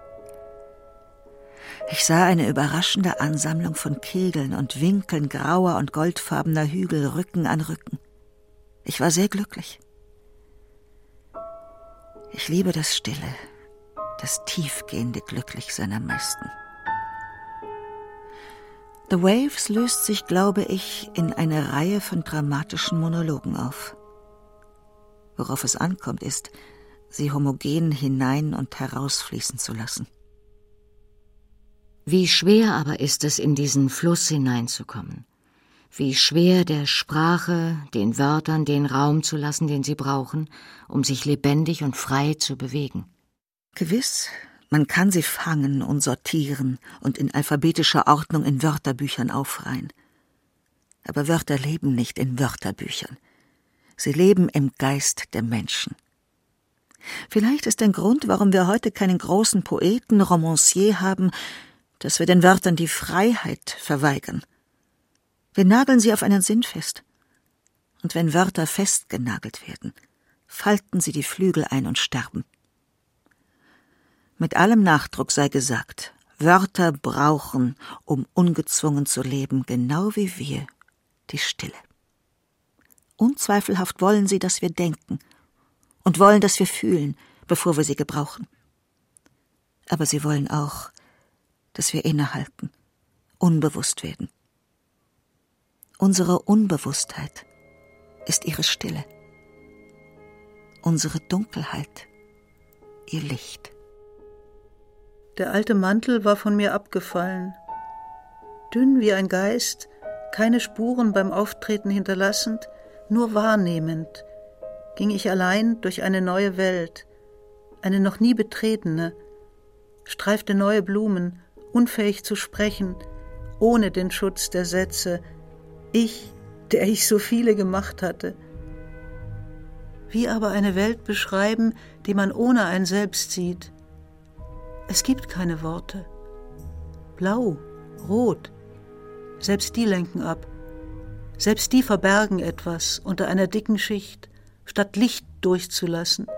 S2: Ich sah eine überraschende Ansammlung von Kegeln und Winkeln grauer und goldfarbener Hügel Rücken an Rücken. Ich war sehr glücklich. Ich liebe das stille, das tiefgehende Glücklichsein am meisten. The Waves löst sich, glaube ich, in eine Reihe von dramatischen Monologen auf. Worauf es ankommt, ist, sie homogen hinein und herausfließen zu lassen.
S3: Wie schwer aber ist es, in diesen Fluss hineinzukommen. Wie schwer der Sprache, den Wörtern den Raum zu lassen, den sie brauchen, um sich lebendig und frei zu bewegen.
S2: Gewiss, man kann sie fangen und sortieren und in alphabetischer Ordnung in Wörterbüchern aufreihen. Aber Wörter leben nicht in Wörterbüchern. Sie leben im Geist der Menschen. Vielleicht ist ein Grund, warum wir heute keinen großen Poeten, Romancier haben, dass wir den Wörtern die Freiheit verweigern. Wir nageln sie auf einen Sinn fest. Und wenn Wörter festgenagelt werden, falten sie die Flügel ein und sterben. Mit allem Nachdruck sei gesagt, Wörter brauchen, um ungezwungen zu leben, genau wie wir, die Stille. Unzweifelhaft wollen sie, dass wir denken und wollen, dass wir fühlen, bevor wir sie gebrauchen. Aber sie wollen auch, dass wir innehalten, unbewusst werden. Unsere Unbewusstheit ist ihre Stille. unsere Dunkelheit, ihr Licht.
S5: Der alte Mantel war von mir abgefallen. Dünn wie ein Geist, keine Spuren beim Auftreten hinterlassend, nur wahrnehmend, ging ich allein durch eine neue Welt, eine noch nie betretene, streifte neue Blumen, unfähig zu sprechen, ohne den Schutz der Sätze, ich, der ich so viele gemacht hatte. Wie aber eine Welt beschreiben, die man ohne ein Selbst sieht? Es gibt keine Worte. Blau, rot, selbst die lenken ab. Selbst die verbergen etwas unter einer dicken Schicht, statt Licht durchzulassen.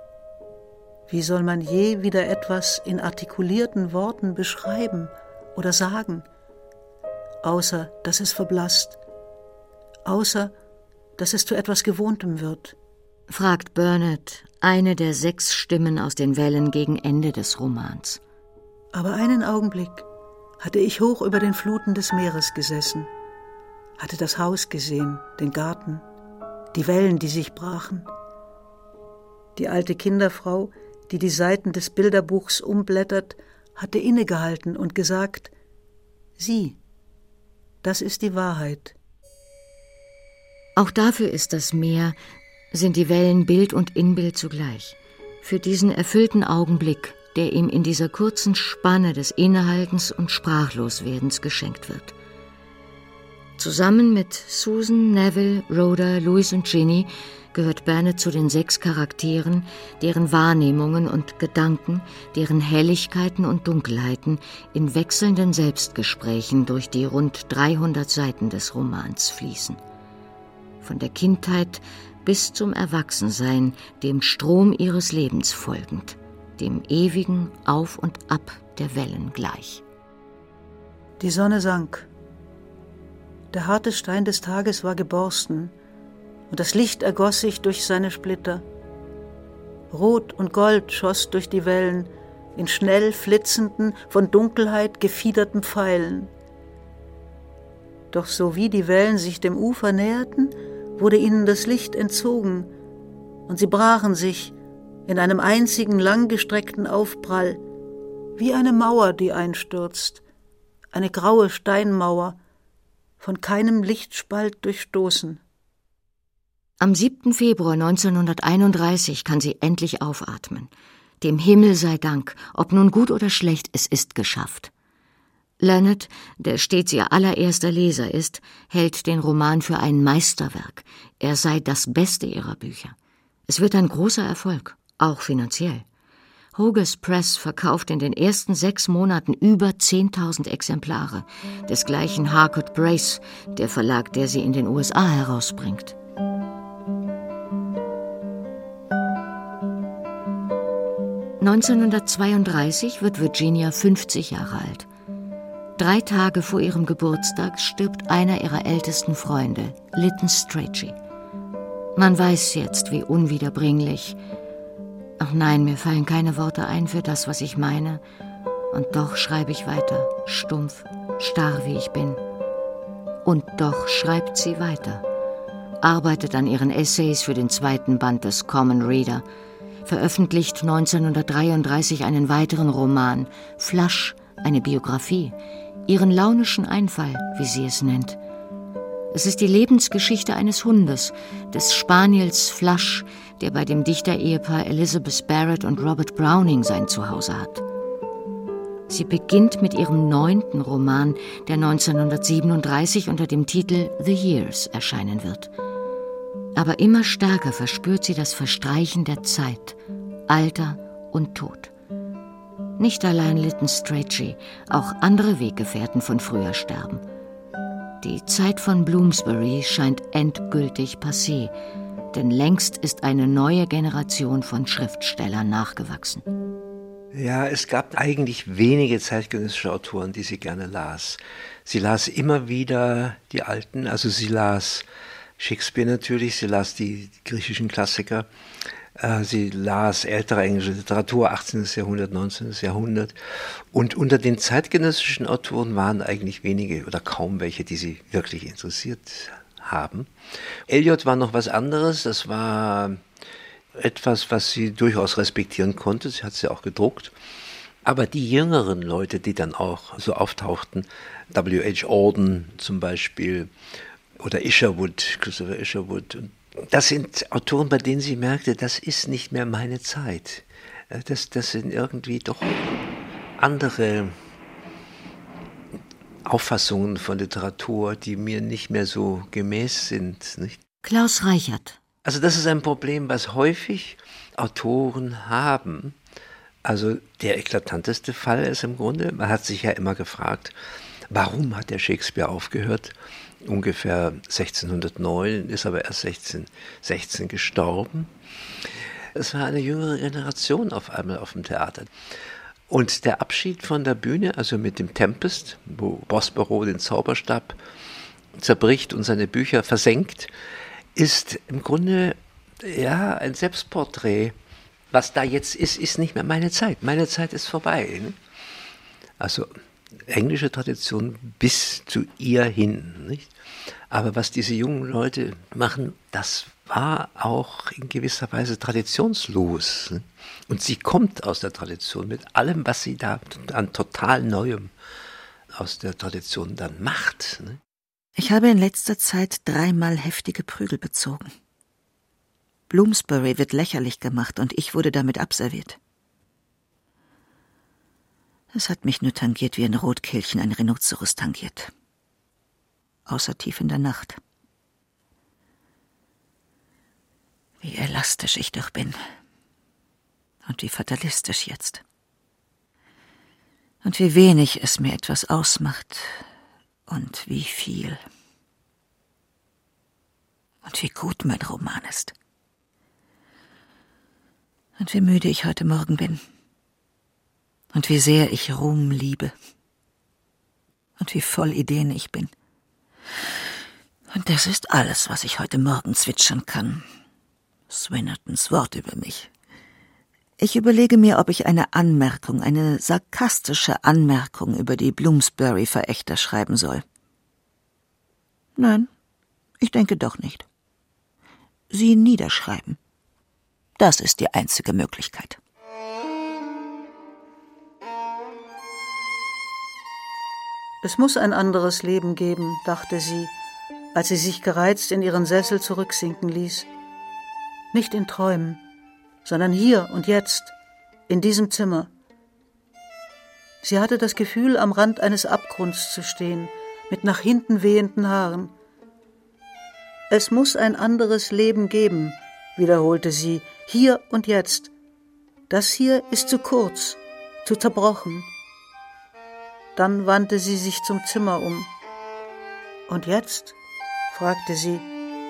S5: Wie soll man je wieder etwas in artikulierten Worten beschreiben oder sagen, außer dass es verblasst, außer dass es zu etwas Gewohntem wird?
S3: Fragt Burnett, eine der 6 Stimmen aus den Wellen gegen Ende des Romans.
S5: Aber einen Augenblick hatte ich hoch über den Fluten des Meeres gesessen, hatte das Haus gesehen, den Garten, die Wellen, die sich brachen. Die alte Kinderfrau, die die Seiten des Bilderbuchs umblättert, hatte innegehalten und gesagt, sieh, das ist die Wahrheit.
S3: Auch dafür ist das Meer, sind die Wellen Bild und Inbild zugleich. Für diesen erfüllten Augenblick, der ihm in dieser kurzen Spanne des Innehaltens und Sprachloswerdens geschenkt wird. Zusammen mit Susan, Neville, Rhoda, Louis und Ginny gehört Burnett zu den 6 Charakteren, deren Wahrnehmungen und Gedanken, deren Helligkeiten und Dunkelheiten in wechselnden Selbstgesprächen durch die rund 300 Seiten des Romans fließen. Von der Kindheit bis zum Erwachsensein, dem Strom ihres Lebens folgend, dem ewigen Auf und Ab der Wellen gleich.
S5: Die Sonne sank. Der harte Stein des Tages war geborsten, und das Licht ergoss sich durch seine Splitter. Rot und Gold schoss durch die Wellen in schnell flitzenden, von Dunkelheit gefiederten Pfeilen. Doch sowie die Wellen sich dem Ufer näherten, wurde ihnen das Licht entzogen, und sie brachen sich in einem einzigen langgestreckten Aufprall, wie eine Mauer, die einstürzt, eine graue Steinmauer, von keinem Lichtspalt durchstoßen.
S3: Am 7. Februar 1931 kann sie endlich aufatmen. Dem Himmel sei Dank, ob nun gut oder schlecht, es ist geschafft. Leonard, der stets ihr allererster Leser ist, hält den Roman für ein Meisterwerk. Er sei das Beste ihrer Bücher. Es wird ein großer Erfolg, auch finanziell. Hogers Press verkauft in den ersten 6 Monaten über 10.000 Exemplare. Desgleichen Harcourt Brace, der Verlag, der sie in den USA herausbringt. (1932) wird Virginia 50 Jahre alt. 3 Tage vor ihrem Geburtstag stirbt einer ihrer ältesten Freunde, Lytton Strachey. Man weiß jetzt, wie unwiederbringlich. Ach nein, mir fallen keine Worte ein für das, was ich meine. Und doch schreibe ich weiter, stumpf, starr wie ich bin. Und doch schreibt sie weiter. Arbeitet an ihren Essays für den 2. Band des Common Reader. Veröffentlicht 1933 einen weiteren Roman, Flush, eine Biografie. Ihren launischen Einfall, wie sie es nennt. Es ist die Lebensgeschichte eines Hundes, des Spaniels Flush, der bei dem Dichterehepaar Elizabeth Barrett und Robert Browning sein Zuhause hat. Sie beginnt mit ihrem 9. Roman, der 1937 unter dem Titel The Years erscheinen wird. Aber immer stärker verspürt sie das Verstreichen der Zeit, Alter und Tod. Nicht allein Lytton Strachey, auch andere Weggefährten von früher sterben. Die Zeit von Bloomsbury scheint endgültig passé, denn längst ist eine neue Generation von Schriftstellern nachgewachsen.
S4: Ja, es gab eigentlich wenige zeitgenössische Autoren, die sie gerne las. Sie las immer wieder die Alten, also sie las Shakespeare natürlich, sie las die griechischen Klassiker, sie las ältere englische Literatur, 18. Jahrhundert, 19. Jahrhundert. Und unter den zeitgenössischen Autoren waren eigentlich wenige oder kaum welche, die sie wirklich interessiert haben. Eliot war noch was anderes, das war etwas, was sie durchaus respektieren konnte. Sie hat es ja auch gedruckt. Aber die jüngeren Leute, die dann auch so auftauchten, W.H. Auden zum Beispiel oder Christopher Isherwood, das sind Autoren, bei denen sie merkte, das ist nicht mehr meine Zeit. Das sind irgendwie doch andere Auffassungen von Literatur, die mir nicht mehr so gemäß sind. Nicht?
S3: Klaus Reichert.
S4: Also das ist ein Problem, was häufig Autoren haben. Also der eklatanteste Fall ist im Grunde, man hat sich ja immer gefragt, warum hat der Shakespeare aufgehört? Ungefähr 1609, ist aber erst 1616 gestorben. Es war eine jüngere Generation auf einmal auf dem Theater. Und der Abschied von der Bühne, also mit dem Tempest, wo Prospero den Zauberstab zerbricht und seine Bücher versenkt, ist im Grunde ja ein Selbstporträt. Was da jetzt ist nicht mehr meine Zeit. Meine Zeit ist vorbei. Ne? Also englische Tradition bis zu ihr hin. Nicht? Aber was diese jungen Leute machen, das war auch in gewisser Weise traditionslos. Ne? Und sie kommt aus der Tradition mit allem, was sie da an total Neuem aus der Tradition dann macht. Ne?
S2: Ich habe in letzter Zeit 3-mal heftige Prügel bezogen. Bloomsbury wird lächerlich gemacht und ich wurde damit abserviert. Es hat mich nur tangiert, wie ein Rotkehlchen ein Rhinoceros tangiert. Außer tief in der Nacht. Wie elastisch ich doch bin. Und wie fatalistisch jetzt. Und wie wenig es mir etwas ausmacht. Und wie viel. Und wie gut mein Roman ist. Und wie müde ich heute Morgen bin. Und wie sehr ich Ruhm liebe. Und wie voll Ideen ich bin. Und das ist alles, was ich heute Morgen zwitschern kann. Swinnertons Wort über mich. Ich überlege mir, ob ich eine Anmerkung, eine sarkastische Anmerkung über die Bloomsbury-Verächter schreiben soll. Nein, ich denke doch nicht. Sie niederschreiben. Das ist die einzige Möglichkeit.
S5: Es muss ein anderes Leben geben, dachte sie, als sie sich gereizt in ihren Sessel zurücksinken ließ. Nicht in Träumen, sondern hier und jetzt, in diesem Zimmer. Sie hatte das Gefühl, am Rand eines Abgrunds zu stehen, mit nach hinten wehenden Haaren. Es muss ein anderes Leben geben, wiederholte sie, hier und jetzt. Das hier ist zu kurz, zu zerbrochen. Dann wandte sie sich zum Zimmer um. Und jetzt? Fragte sie.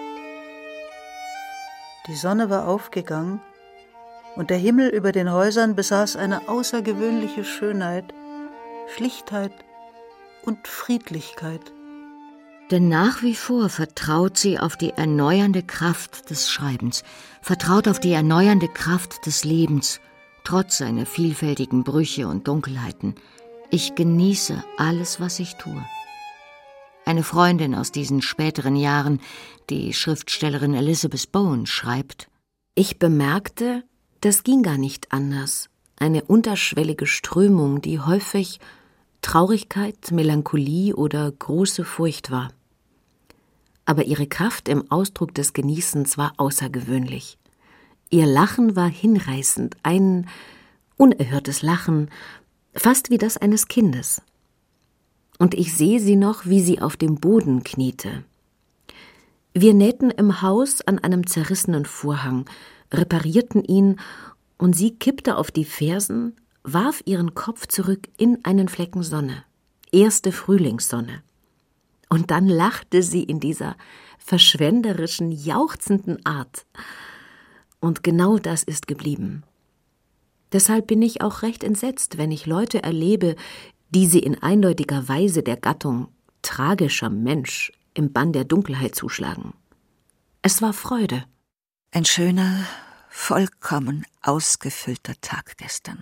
S5: Die Sonne war aufgegangen und der Himmel über den Häusern besaß eine außergewöhnliche Schönheit, Schlichtheit und Friedlichkeit.
S3: Denn nach wie vor vertraut sie auf die erneuernde Kraft des Schreibens, vertraut auf die erneuernde Kraft des Lebens, trotz seiner vielfältigen Brüche und Dunkelheiten. Ich genieße alles, was ich tue. Eine Freundin aus diesen späteren Jahren, die Schriftstellerin Elizabeth Bowen, schreibt:
S8: Ich bemerkte, das ging gar nicht anders. Eine unterschwellige Strömung, die häufig Traurigkeit, Melancholie oder große Furcht war. Aber ihre Kraft im Ausdruck des Genießens war außergewöhnlich. Ihr Lachen war hinreißend, ein unerhörtes Lachen, fast wie das eines Kindes. Und ich sehe sie noch, wie sie auf dem Boden kniete. Wir nähten im Haus an einem zerrissenen Vorhang, reparierten ihn, und sie kippte auf die Fersen, warf ihren Kopf zurück in einen Flecken Sonne, erste Frühlingssonne. Und dann lachte sie in dieser verschwenderischen, jauchzenden Art. Und genau das ist geblieben. Deshalb bin ich auch recht entsetzt, wenn ich Leute erlebe, die sie in eindeutiger Weise der Gattung tragischer Mensch im Bann der Dunkelheit zuschlagen. Es war Freude.
S2: Ein schöner, vollkommen ausgefüllter Tag gestern.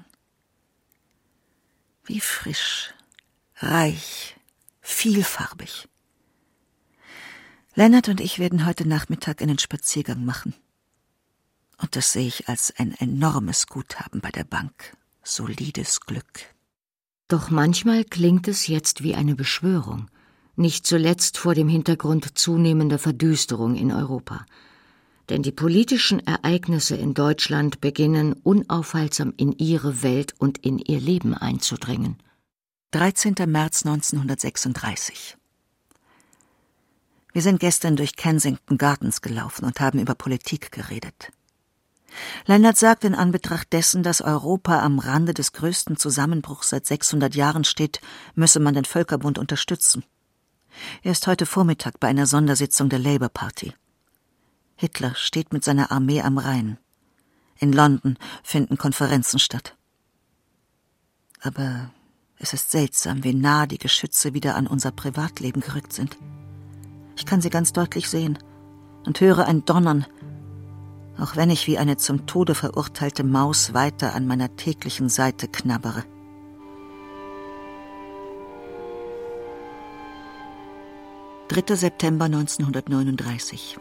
S2: Wie frisch, reich, vielfarbig. Lennart und ich werden heute Nachmittag einen Spaziergang machen. Und das sehe ich als ein enormes Guthaben bei der Bank. Solides Glück.
S3: Doch manchmal klingt es jetzt wie eine Beschwörung, nicht zuletzt vor dem Hintergrund zunehmender Verdüsterung in Europa. Denn die politischen Ereignisse in Deutschland beginnen unaufhaltsam in ihre Welt und in ihr Leben einzudringen.
S2: 13. März 1936. Wir sind gestern durch Kensington Gardens gelaufen und haben über Politik geredet. Lennart sagt, in Anbetracht dessen, dass Europa am Rande des größten Zusammenbruchs seit 600 Jahren steht, müsse man den Völkerbund unterstützen. Er ist heute Vormittag bei einer Sondersitzung der Labour Party. Hitler steht mit seiner Armee am Rhein. In London finden Konferenzen statt. Aber es ist seltsam, wie nah die Geschütze wieder an unser Privatleben gerückt sind. Ich kann sie ganz deutlich sehen und höre ein Donnern, auch wenn ich wie eine zum Tode verurteilte Maus weiter an meiner täglichen Seite knabbere. »3. September 1939.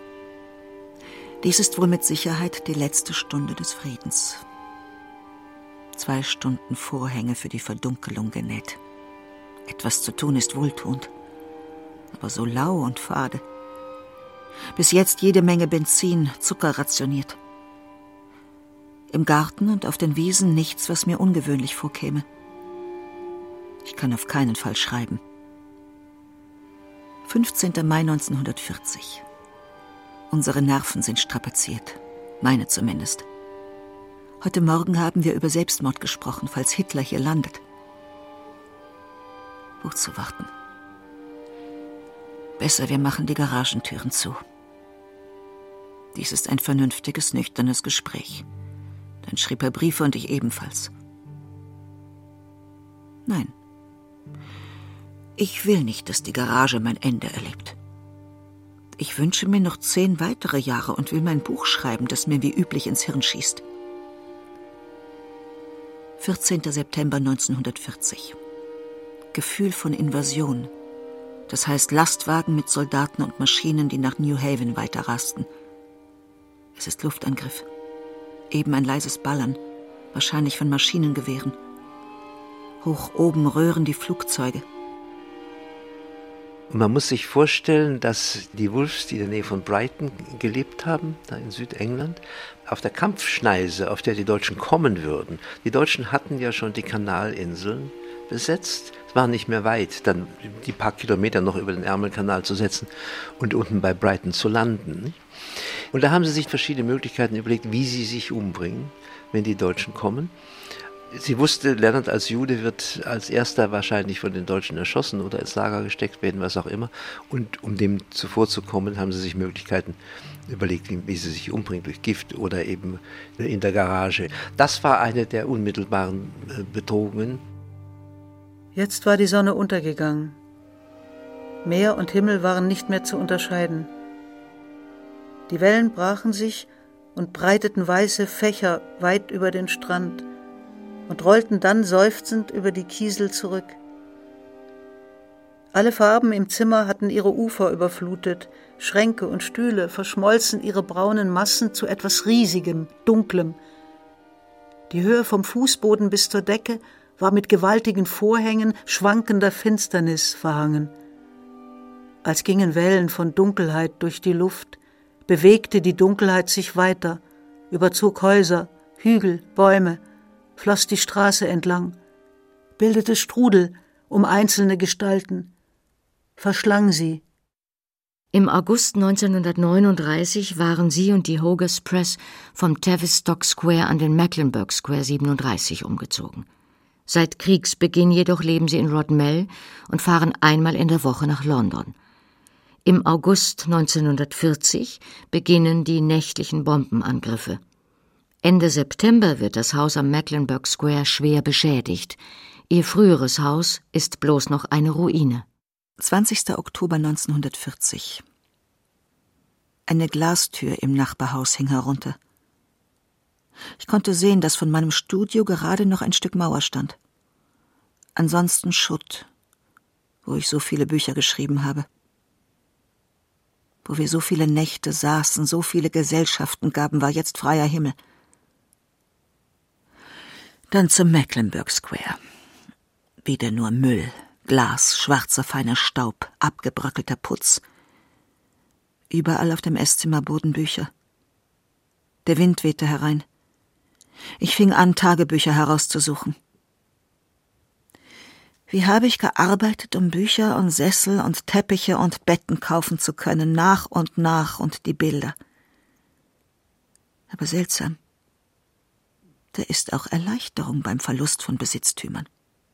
S2: Dies ist wohl mit Sicherheit die letzte Stunde des Friedens. 2 Stunden Vorhänge für die Verdunkelung genäht. Etwas zu tun ist wohltuend, aber so lau und fade. Bis jetzt jede Menge Benzin, Zucker rationiert. Im Garten und auf den Wiesen nichts, was mir ungewöhnlich vorkäme. Ich kann auf keinen Fall schreiben. 15. Mai 1940. Unsere Nerven sind strapaziert. Meine zumindest. Heute Morgen haben wir über Selbstmord gesprochen, falls Hitler hier landet. Wozu warten? Besser, wir machen die Garagentüren zu. Dies ist ein vernünftiges, nüchternes Gespräch. Dann schrieb er Briefe und ich ebenfalls. Nein. Ich will nicht, dass die Garage mein Ende erlebt. Ich wünsche mir noch 10 weitere Jahre und will mein Buch schreiben, das mir wie üblich ins Hirn schießt. 14. September 1940. Gefühl von Invasion. Das heißt Lastwagen mit Soldaten und Maschinen, die nach New Haven weiterrasten. Es ist Luftangriff. Eben ein leises Ballern, wahrscheinlich von Maschinengewehren. Hoch oben röhren die Flugzeuge.
S4: Man muss sich vorstellen, dass die Wolfes, die in der Nähe von Brighton gelebt haben, da in Südengland, auf der Kampfschneise, auf der die Deutschen kommen würden. Die Deutschen hatten ja schon die Kanalinseln besetzt. Es war nicht mehr weit, dann die paar Kilometer noch über den Ärmelkanal zu setzen und unten bei Brighton zu landen. Und da haben sie sich verschiedene Möglichkeiten überlegt, wie sie sich umbringen, wenn die Deutschen kommen. Sie wusste, Lennart als Jude wird als erster wahrscheinlich von den Deutschen erschossen oder ins Lager gesteckt werden, was auch immer. Und um dem zuvorzukommen, haben sie sich Möglichkeiten überlegt, wie sie sich umbringt, durch Gift oder eben in der Garage. Das war eine der unmittelbaren Bedrohungen.
S5: Jetzt war die Sonne untergegangen. Meer und Himmel waren nicht mehr zu unterscheiden. Die Wellen brachen sich und breiteten weiße Fächer weit über den Strand und rollten dann seufzend über die Kiesel zurück. Alle Farben im Zimmer hatten ihre Ufer überflutet, Schränke und Stühle verschmolzen ihre braunen Massen zu etwas Riesigem, Dunklem. Die Höhe vom Fußboden bis zur Decke war mit gewaltigen Vorhängen schwankender Finsternis verhangen. Als gingen Wellen von Dunkelheit durch die Luft, bewegte die Dunkelheit sich weiter, überzog Häuser, Hügel, Bäume, floss die Straße entlang, bildete Strudel um einzelne Gestalten, verschlang sie.
S3: Im August 1939 waren sie und die Hogarth Press vom Tavistock Square an den Mecklenburgh Square 37 umgezogen. Seit Kriegsbeginn jedoch leben sie in Rodmell und fahren einmal in der Woche nach London. Im August 1940 beginnen die nächtlichen Bombenangriffe. Ende September wird das Haus am Mecklenburgh Square schwer beschädigt. Ihr früheres Haus ist bloß noch eine Ruine.
S2: 20. Oktober 1940. Eine Glastür im Nachbarhaus hing herunter. Ich konnte sehen, dass von meinem Studio gerade noch ein Stück Mauer stand. Ansonsten Schutt, wo ich so viele Bücher geschrieben habe. wo wir so viele Nächte saßen, so viele Gesellschaften gaben, war jetzt freier Himmel. Dann zum Mecklenburg Square. Wieder nur Müll, Glas, schwarzer feiner Staub, abgebröckelter Putz. Überall auf dem Esszimmerboden Bücher. Der Wind wehte herein. Ich fing an, Tagebücher herauszusuchen. Wie habe ich gearbeitet, um Bücher und Sessel und Teppiche und Betten kaufen zu können, nach und die Bilder. Aber seltsam. Da ist auch Erleichterung beim Verlust von Besitztümern.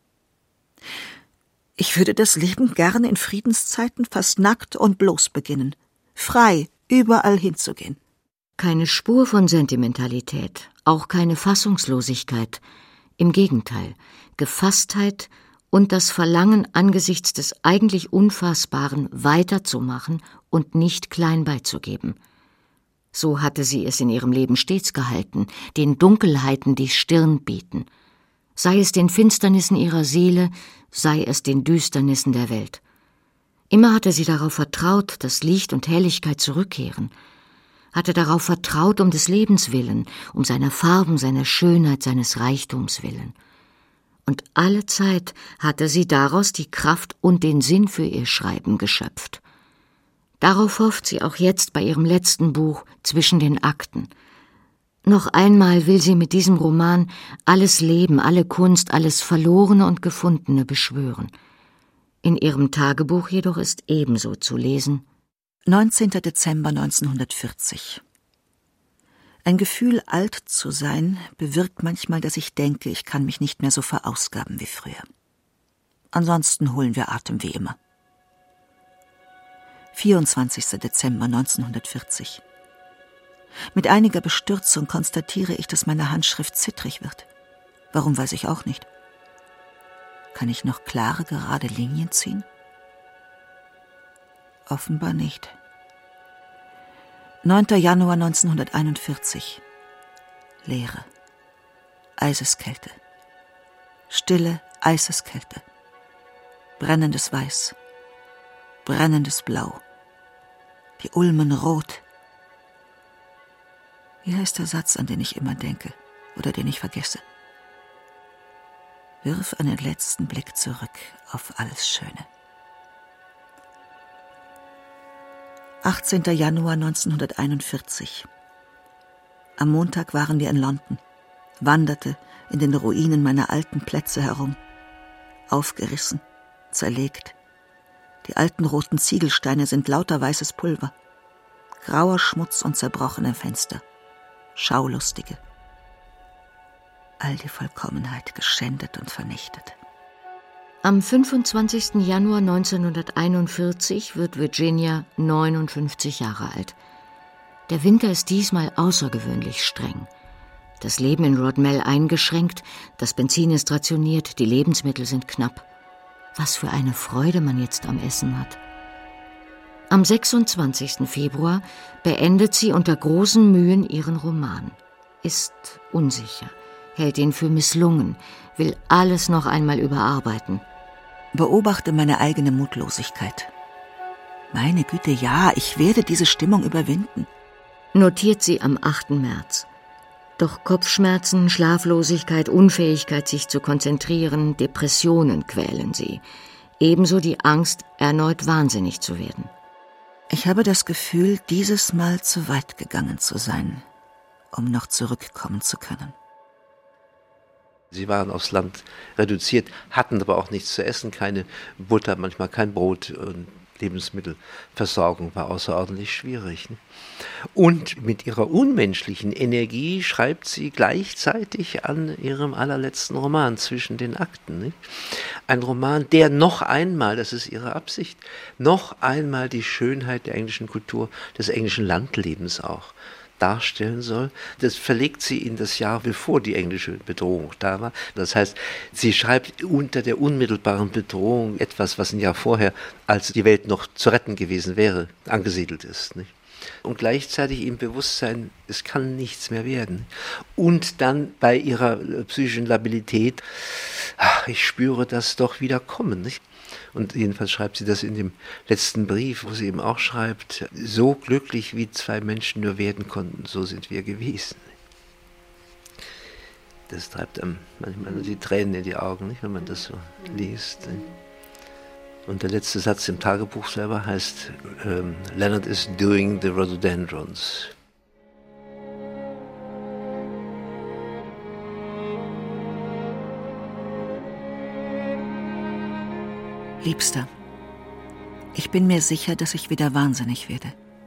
S2: Ich würde das Leben gerne in Friedenszeiten fast nackt und bloß beginnen, frei überall hinzugehen.
S3: Keine Spur von Sentimentalität, auch keine Fassungslosigkeit. Im Gegenteil, Gefasstheit und das Verlangen, angesichts des eigentlich Unfassbaren weiterzumachen und nicht klein beizugeben. So hatte sie es in ihrem Leben stets gehalten, den Dunkelheiten die Stirn bieten. Sei es den Finsternissen ihrer Seele, sei es den Düsternissen der Welt. Immer hatte sie darauf vertraut, dass Licht und Helligkeit zurückkehren, hatte darauf vertraut um des Lebens willen, um seiner Farben, seiner Schönheit, seines Reichtums willen. Und alle Zeit hatte sie daraus die Kraft und den Sinn für ihr Schreiben geschöpft. Darauf hofft sie auch jetzt bei ihrem letzten Buch Zwischen den Akten. Noch einmal will sie mit diesem Roman alles Leben, alle Kunst, alles Verlorene und Gefundene beschwören. In ihrem Tagebuch jedoch ist ebenso zu lesen:
S2: 19. Dezember 1940. Ein Gefühl, alt zu sein, bewirkt manchmal, dass ich denke, ich kann mich nicht mehr so verausgaben wie früher. Ansonsten holen wir Atem wie immer. 24. Dezember 1940. Mit einiger Bestürzung konstatiere ich, dass meine Handschrift zittrig wird. Warum, weiß ich auch nicht. Kann ich noch klare, gerade Linien ziehen? Offenbar nicht. 9. Januar 1941. Leere. Eiseskälte. Stille Eiseskälte. Brennendes Weiß. Brennendes Blau. Die Ulmen rot. Wie heißt der Satz, an den ich immer denke oder den ich vergesse? Wirf einen letzten Blick zurück auf alles Schöne. 18. Januar 1941. Am Montag waren wir in London, wanderte in den Ruinen meiner alten Plätze herum. Aufgerissen, zerlegt. Die alten roten Ziegelsteine sind lauter weißes Pulver. Grauer Schmutz und zerbrochene Fenster. Schaulustige. All die Vollkommenheit geschändet und vernichtet.
S3: Am 25. Januar 1941 wird Virginia 59 Jahre alt. Der Winter ist diesmal außergewöhnlich streng. Das Leben in Rodmell eingeschränkt, das Benzin ist rationiert, die Lebensmittel sind knapp. Was für eine Freude man jetzt am Essen hat. Am 26. Februar beendet sie unter großen Mühen ihren Roman. Ist unsicher, hält ihn für misslungen, will alles noch einmal überarbeiten.
S2: Beobachte meine eigene Mutlosigkeit. Meine Güte, ja, ich werde diese Stimmung überwinden.
S3: Notiert sie am 8. März. Doch Kopfschmerzen, Schlaflosigkeit, Unfähigkeit, sich zu konzentrieren, Depressionen quälen sie. Ebenso die Angst, erneut wahnsinnig zu werden.
S2: Ich habe das Gefühl, dieses Mal zu weit gegangen zu sein, um noch zurückkommen zu können.
S4: Sie waren aufs Land reduziert, hatten aber auch nichts zu essen, keine Butter, manchmal kein Brot. Und Lebensmittelversorgung war außerordentlich schwierig. Und mit ihrer unmenschlichen Energie schreibt sie gleichzeitig an ihrem allerletzten Roman Zwischen den Akten. Ein Roman, der noch einmal, das ist ihre Absicht, noch einmal die Schönheit der englischen Kultur, des englischen Landlebens auch darstellen soll. Das verlegt sie in das Jahr, bevor die englische Bedrohung da war. Das heißt, sie schreibt unter der unmittelbaren Bedrohung etwas, was ein Jahr vorher, als die Welt noch zu retten gewesen wäre, angesiedelt ist. Nicht? Und gleichzeitig im Bewusstsein, es kann nichts mehr werden. Und dann bei ihrer psychischen Labilität, ich spüre das doch wieder kommen. Nicht? Und jedenfalls schreibt sie das in dem letzten Brief, wo sie eben auch schreibt, so glücklich wie zwei Menschen nur werden konnten, so sind wir gewesen. Das treibt einem manchmal die Tränen in die Augen, nicht, wenn man das so liest. Und der letzte Satz im Tagebuch selber heißt, Leonard is doing the rhododendrons.
S2: Liebster, ich bin mir sicher, dass ich wieder wahnsinnig werde.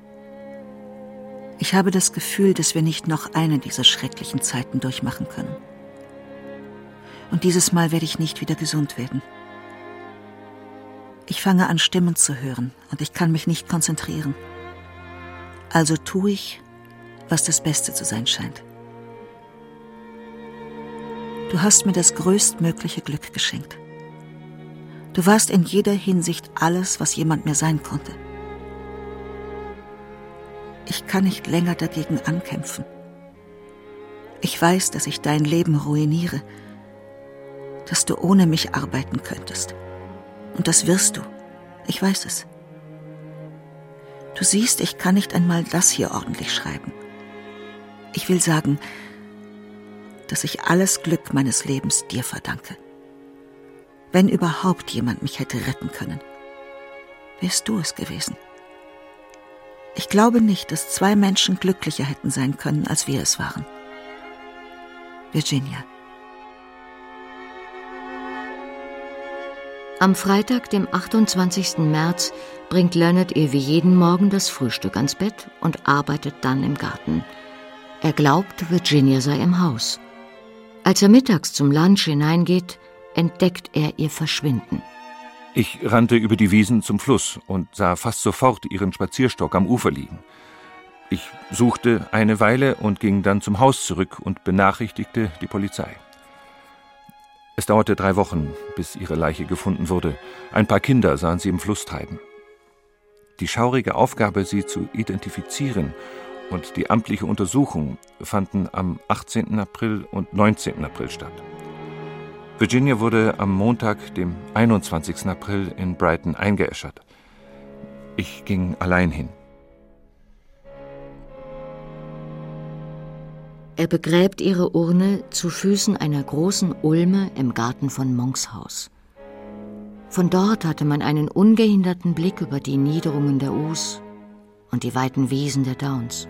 S2: Ich habe das Gefühl, dass wir nicht noch eine dieser schrecklichen Zeiten durchmachen können. Und dieses Mal werde ich nicht wieder gesund werden. Ich fange an, Stimmen zu hören und ich kann mich nicht konzentrieren. Also tue ich, was das Beste zu sein scheint. Du hast mir das größtmögliche Glück geschenkt. Du warst in jeder Hinsicht alles, was jemand mir sein konnte. Ich kann nicht länger dagegen ankämpfen. Ich weiß, dass ich dein Leben ruiniere, dass du ohne mich arbeiten könntest. Und das wirst du. Ich weiß es. Du siehst, ich kann nicht einmal das hier ordentlich schreiben. Ich will sagen, dass ich alles Glück meines Lebens dir verdanke. Wenn überhaupt jemand mich hätte retten können, wärst du es gewesen. Ich glaube nicht, dass zwei Menschen glücklicher hätten sein können, als wir es waren. Virginia.
S3: Am Freitag, dem 28. März, bringt Leonard ihr wie jeden Morgen das Frühstück ans Bett und arbeitet dann im Garten. Er glaubt, Virginia sei im Haus. Als er mittags zum Lunch hineingeht, entdeckt er ihr Verschwinden.
S7: Ich rannte über die Wiesen zum Fluss und sah fast sofort ihren Spazierstock am Ufer liegen. Ich suchte eine Weile und ging dann zum Haus zurück und benachrichtigte die Polizei. Es dauerte 3 Wochen, bis ihre Leiche gefunden wurde. Ein paar Kinder sahen sie im Fluss treiben. Die schaurige Aufgabe, sie zu identifizieren, und die amtliche Untersuchung fanden am 18. April und 19. April statt. Virginia wurde am Montag, dem 21. April, in Brighton eingeäschert. Ich ging allein hin.
S3: Er begräbt ihre Urne zu Füßen einer großen Ulme im Garten von Monks Haus. Von dort hatte man einen ungehinderten Blick über die Niederungen der Ouse und die weiten Wiesen der Downs.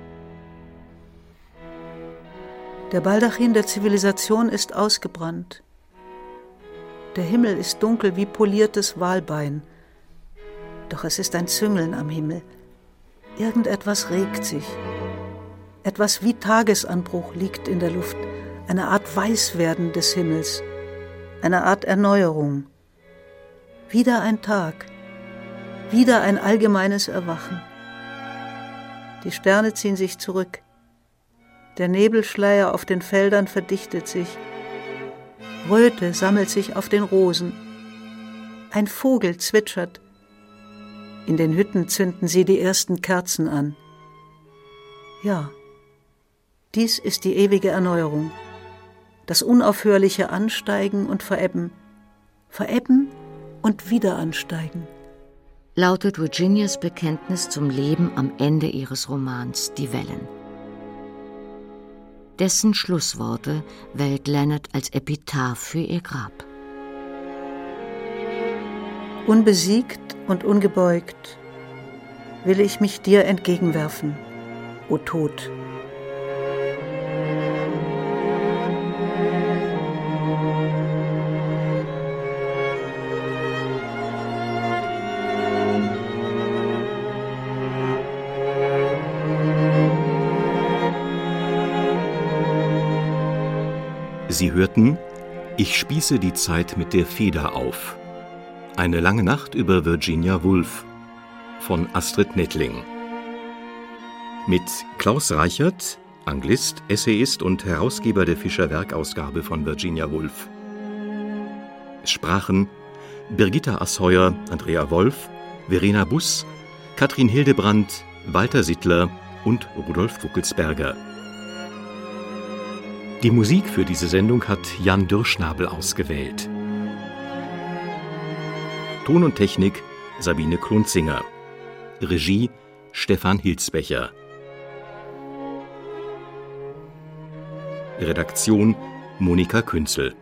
S5: Der Baldachin der Zivilisation ist ausgebrannt. Der Himmel ist dunkel wie poliertes Walbein. Doch es ist ein Züngeln am Himmel. Irgendetwas regt sich. Etwas wie Tagesanbruch liegt in der Luft. Eine Art Weißwerden des Himmels. Eine Art Erneuerung. Wieder ein Tag. Wieder ein allgemeines Erwachen. Die Sterne ziehen sich zurück. Der Nebelschleier auf den Feldern verdichtet sich. Röte sammelt sich auf den Rosen. Ein Vogel zwitschert. In den Hütten zünden sie die ersten Kerzen an. Ja, dies ist die ewige Erneuerung. Das unaufhörliche Ansteigen und Verebben. Verebben und wieder ansteigen.
S3: Lautet Virginias Bekenntnis zum Leben am Ende ihres Romans »Die Wellen«. Dessen Schlussworte wählt Leonard als Epitaph für ihr Grab.
S5: Unbesiegt und ungebeugt will ich mich dir entgegenwerfen, o Tod.
S1: Sie hörten »Ich spieße die Zeit mit der Feder auf«. Eine lange Nacht über Virginia Woolf von Astrid Nettling. Mit Klaus Reichert, Anglist, Essayist und Herausgeber der Fischer-Werk-Ausgabe von Virginia Woolf. Es sprachen Birgitta Asheuer, Andrea Wolf, Verena Buss, Katrin Hildebrandt, Walter Sittler und Rudolf Fuckelsberger. Die Musik für diese Sendung hat Jan Dürrschnabel ausgewählt. Ton und Technik Sabine Klunzinger. Regie Stefan Hilsbecher. Redaktion Monika Künzel.